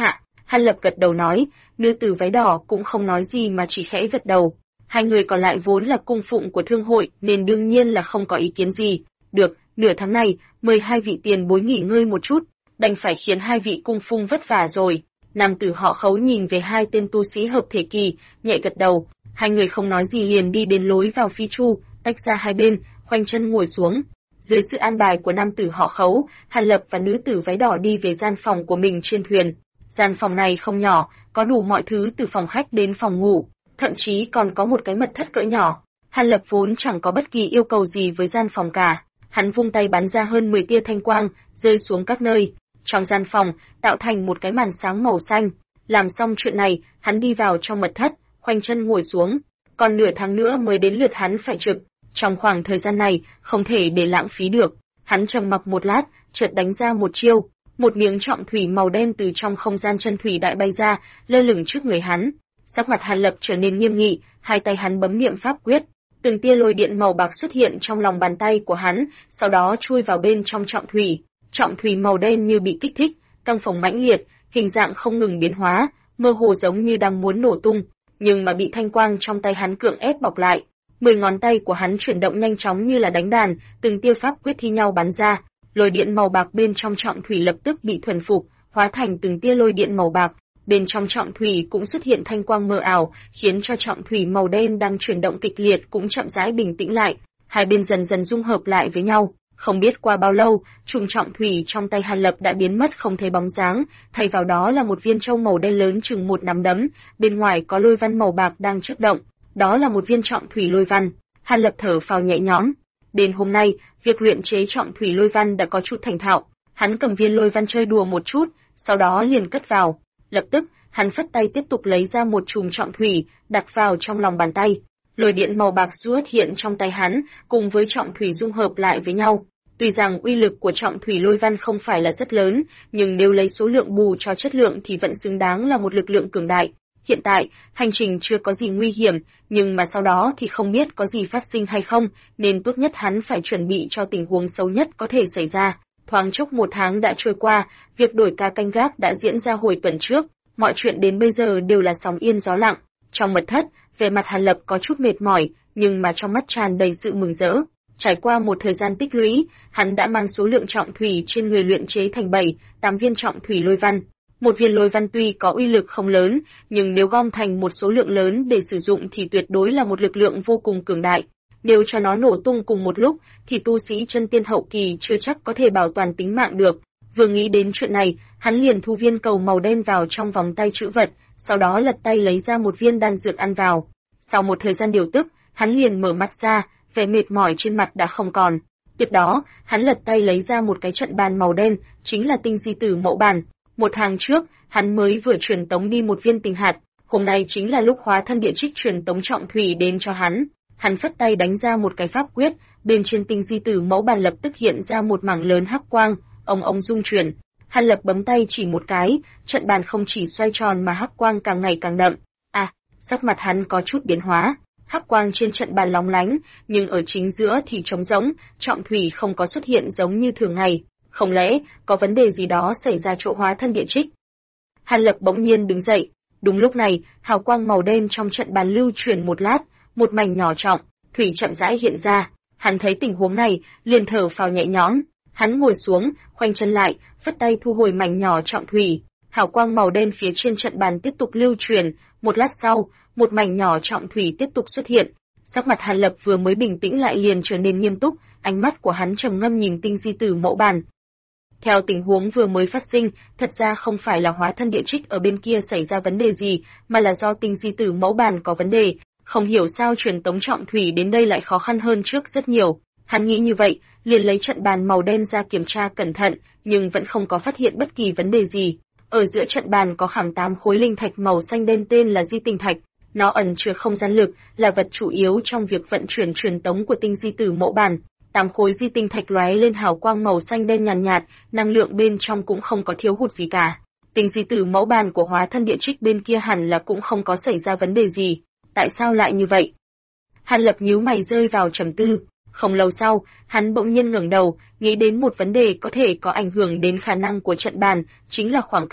Hàn Lập gật đầu nói, nữ tử váy đỏ cũng không nói gì mà chỉ khẽ gật đầu. Hai người còn lại vốn là cung phụng của thương hội nên đương nhiên là không có ý kiến gì. Được, nửa tháng này, mời hai vị tiền bối nghỉ ngơi một chút, đành phải khiến hai vị cung phụng vất vả rồi. Nam tử họ Khấu nhìn về hai tên tu sĩ hợp thể kỳ, nhẹ gật đầu. Hai người không nói gì liền đi đến lối vào phi chu, tách ra hai bên, khoanh chân ngồi xuống. Dưới sự an bài của nam tử họ Khấu, Hàn Lập và nữ tử váy đỏ đi về gian phòng của mình trên thuyền. Gian phòng này không nhỏ, có đủ mọi thứ từ phòng khách đến phòng ngủ, thậm chí còn có một cái mật thất cỡ nhỏ. Hàn Lập vốn chẳng có bất kỳ yêu cầu gì với gian phòng cả. Hắn vung tay bắn ra hơn 10 tia thanh quang, rơi xuống các nơi. Trong gian phòng, tạo thành một cái màn sáng màu xanh. Làm xong chuyện này, hắn đi vào trong mật thất, khoanh chân ngồi xuống. Còn nửa tháng nữa mới đến lượt hắn phải trực. Trong khoảng thời gian này, không thể để lãng phí được. Hắn trầm mặc một lát, chợt đánh ra một chiêu. Một miếng trọng thủy màu đen từ trong không gian chân thủy đại bay ra, lơ lửng trước người hắn. Sắc mặt Hàn Lập trở nên nghiêm nghị, hai tay hắn bấm niệm pháp quyết. Từng tia lôi điện màu bạc xuất hiện trong lòng bàn tay của hắn, sau đó chui vào bên trong trọng thủy. Trọng thủy màu đen như bị kích thích, căng phồng mãnh liệt, hình dạng không ngừng biến hóa, mơ hồ giống như đang muốn nổ tung, nhưng mà bị thanh quang trong tay hắn cưỡng ép bọc lại. 10 ngón tay của hắn chuyển động nhanh chóng như là đánh đàn, từng tia pháp quyết thi nhau bắn ra, lôi điện màu bạc bên trong trọng thủy lập tức bị thuần phục, hóa thành từng tia lôi điện màu bạc. Bên trong trọng thủy cũng xuất hiện thanh quang mờ ảo, khiến cho trọng thủy màu đen đang chuyển động kịch liệt cũng chậm rãi bình tĩnh lại. Hai bên dần dần dung hợp lại với nhau. Không biết qua bao lâu, trùng trọng thủy trong tay Hàn Lập đã biến mất không thấy bóng dáng, thay vào đó là một viên châu màu đen lớn chừng một nắm đấm, bên ngoài có lôi văn màu bạc đang chớp động. Đó là một viên trọng thủy lôi văn. Hàn Lập thở phào nhẹ nhõm. Đến hôm nay, việc luyện chế trọng thủy lôi văn đã có chút thành thạo. Hắn cầm viên lôi văn chơi đùa một chút, sau đó liền cất vào. Lập tức, hắn phất tay tiếp tục lấy ra một chùm trọng thủy, đặt vào trong lòng bàn tay. Lôi điện màu bạc xuất hiện trong tay hắn, cùng với trọng thủy dung hợp lại với nhau. Tuy rằng uy lực của trọng thủy lôi văn không phải là rất lớn, nhưng nếu lấy số lượng bù cho chất lượng thì vẫn xứng đáng là một lực lượng cường đại. Hiện tại, hành trình chưa có gì nguy hiểm, nhưng mà sau đó thì không biết có gì phát sinh hay không, nên tốt nhất hắn phải chuẩn bị cho tình huống xấu nhất có thể xảy ra. Thoáng chốc một tháng đã trôi qua, việc đổi ca canh gác đã diễn ra hồi tuần trước, mọi chuyện đến bây giờ đều là sóng yên gió lặng. Trong mật thất, vẻ mặt Hàn Lập có chút mệt mỏi, nhưng mà trong mắt tràn đầy sự mừng rỡ. Trải qua một thời gian tích lũy, hắn đã mang số lượng trọng thủy trên người luyện chế thành 7-8 viên trọng thủy lôi văn. Một viên lôi văn tuy có uy lực không lớn, nhưng nếu gom thành một số lượng lớn để sử dụng thì tuyệt đối là một lực lượng vô cùng cường đại. Nếu cho nó nổ tung cùng một lúc, thì tu sĩ chân tiên hậu kỳ chưa chắc có thể bảo toàn tính mạng được. Vừa nghĩ đến chuyện này, hắn liền thu viên cầu màu đen vào trong vòng tay trữ vật, sau đó lật tay lấy ra một viên đan dược ăn vào. Sau một thời gian điều tức, hắn liền mở mắt ra, vẻ mệt mỏi trên mặt đã không còn. Tiếp đó, hắn lật tay lấy ra một cái trận bàn màu đen, chính là tinh di tử mẫu bàn. Một tháng trước, hắn mới vừa truyền tống đi một viên tinh hạt, hôm nay chính là lúc hóa thân địa trích truyền tống trọng thủy đến cho hắn. Hắn phất tay đánh ra một cái pháp quyết, bên trên tinh di tử mẫu bàn lập tức hiện ra một mảng lớn hắc quang, ông rung chuyển. Hàn Lập bấm tay chỉ một cái, trận bàn không chỉ xoay tròn mà hắc quang càng ngày càng đậm. Sắc mặt hắn có chút biến hóa. Hắc quang trên trận bàn lóng lánh, nhưng ở chính giữa thì trống rỗng, trọng thủy không có xuất hiện giống như thường ngày. Không lẽ có vấn đề gì đó xảy ra chỗ hóa thân địa trích? Hàn Lập bỗng nhiên đứng dậy. Đúng lúc này, hào quang màu đen trong trận bàn lưu chuyển một lát, một mảnh nhỏ trọng thủy chậm rãi hiện ra. Hắn thấy tình huống này, liền thở phào nhẹ nhõm. Hắn ngồi xuống, khoanh chân lại, phất tay thu hồi mảnh nhỏ trọng thủy. Hào quang màu đen phía trên trận bàn tiếp tục lưu truyền. Một lát sau, một mảnh nhỏ trọng thủy tiếp tục xuất hiện. Sắc mặt Hàn Lập vừa mới bình tĩnh lại liền trở nên nghiêm túc, ánh mắt của hắn trầm ngâm nhìn tinh di tử mẫu bàn. Theo tình huống vừa mới phát sinh, thật ra không phải là hóa thân địa trích ở bên kia xảy ra vấn đề gì, mà là do tinh di tử mẫu bàn có vấn đề. Không hiểu sao truyền tống trọng thủy đến đây lại khó khăn hơn trước rất nhiều. Hắn nghĩ như vậy, liền lấy trận bàn màu đen ra kiểm tra cẩn thận, nhưng vẫn không có phát hiện bất kỳ vấn đề gì. Ở giữa trận bàn có khảm 8 khối linh thạch màu xanh đen tên là di tinh thạch. Nó ẩn chứa không gian lực, là vật chủ yếu trong việc vận chuyển truyền tống của tinh di tử mẫu bàn. 8 khối di tinh thạch lóe lên hào quang màu xanh đen nhàn nhạt, năng lượng bên trong cũng không có thiếu hụt gì cả. Tinh di tử mẫu bàn của hóa thân địa trích bên kia hẳn là cũng không có xảy ra vấn đề gì. Tại sao lại như vậy? Hàn Lập nhíu mày rơi vào trầm tư. Không lâu sau, hắn bỗng nhiên ngẩng đầu, nghĩ đến một vấn đề có thể có ảnh hưởng đến khả năng của trận bàn, chính là khoảng cách.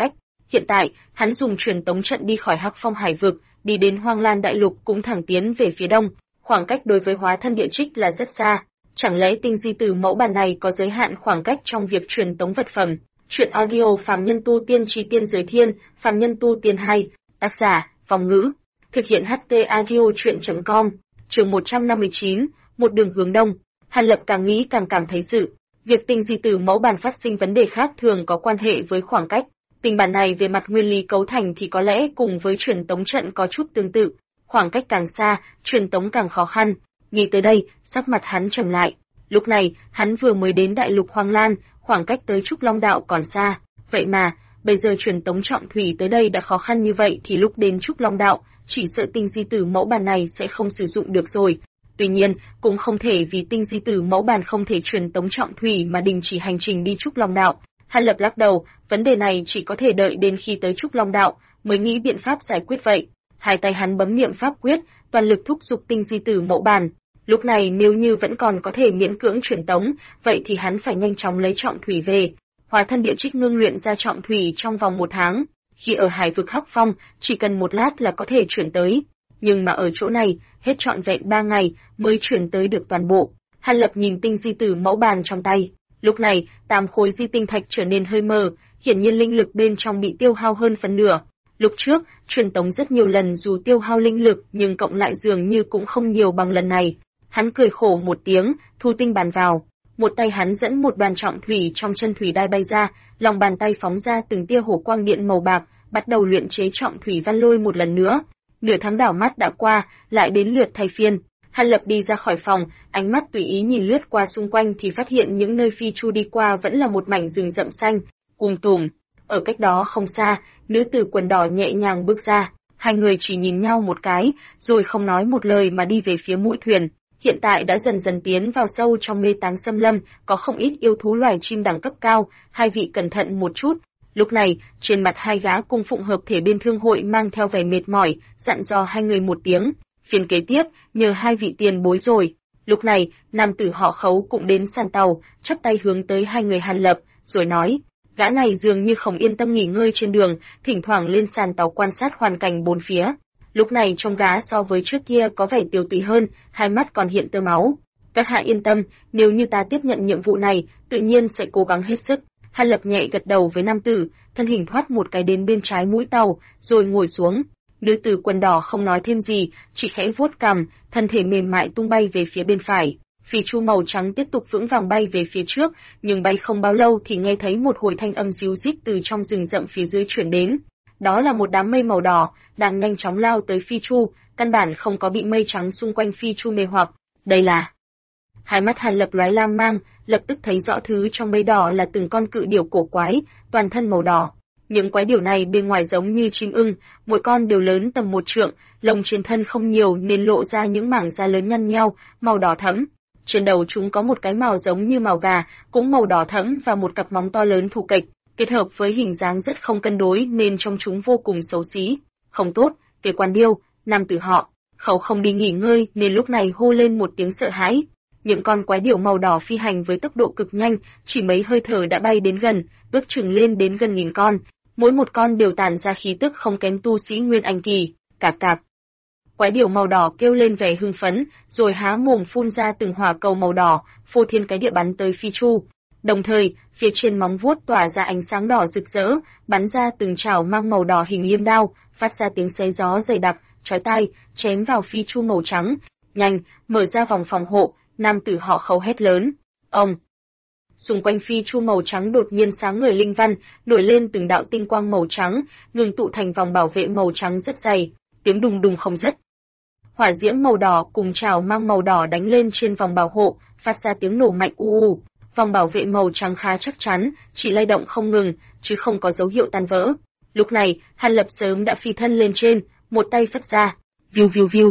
Hiện tại, hắn dùng truyền tống trận đi khỏi Hắc Phong Hải vực, đi đến Hoang Lan Đại Lục cũng thẳng tiến về phía đông, khoảng cách đối với hóa thân địa trích là rất xa. Chẳng lẽ tinh di tử mẫu bản này có giới hạn khoảng cách trong việc truyền tống vật phẩm? Chuyện audio Phàm Nhân Tu Tiên Chí Tiên Giới Thiên, Phàm Nhân Tu Tiên 2, tác giả, Phong Ngữ, thực hiện HT audio chuyện.com, chương 159, một đường hướng đông. Hàn Lập càng nghĩ càng cảm thấy việc tinh di tử mẫu bản phát sinh vấn đề khác thường có quan hệ với khoảng cách. Tình bản này về mặt nguyên lý cấu thành thì có lẽ cùng với truyền tống trận có chút tương tự. Khoảng cách càng xa, truyền tống càng khó khăn. Nghĩ tới đây, sắc mặt hắn trầm lại. Lúc này, hắn vừa mới đến đại lục Hoang Lan, khoảng cách tới Trúc Long Đạo còn xa. Vậy mà, bây giờ truyền tống trọng thủy tới đây đã khó khăn như vậy thì lúc đến Trúc Long Đạo, chỉ sợ tinh di tử mẫu bản này sẽ không sử dụng được rồi. Tuy nhiên, cũng không thể vì tinh di tử mẫu bản không thể truyền tống trọng thủy mà đình chỉ hành trình đi Trúc Long Đạo. Hàn Lập lắc đầu, vấn đề này chỉ có thể đợi đến khi tới Trúc Long Đạo mới nghĩ biện pháp giải quyết vậy. Hai tay hắn bấm niệm pháp quyết, toàn lực thúc giục tinh di tử mẫu bản. Lúc này nếu như vẫn còn có thể miễn cưỡng truyền tống, vậy thì hắn phải nhanh chóng lấy trọng thủy về. Hóa thân địa trích ngưng luyện ra trọng thủy trong vòng 1 tháng, khi ở hải vực Hắc Phong, chỉ cần 1 lát là có thể chuyển tới. Nhưng mà ở chỗ này, hết trọn vẹn 3 ngày mới chuyển tới được toàn bộ. Hàn Lập nhìn tinh di tử mẫu bản trong tay. Lúc này, 8 khối di tinh thạch trở nên hơi mờ, hiển nhiên linh lực bên trong bị tiêu hao hơn phần nửa. Lúc trước, truyền tống rất nhiều lần dù tiêu hao linh lực nhưng cộng lại dường như cũng không nhiều bằng lần này. Hắn cười khổ một tiếng, thu tinh bàn vào. Một tay hắn dẫn một đoàn trọng thủy trong chân thủy đai bay ra, lòng bàn tay phóng ra từng tia hổ quang điện màu bạc, bắt đầu luyện chế trọng thủy văn lôi một lần nữa. Nửa tháng đảo mắt đã qua, lại đến lượt thay phiên. Hàn Lập đi ra khỏi phòng, ánh mắt tùy ý nhìn lướt qua xung quanh thì phát hiện những nơi phi chu đi qua vẫn là một mảnh rừng rậm xanh, tùm. Ở cách đó không xa, nữ tử quần đỏ nhẹ nhàng bước ra. Hai người chỉ nhìn nhau một cái, rồi không nói một lời mà đi về phía mũi thuyền. Hiện tại đã dần dần tiến vào sâu trong mê táng xâm lâm, có không ít yêu thú loài chim đẳng cấp cao, hai vị cẩn thận một chút. Lúc này, trên mặt hai gã cung phụng hợp thể bên thương hội mang theo vẻ mệt mỏi, dặn dò hai người một tiếng. Phiên kế tiếp, nhờ hai vị tiền bối rồi. Lúc này, nam tử họ Khấu cũng đến sàn tàu, chắp tay hướng tới hai người Hàn Lập, rồi nói, gã này dường như không yên tâm nghỉ ngơi trên đường, thỉnh thoảng lên sàn tàu quan sát hoàn cảnh bốn phía. Lúc này trông gã so với trước kia có vẻ tiều tụy hơn, hai mắt còn hiện tơ máu. Các hạ yên tâm, nếu như ta tiếp nhận nhiệm vụ này, tự nhiên sẽ cố gắng hết sức. Hàn Lập nhẹ gật đầu với nam tử, thân hình thoát một cái đến bên trái mũi tàu, rồi ngồi xuống. Nữ tử quần đỏ không nói thêm gì, chỉ khẽ vuốt cằm, thân thể mềm mại tung bay về phía bên phải. Phi chu màu trắng tiếp tục vững vàng bay về phía trước, nhưng bay không bao lâu thì nghe thấy một hồi thanh âm ríu rít từ trong rừng rậm phía dưới truyền đến. Đó là một đám mây màu đỏ, đang nhanh chóng lao tới phi chu, căn bản không có bị mây trắng xung quanh phi chu mê hoặc. Đây là... Hai mắt Hàn Lập lóe lam mang, lập tức thấy rõ thứ trong mây đỏ là từng con cự điểu cổ quái, toàn thân màu đỏ. Những quái điểu này bên ngoài giống như chim ưng, mỗi con đều lớn tầm 1 trượng, lông trên thân không nhiều nên lộ ra những mảng da lớn nhăn nhau, màu đỏ thẫm. Trên đầu chúng có một cái mào giống như mào gà, cũng màu đỏ thẫm và một cặp móng to lớn thù kịch, kết hợp với hình dáng rất không cân đối nên trông chúng vô cùng xấu xí. Không tốt, Kế Quan Điêu, nam tử họ Khấu không đi nghỉ ngơi nên lúc này hô lên một tiếng sợ hãi. Những con quái điểu màu đỏ phi hành với tốc độ cực nhanh, chỉ mấy hơi thở đã bay đến gần, ước chừng lên đến gần 1000 con. Mỗi một con đều tản ra khí tức không kém tu sĩ Nguyên Anh kỳ. Cạp. Quái điểu màu đỏ kêu lên vẻ hưng phấn, rồi há mồm phun ra từng hỏa cầu màu đỏ, phô thiên cái địa bắn tới phi chu. Đồng thời, phía trên móng vuốt tỏa ra ánh sáng đỏ rực rỡ, bắn ra từng chảo mang màu đỏ hình liêm đao, phát ra tiếng xé gió dày đặc, chói tai, chém vào phi chu màu trắng. Nhanh, mở ra vòng phòng hộ, nam tử họ Khấu hét lớn. Ông. Xung quanh phi chu màu trắng đột nhiên sáng ngời linh văn, nổi lên từng đạo tinh quang màu trắng, ngừng tụ thành vòng bảo vệ màu trắng rất dày, tiếng đùng đùng không dứt. Hỏa diễm màu đỏ cùng trào mang màu đỏ đánh lên trên vòng bảo hộ, phát ra tiếng nổ mạnh u. Vòng bảo vệ màu trắng khá chắc chắn, chỉ lay động không ngừng, chứ không có dấu hiệu tan vỡ. Lúc này, Hàn Lập sớm đã phi thân lên trên, một tay phất ra, viu.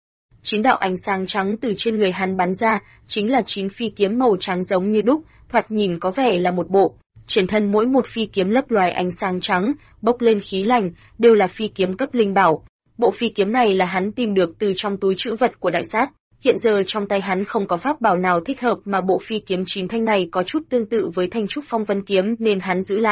9 đạo ánh sáng trắng từ trên người hắn bắn ra, chính là 9 phi kiếm màu trắng giống như đúc, thoạt nhìn có vẻ là một bộ. Trên thân mỗi một phi kiếm lấp loài ánh sáng trắng, bốc lên khí lành, đều là phi kiếm cấp linh bảo. Bộ phi kiếm này là hắn tìm được từ trong túi trữ vật của đại sát. Hiện giờ trong tay hắn không có pháp bảo nào thích hợp mà bộ phi kiếm 9 thanh này có chút tương tự với thanh trúc phong vân kiếm nên hắn giữ lại.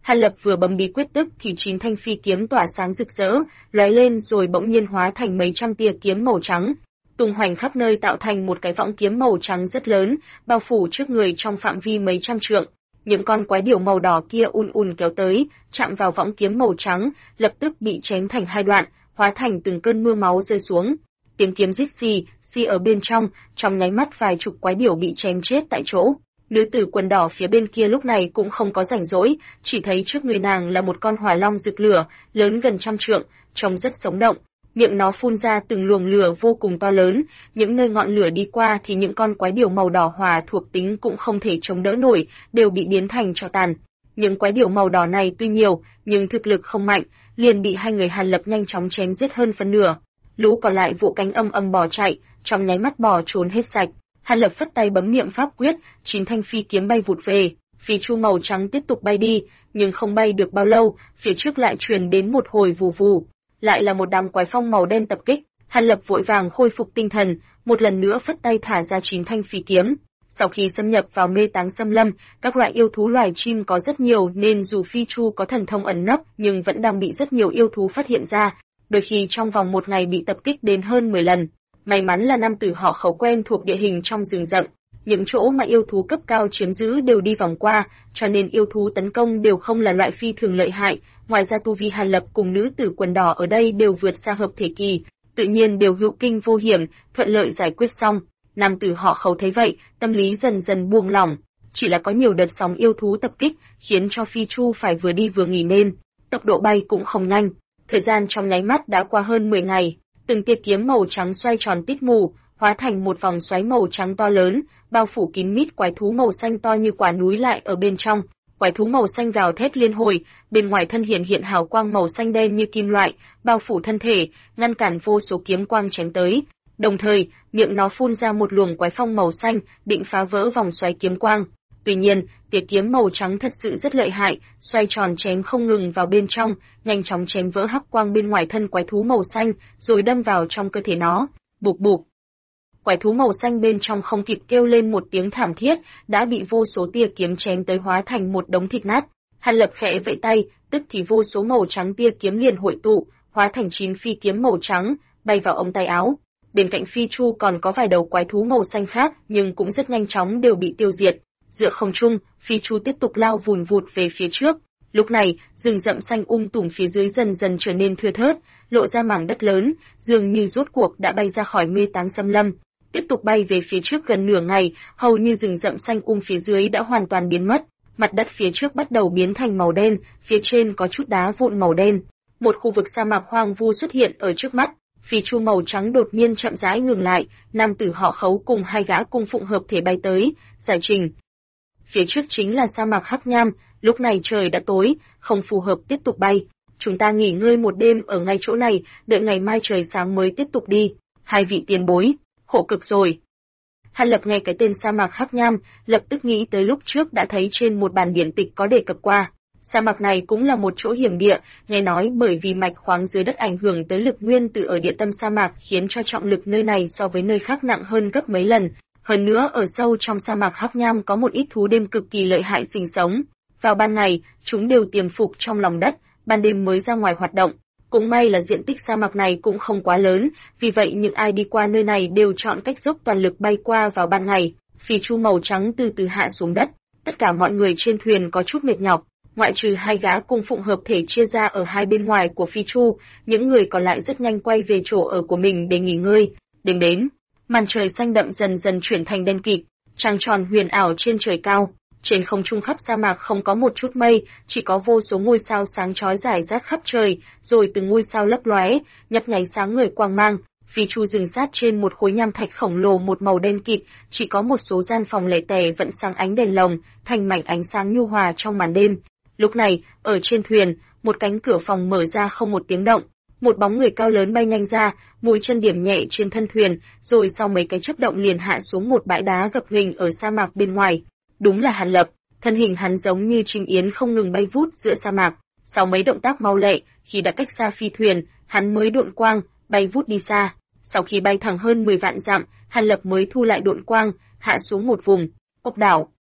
Hàn Lập vừa bấm bí quyết tức thì 9 thanh phi kiếm tỏa sáng rực rỡ, lóe lên rồi bỗng nhiên hóa thành mấy trăm tia kiếm màu trắng, tung hoành khắp nơi tạo thành một cái võng kiếm màu trắng rất lớn, bao phủ trước người trong phạm vi mấy trăm trượng. Những con quái điểu màu đỏ kia kéo tới, chạm vào võng kiếm màu trắng, lập tức bị chém thành hai đoạn, hóa thành từng cơn mưa máu rơi xuống. Tiếng kiếm rít xì ở bên trong nháy mắt vài chục quái điểu bị chém chết tại chỗ. Nữ tử quần đỏ phía bên kia lúc này cũng không có rảnh rỗi, chỉ thấy trước người nàng là một con hỏa long rực lửa, lớn gần trăm trượng, trông rất sống động. Miệng nó phun ra từng luồng lửa vô cùng to lớn, những nơi ngọn lửa đi qua thì những con quái điểu màu đỏ hỏa thuộc tính cũng không thể chống đỡ nổi, đều bị biến thành tro tàn. Những quái điểu màu đỏ này tuy nhiều, nhưng thực lực không mạnh, liền bị hai người Hàn Lập nhanh chóng chém giết hơn phân nửa. Lũ còn lại vỗ cánh âm bỏ chạy, trong nháy mắt bỏ trốn hết sạch. Hàn Lập phất tay bấm niệm pháp quyết, 9 thanh phi kiếm bay vụt về, phi chu màu trắng tiếp tục bay đi, nhưng không bay được bao lâu, phía trước lại truyền đến một hồi vù vù, lại là một đám quái phong màu đen tập kích. Hàn Lập vội vàng khôi phục tinh thần, một lần nữa phất tay thả ra 9 thanh phi kiếm. Sau khi xâm nhập vào mê táng xâm lâm, các loại yêu thú loài chim có rất nhiều nên dù phi chu có thần thông ẩn nấp nhưng vẫn đang bị rất nhiều yêu thú phát hiện ra, đôi khi trong vòng một ngày bị tập kích đến hơn 10 lần. May mắn là nam tử họ Khấu quen thuộc địa hình trong rừng rậm, những chỗ mà yêu thú cấp cao chiếm giữ đều đi vòng qua, cho nên yêu thú tấn công đều không là loại phi thường lợi hại. Ngoài ra tu vi Hàn Lập cùng nữ tử quần đỏ ở đây đều vượt xa hợp thể kỳ, tự nhiên đều hữu kinh vô hiểm, thuận lợi giải quyết xong. Nam tử họ Khấu thấy vậy, tâm lý dần dần buông lỏng, chỉ là có nhiều đợt sóng yêu thú tập kích, khiến cho phi chu phải vừa đi vừa nghỉ nên tốc độ bay cũng không nhanh. Thời gian trong nháy mắt đã qua hơn 10 ngày, từng tia kiếm màu trắng xoay tròn tít mù, hóa thành một vòng xoáy màu trắng to lớn, bao phủ kín mít quái thú màu xanh to như quả núi lại ở bên trong. Quái thú màu xanh gào thét liên hồi, bên ngoài thân hiện hào quang màu xanh đen như kim loại, bao phủ thân thể, ngăn cản vô số kiếm quang chém tới. Đồng thời, miệng nó phun ra một luồng quái phong màu xanh, định phá vỡ vòng xoáy kiếm quang. Tuy nhiên, tia kiếm màu trắng thật sự rất lợi hại, xoay tròn chém không ngừng vào bên trong, nhanh chóng chém vỡ hắc quang bên ngoài thân quái thú màu xanh, rồi đâm vào trong cơ thể nó. Bụp bụp. Quái thú màu xanh bên trong không kịp kêu lên một tiếng thảm thiết, đã bị vô số tia kiếm chém tới hóa thành một đống thịt nát. Hàn Lập khẽ vẫy tay, tức thì vô số màu trắng tia kiếm liền hội tụ, hóa thành 9 phi kiếm màu trắng, bay vào ống tay áo. Bên cạnh phi chu còn có vài đầu quái thú màu xanh khác, nhưng cũng rất nhanh chóng đều bị tiêu diệt. Giữa không trung, phi chu tiếp tục lao vùn vụt về phía trước. Lúc này, rừng rậm xanh tùm phía dưới dần dần trở nên thưa thớt, lộ ra mảng đất lớn, dường như rốt cuộc đã bay ra khỏi mê táng xâm lâm. Tiếp tục bay về phía trước gần nửa ngày, hầu như rừng rậm xanh phía dưới đã hoàn toàn biến mất. Mặt đất phía trước bắt đầu biến thành màu đen, phía trên có chút đá vụn màu đen. Một khu vực sa mạc hoang vu xuất hiện ở trước mắt. Phi chu màu trắng đột nhiên chậm rãi ngừng lại, nam tử họ Khấu cùng hai gã cung phụng hợp thể bay tới, giải trình. Phía trước chính là sa mạc hắc nham, lúc này trời đã tối, không phù hợp tiếp tục bay. Chúng ta nghỉ ngơi một đêm ở ngay chỗ này, đợi ngày mai trời sáng mới tiếp tục đi. Hai vị tiền bối, khổ cực rồi. Hàn Lập nghe cái tên sa mạc hắc nham, lập tức nghĩ tới lúc trước đã thấy trên một bản điển tịch có đề cập qua. Sa mạc này cũng là một chỗ hiểm địa, nghe nói bởi vì mạch khoáng dưới đất ảnh hưởng tới lực nguyên tử ở địa tâm sa mạc khiến cho trọng lực nơi này so với nơi khác nặng hơn gấp mấy lần. Hơn nữa ở sâu trong sa mạc hắc nham có một ít thú đêm cực kỳ lợi hại sinh sống. Vào ban ngày, chúng đều tiềm phục trong lòng đất, ban đêm mới ra ngoài hoạt động. Cũng may là diện tích sa mạc này cũng không quá lớn, vì vậy những ai đi qua nơi này đều chọn cách dốc toàn lực bay qua vào ban ngày. Phi chu màu trắng từ từ hạ xuống đất, tất cả mọi người trên thuyền có chút mệt nhọc, ngoại trừ hai gã cung phụng hợp thể chia ra ở hai bên ngoài của phi chu, những người còn lại rất nhanh quay về chỗ ở của mình để nghỉ ngơi. Đêm đến, màn trời xanh đậm dần dần chuyển thành đen kịt, trăng tròn huyền ảo trên trời cao. Trên không trung khắp sa mạc không có một chút mây, chỉ có vô số ngôi sao sáng chói rải rác khắp trời, rồi từng ngôi sao lấp lóe, nhấp nháy sáng ngời quang mang. Phi chu dừng sát trên một khối nham thạch khổng lồ một màu đen kịt, chỉ có một số gian phòng lẻ tẻ vẫn sáng ánh đèn lồng, thành mảnh ánh sáng nhu hòa trong màn đêm. Lúc này, ở trên thuyền, một cánh cửa phòng mở ra không một tiếng động. Một bóng người cao lớn bay nhanh ra, mũi chân điểm nhẹ trên thân thuyền, rồi sau mấy cái chớp động liền hạ xuống một bãi đá gập ghềnh ở sa mạc bên ngoài. Đúng là Hàn Lập, thân hình hắn giống như chim yến không ngừng bay vút giữa sa mạc. Sau mấy động tác mau lẹ, khi đã cách xa phi thuyền, hắn mới độn quang, bay vút đi xa. Sau khi bay thẳng hơn 10 vạn dặm, Hàn Lập mới thu lại độn quang, hạ xuống một vùng ốc đảo.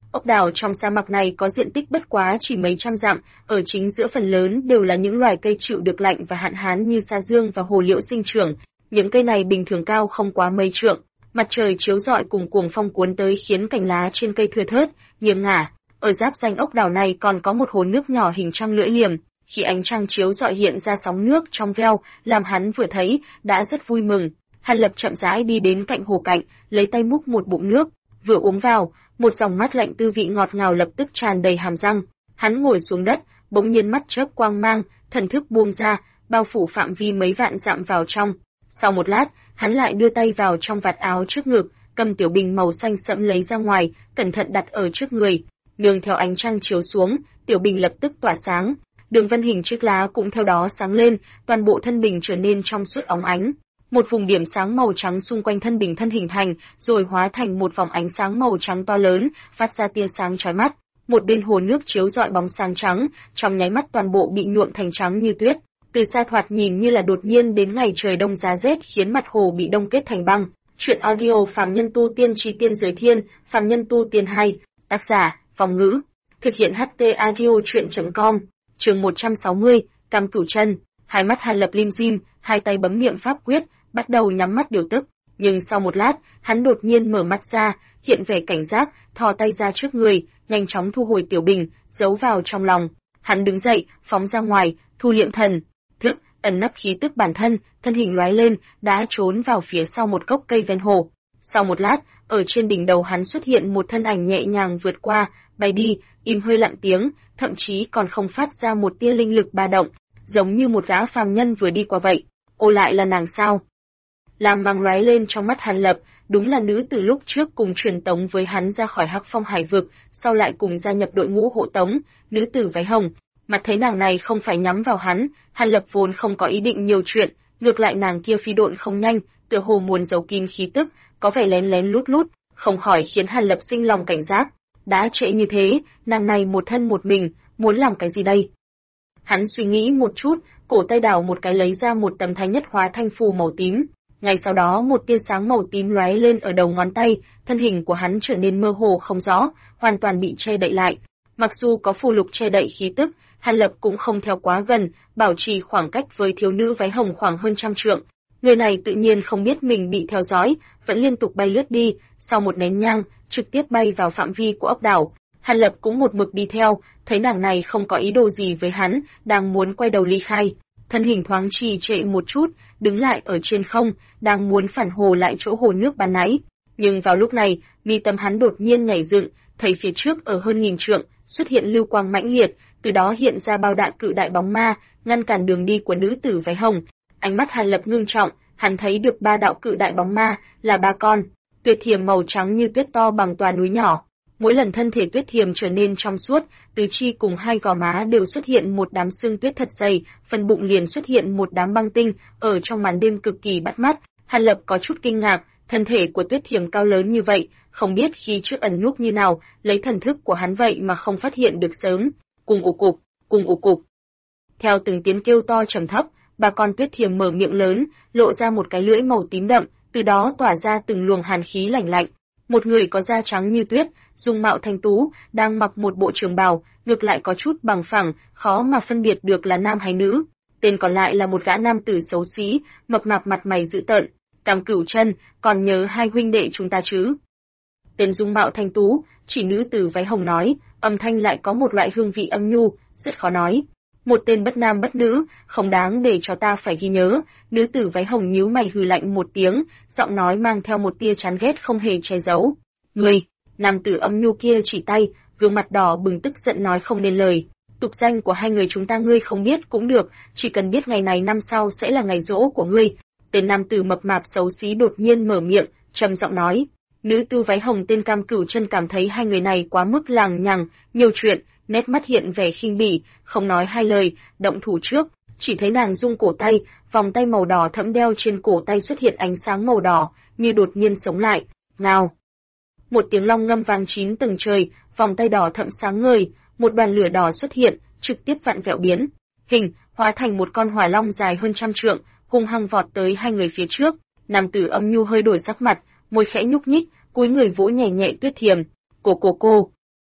Ốc đảo trong sa mạc này có diện tích bất quá chỉ mấy trăm dặm, ở chính giữa phần lớn đều là những loài cây chịu được lạnh và hạn hán như sa dương và hồ liễu sinh trưởng. Những cây này bình thường cao không quá mấy trượng, mặt trời chiếu rọi cùng cuồng phong cuốn tới khiến cành lá trên cây thưa thớt, nghiêng ngả. Ở giáp ranh ốc đảo này còn có một hồ nước nhỏ hình trăng lưỡi liềm, khi ánh trăng chiếu rọi hiện ra sóng nước trong veo, làm hắn vừa thấy đã rất vui mừng. Hàn Lập chậm rãi đi đến cạnh hồ cạnh, lấy tay múc một bụng nước, vừa uống vào, một dòng mát lạnh tư vị ngọt ngào lập tức tràn đầy hàm răng. Hắn ngồi xuống đất, bỗng nhiên mắt chớp quang mang, thần thức buông ra, bao phủ phạm vi mấy vạn dặm vào trong. Sau một lát, hắn lại đưa tay vào trong vạt áo trước ngực, cầm tiểu bình màu xanh sẫm lấy ra ngoài, cẩn thận đặt ở trước người. Nương theo ánh trăng chiếu xuống, tiểu bình lập tức tỏa sáng, đường vân hình chiếc lá cũng theo đó sáng lên, toàn bộ thân bình trở nên trong suốt óng ánh. Một vùng điểm sáng màu trắng xung quanh thân bình thân hình thành, rồi hóa thành một vòng ánh sáng màu trắng to lớn, phát ra tia sáng chói mắt. Một bên hồ nước chiếu rọi bóng sáng trắng, trong nháy mắt toàn bộ bị nhuộm thành trắng như tuyết. Từ xa thoạt nhìn như là đột nhiên đến ngày trời đông giá rét khiến mặt hồ bị đông kết thành băng. Truyện audio Phàm Nhân Tu Tiên Chí Tiên Giới Thiên, Phàm Nhân Tu Tiên 2, tác giả, Phong Ngữ. Thực hiện HT audio truyện.com. Chương 160, Cam Cửu Chân. Hai mắt Hàn Lập lim dim, hai tay bấm niệm pháp quyết, bắt đầu nhắm mắt điều tức. Nhưng sau một lát, hắn đột nhiên mở mắt ra, hiện vẻ cảnh giác, thò tay ra trước người, nhanh chóng thu hồi tiểu bình, giấu vào trong lòng. Hắn đứng dậy, phóng ra ngoài, thu liệm thần thức, ẩn nấp khí tức bản thân, thân hình lóe lên, đã trốn vào phía sau một gốc cây ven hồ. Sau một lát, ở trên đỉnh đầu hắn xuất hiện một thân ảnh nhẹ nhàng vượt qua, bay đi, im hơi lặng tiếng, thậm chí còn không phát ra một tia linh lực ba động, giống như một gã phàm nhân vừa đi qua vậy. Ô, lại là nàng sao? Lam mang lóe lên trong mắt Hàn Lập, đúng là nữ từ lúc trước cùng truyền tống với hắn ra khỏi Hắc Phong Hải vực, sau lại cùng gia nhập đội ngũ hộ tống, nữ tử váy hồng. Mặt thấy nàng này không phải nhắm vào hắn, Hàn Lập vốn không có ý định nhiều chuyện, ngược lại nàng kia phi độn không nhanh, tựa hồ muốn giấu kín khí tức, có vẻ lén lén lút lút, không khỏi khiến Hàn Lập sinh lòng cảnh giác. Đã trễ như thế, nàng này một thân một mình, muốn làm cái gì đây? Hắn suy nghĩ một chút, cổ tay đảo một cái lấy ra một tấm thái nhất hóa thanh phù màu tím. Ngay sau đó một tia sáng màu tím lóe lên ở đầu ngón tay, thân hình của hắn trở nên mơ hồ không rõ, hoàn toàn bị che đậy lại. Mặc dù có phù lục che đậy khí tức, Hàn Lập cũng không theo quá gần, bảo trì khoảng cách với thiếu nữ váy hồng khoảng hơn trăm trượng. Người này tự nhiên không biết mình bị theo dõi, vẫn liên tục bay lướt đi, sau một nén nhang, trực tiếp bay vào phạm vi của ốc đảo. Hàn Lập cũng một mực đi theo, thấy nàng này không có ý đồ gì với hắn, đang muốn quay đầu ly khai. Thân hình thoáng trì trệ một chút, đứng lại ở trên không, đang muốn phản hồ lại chỗ hồ nước ban nãy. Nhưng vào lúc này, mi tâm hắn đột nhiên nhảy dựng, thấy phía trước ở hơn nghìn trượng, xuất hiện lưu quang mãnh liệt, từ đó hiện ra bao đại cự đại bóng ma, ngăn cản đường đi của nữ tử váy hồng. Ánh mắt Hàn Lập ngưng trọng, hắn thấy được ba đạo cự đại bóng ma, là ba con tuyết thiềm màu trắng như tuyết to bằng tòa núi nhỏ. Mỗi lần thân thể tuyết thiềm trở nên trong suốt, tứ chi cùng hai gò má đều xuất hiện một đám xương tuyết thật dày, phần bụng liền xuất hiện một đám băng tinh, ở trong màn đêm cực kỳ bắt mắt. Hàn Lập có chút kinh ngạc, thân thể của tuyết thiềm cao lớn như vậy, không biết khi trước ẩn núp như nào, lấy thần thức của hắn vậy mà không phát hiện được sớm. Cùng ù cục, cùng ù cục. Theo từng tiếng kêu to trầm thấp, ba con tuyết thiềm mở miệng lớn, lộ ra một cái lưỡi màu tím đậm, từ đó tỏa ra từng luồng hàn khí lạnh lạnh. Một người có da trắng như tuyết, dung mạo thanh tú, đang mặc một bộ trường bào, ngược lại có chút bằng phẳng, khó mà phân biệt được là nam hay nữ. Tên còn lại là một gã nam tử xấu xí, mập mạp mặt mày dữ tợn. Cam Cửu Chân, còn nhớ hai huynh đệ chúng ta chứ? Tên dung mạo thanh tú, chỉ nữ tử váy hồng nói, âm thanh lại có một loại hương vị âm nhu, rất khó nói. Một tên bất nam bất nữ, không đáng để cho ta phải ghi nhớ. Nữ tử váy hồng nhíu mày hừ lạnh một tiếng, giọng nói mang theo một tia chán ghét không hề che giấu. Ngươi! Nam tử âm nhu kia chỉ tay, gương mặt đỏ bừng tức giận nói không nên lời. Tục danh của hai người chúng ta ngươi không biết cũng được, chỉ cần biết ngày này năm sau sẽ là ngày giỗ của ngươi. Tên nam tử mập mạp xấu xí đột nhiên mở miệng, trầm giọng nói. Nữ tử váy hồng tên Cam Cửu Chân cảm thấy hai người này quá mức lằng nhằng, nhiều chuyện, nét mắt hiện vẻ khinh bỉ, không nói hai lời, động thủ trước, chỉ thấy nàng rung cổ tay, vòng tay màu đỏ thẫm đeo trên cổ tay xuất hiện ánh sáng màu đỏ, như đột nhiên sống lại. Ngao! Một tiếng long ngâm vang chín tầng trời, vòng tay đỏ thẫm sáng ngời, một đoàn lửa đỏ xuất hiện, trực tiếp vặn vẹo biến hình, hóa thành một con hỏa long dài hơn trăm trượng, hung hăng vọt tới hai người phía trước. Nam tử âm nhu hơi đổi sắc mặt, môi khẽ nhúc nhích, cúi người vỗ nhẹ nhẹ tuyết thiềm. Cô.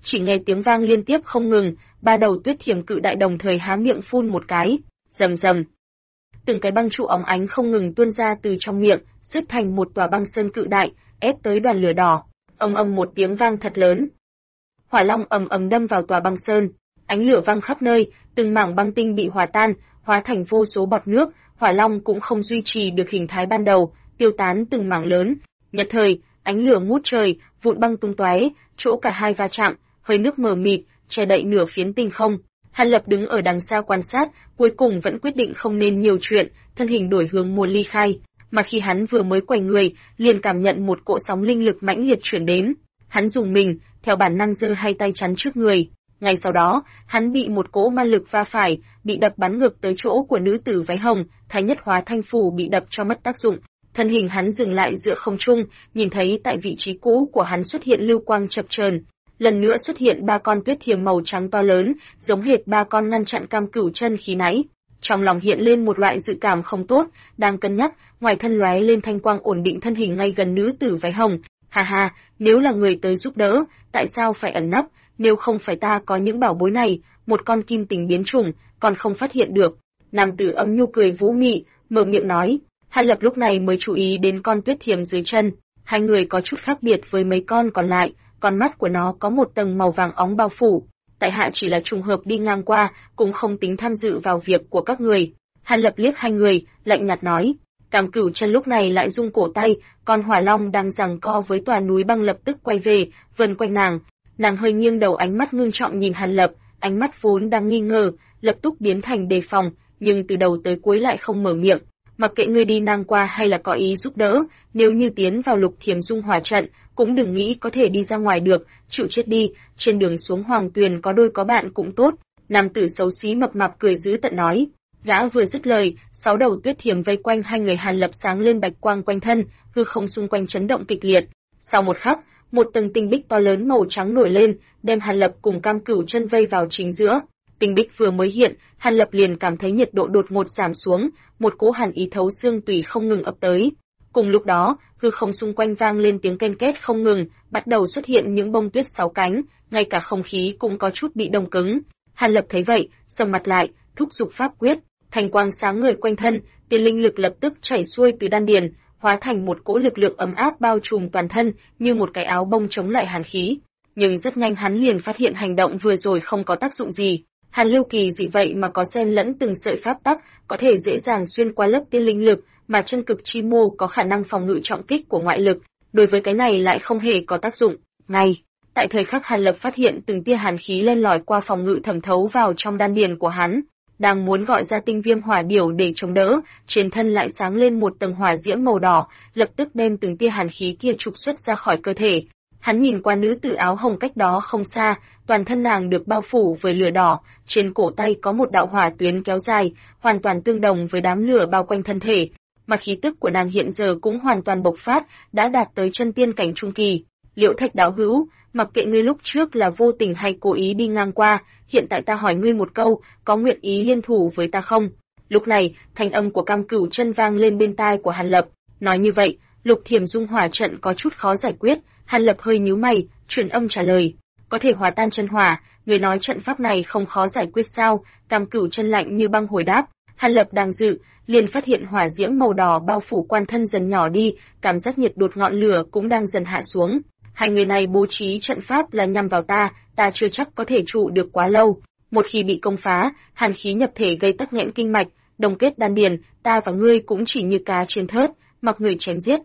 chỉ nghe tiếng vang liên tiếp không ngừng, ba đầu tuyết thiểm cự đại đồng thời há miệng phun một cái, rầm rầm. Từng cái băng trụ óng ánh không ngừng tuôn ra từ trong miệng, xếp thành một tòa băng sơn cự đại, ép tới đoàn lửa đỏ. Ầm ầm một tiếng vang thật lớn. Hỏa long ầm ầm đâm vào tòa băng sơn, ánh lửa văng khắp nơi, từng mảng băng tinh bị hòa tan, hóa thành vô số bọt nước, hỏa long cũng không duy trì được hình thái ban đầu, tiêu tán từng mảng lớn. Nhất thời, ánh lửa ngút trời, vụn băng tung tóe, chỗ cả hai va chạm, hơi nước mờ mịt, che đậy nửa phiến tinh không. Hàn Lập đứng ở đằng xa quan sát, cuối cùng vẫn quyết định không nên nhiều chuyện, thân hình đổi hướng muốn ly khai, mà khi hắn vừa mới quay người, liền cảm nhận một cỗ sóng linh lực mãnh liệt chuyển đến. Hắn dùng mình, theo bản năng giơ hai tay chắn trước người. Ngay sau đó, hắn bị một cỗ ma lực va phải, bị đập bắn ngược tới chỗ của nữ tử váy hồng, Thái Nhất Hóa Thanh Phủ bị đập cho mất tác dụng. Thân hình hắn dừng lại giữa không trung, nhìn thấy tại vị trí cũ của hắn xuất hiện lưu quang chập chờn. Lần nữa xuất hiện ba con tuyết thiềm màu trắng to lớn, giống hệt ba con ngăn chặn Cam Cửu Chân khi nãy. Trong lòng hiện lên một loại dự cảm không tốt, đang cân nhắc, ngoài thân lóe lên thanh quang ổn định thân hình ngay gần nữ tử váy hồng. Ha ha, nếu là người tới giúp đỡ, tại sao phải ẩn nấp, nếu không phải ta có những bảo bối này, một con kim tình biến chủng, còn không phát hiện được. Nam tử Âm Nhu cười vũ mị, mở miệng nói. Hàn Lập lúc này mới chú ý đến con tuyết thiềm dưới chân, hai người có chút khác biệt với mấy con còn lại, con mắt của nó có một tầng màu vàng óng bao phủ. Tại hạ chỉ là trùng hợp đi ngang qua, cũng không tính tham dự vào việc của các người. Hàn Lập liếc hai người, lạnh nhạt nói. Cam Cửu Chân lúc này lại rung cổ tay, con hỏa long đang giằng co với tòa núi băng lập tức quay về, vần quanh nàng. Nàng hơi nghiêng đầu, ánh mắt ngưng trọng nhìn Hàn Lập, ánh mắt vốn đang nghi ngờ, lập tức biến thành đề phòng, nhưng từ đầu tới cuối lại không mở miệng. Mặc kệ ngươi đi ngang qua hay là có ý giúp đỡ, nếu như tiến vào Lục Thiểm Dung Hỏa trận, cũng đừng nghĩ có thể đi ra ngoài được, chịu chết đi, trên đường xuống Hoàng Tuyền có đôi có bạn cũng tốt. Nam tử xấu xí mập mạp cười dữ tợn nói. Gã vừa dứt lời, 6 đầu tuyết thiểm vây quanh hai người Hàn Lập sáng lên bạch quang quanh thân, hư không xung quanh chấn động kịch liệt. Sau một khắc, một tầng tinh bích to lớn màu trắng nổi lên, đem Hàn Lập cùng Cam Cửu Chân vây vào chính giữa. Tinh bích vừa mới hiện, Hàn Lập liền cảm thấy nhiệt độ đột ngột giảm xuống, một cỗ hàn ý thấu xương tủy không ngừng ập tới. Cùng lúc đó, hư không xung quanh vang lên tiếng ken két không ngừng, bắt đầu xuất hiện những bông tuyết 6 cánh, ngay cả không khí cũng có chút bị đông cứng. Hàn Lập thấy vậy, sầm mặt lại, thúc giục pháp quyết, thành quang sáng ngời quanh thân, tiên linh lực lập tức chảy xuôi từ đan điền, hóa thành một cỗ lực lượng ấm áp bao trùm toàn thân, như một cái áo bông chống lại hàn khí. Nhưng rất nhanh hắn liền phát hiện hành động vừa rồi không có tác dụng gì. Hàn lưu kỳ dị vậy mà có xen lẫn từng sợi pháp tắc, có thể dễ dàng xuyên qua lớp tiên linh lực, mà chân cực chi mô có khả năng phòng ngự trọng kích của ngoại lực, đối với cái này lại không hề có tác dụng. Ngay tại thời khắc Hàn Lập phát hiện từng tia hàn khí len lỏi qua phòng ngự thẩm thấu vào trong đan điền của hắn, đang muốn gọi ra tinh viêm hỏa điểu để chống đỡ, trên thân lại sáng lên một tầng hỏa diễm màu đỏ, lập tức đem từng tia hàn khí kia trục xuất ra khỏi cơ thể. Hắn nhìn qua nữ tử áo hồng cách đó không xa, toàn thân nàng được bao phủ với lửa đỏ, trên cổ tay có một đạo hỏa tuyến kéo dài, hoàn toàn tương đồng với đám lửa bao quanh thân thể, mà khí tức của nàng hiện giờ cũng hoàn toàn bộc phát, đã đạt tới chân tiên cảnh trung kỳ. Liễu Thạch đạo hữu, mặc kệ ngươi lúc trước là vô tình hay cố ý đi ngang qua, hiện tại ta hỏi ngươi một câu, có nguyện ý liên thủ với ta không? Lúc này, thanh âm của Cam Cửu Chân vang lên bên tai của Hàn Lập, nói như vậy, Lục Thiểm Dung Hỏa trận có chút khó giải quyết. Hàn Lập hơi nhíu mày, truyền âm trả lời, có thể hòa tan chân hỏa, người nói trận pháp này không khó giải quyết sao? Cam Cửu Chân lạnh như băng hồi đáp. Hàn Lập đang dự, liền phát hiện hỏa diễm màu đỏ bao phủ quan thân dần nhỏ đi, cảm giác nhiệt đột ngọn lửa cũng đang dần hạ xuống. Hai người này bố trí trận pháp là nhằm vào ta chưa chắc có thể trụ được quá lâu. Một khi bị công phá, hàn khí nhập thể gây tắc nghẽn kinh mạch, đồng kết đan điền, ta và ngươi cũng chỉ như cá trên thớt, mặc người chém giết.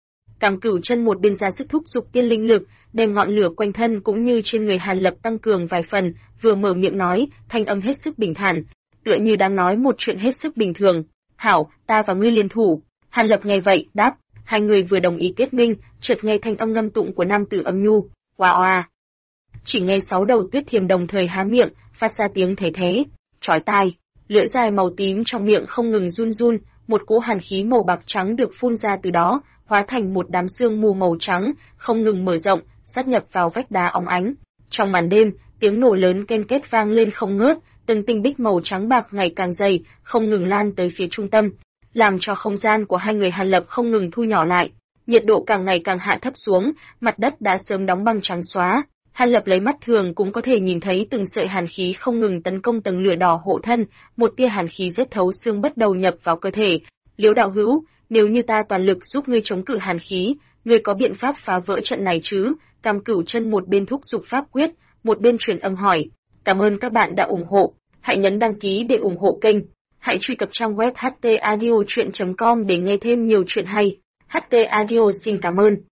Cam Cửu Chân một bên ra sức thúc giục tiên linh lực, đem ngọn lửa quanh thân cũng như trên người Hàn Lập tăng cường vài phần, vừa mở miệng nói, thanh âm hết sức bình thản, tựa như đang nói một chuyện hết sức bình thường. Hảo, ta và ngươi liên thủ. Hàn Lập nghe vậy, đáp. Hai người vừa đồng ý kết minh, chợt nghe thanh âm ngâm tụng của nam tử Âm Nhu, oa oa. Chỉ nghe 6 đầu tuyết thiềm đồng thời há miệng, phát ra tiếng thế thế, chói tai. Lưỡi dài màu tím trong miệng không ngừng run run, một cỗ hàn khí màu bạc trắng được phun ra từ đó, hóa thành một đám sương mù màu trắng, không ngừng mở rộng, sát nhập vào vách đá óng ánh. Trong màn đêm, tiếng nổ lớn ken két vang lên không ngớt, từng tinh bích màu trắng bạc ngày càng dày, không ngừng lan tới phía trung tâm, làm cho không gian của hai người Hàn Lập không ngừng thu nhỏ lại. Nhiệt độ càng ngày càng hạ thấp xuống, mặt đất đã sớm đóng băng trắng xóa. Hàn Lập lấy mắt thường cũng có thể nhìn thấy từng sợi hàn khí không ngừng tấn công tầng lửa đỏ hộ thân, một tia hàn khí rét thấu xương bất đầu nhập vào cơ thể. Liễu đạo hữu, nếu như ta toàn lực giúp ngươi chống cự hàn khí, ngươi có biện pháp phá vỡ trận này chứ? Cam Cửu Chân một bên thúc giục pháp quyết, một bên truyền âm hỏi. Cảm ơn các bạn đã ủng hộ, hãy nhấn đăng ký để ủng hộ kênh. Hãy truy cập trang web htaudio.com để nghe thêm nhiều chuyện hay. HT Audio xin cảm ơn.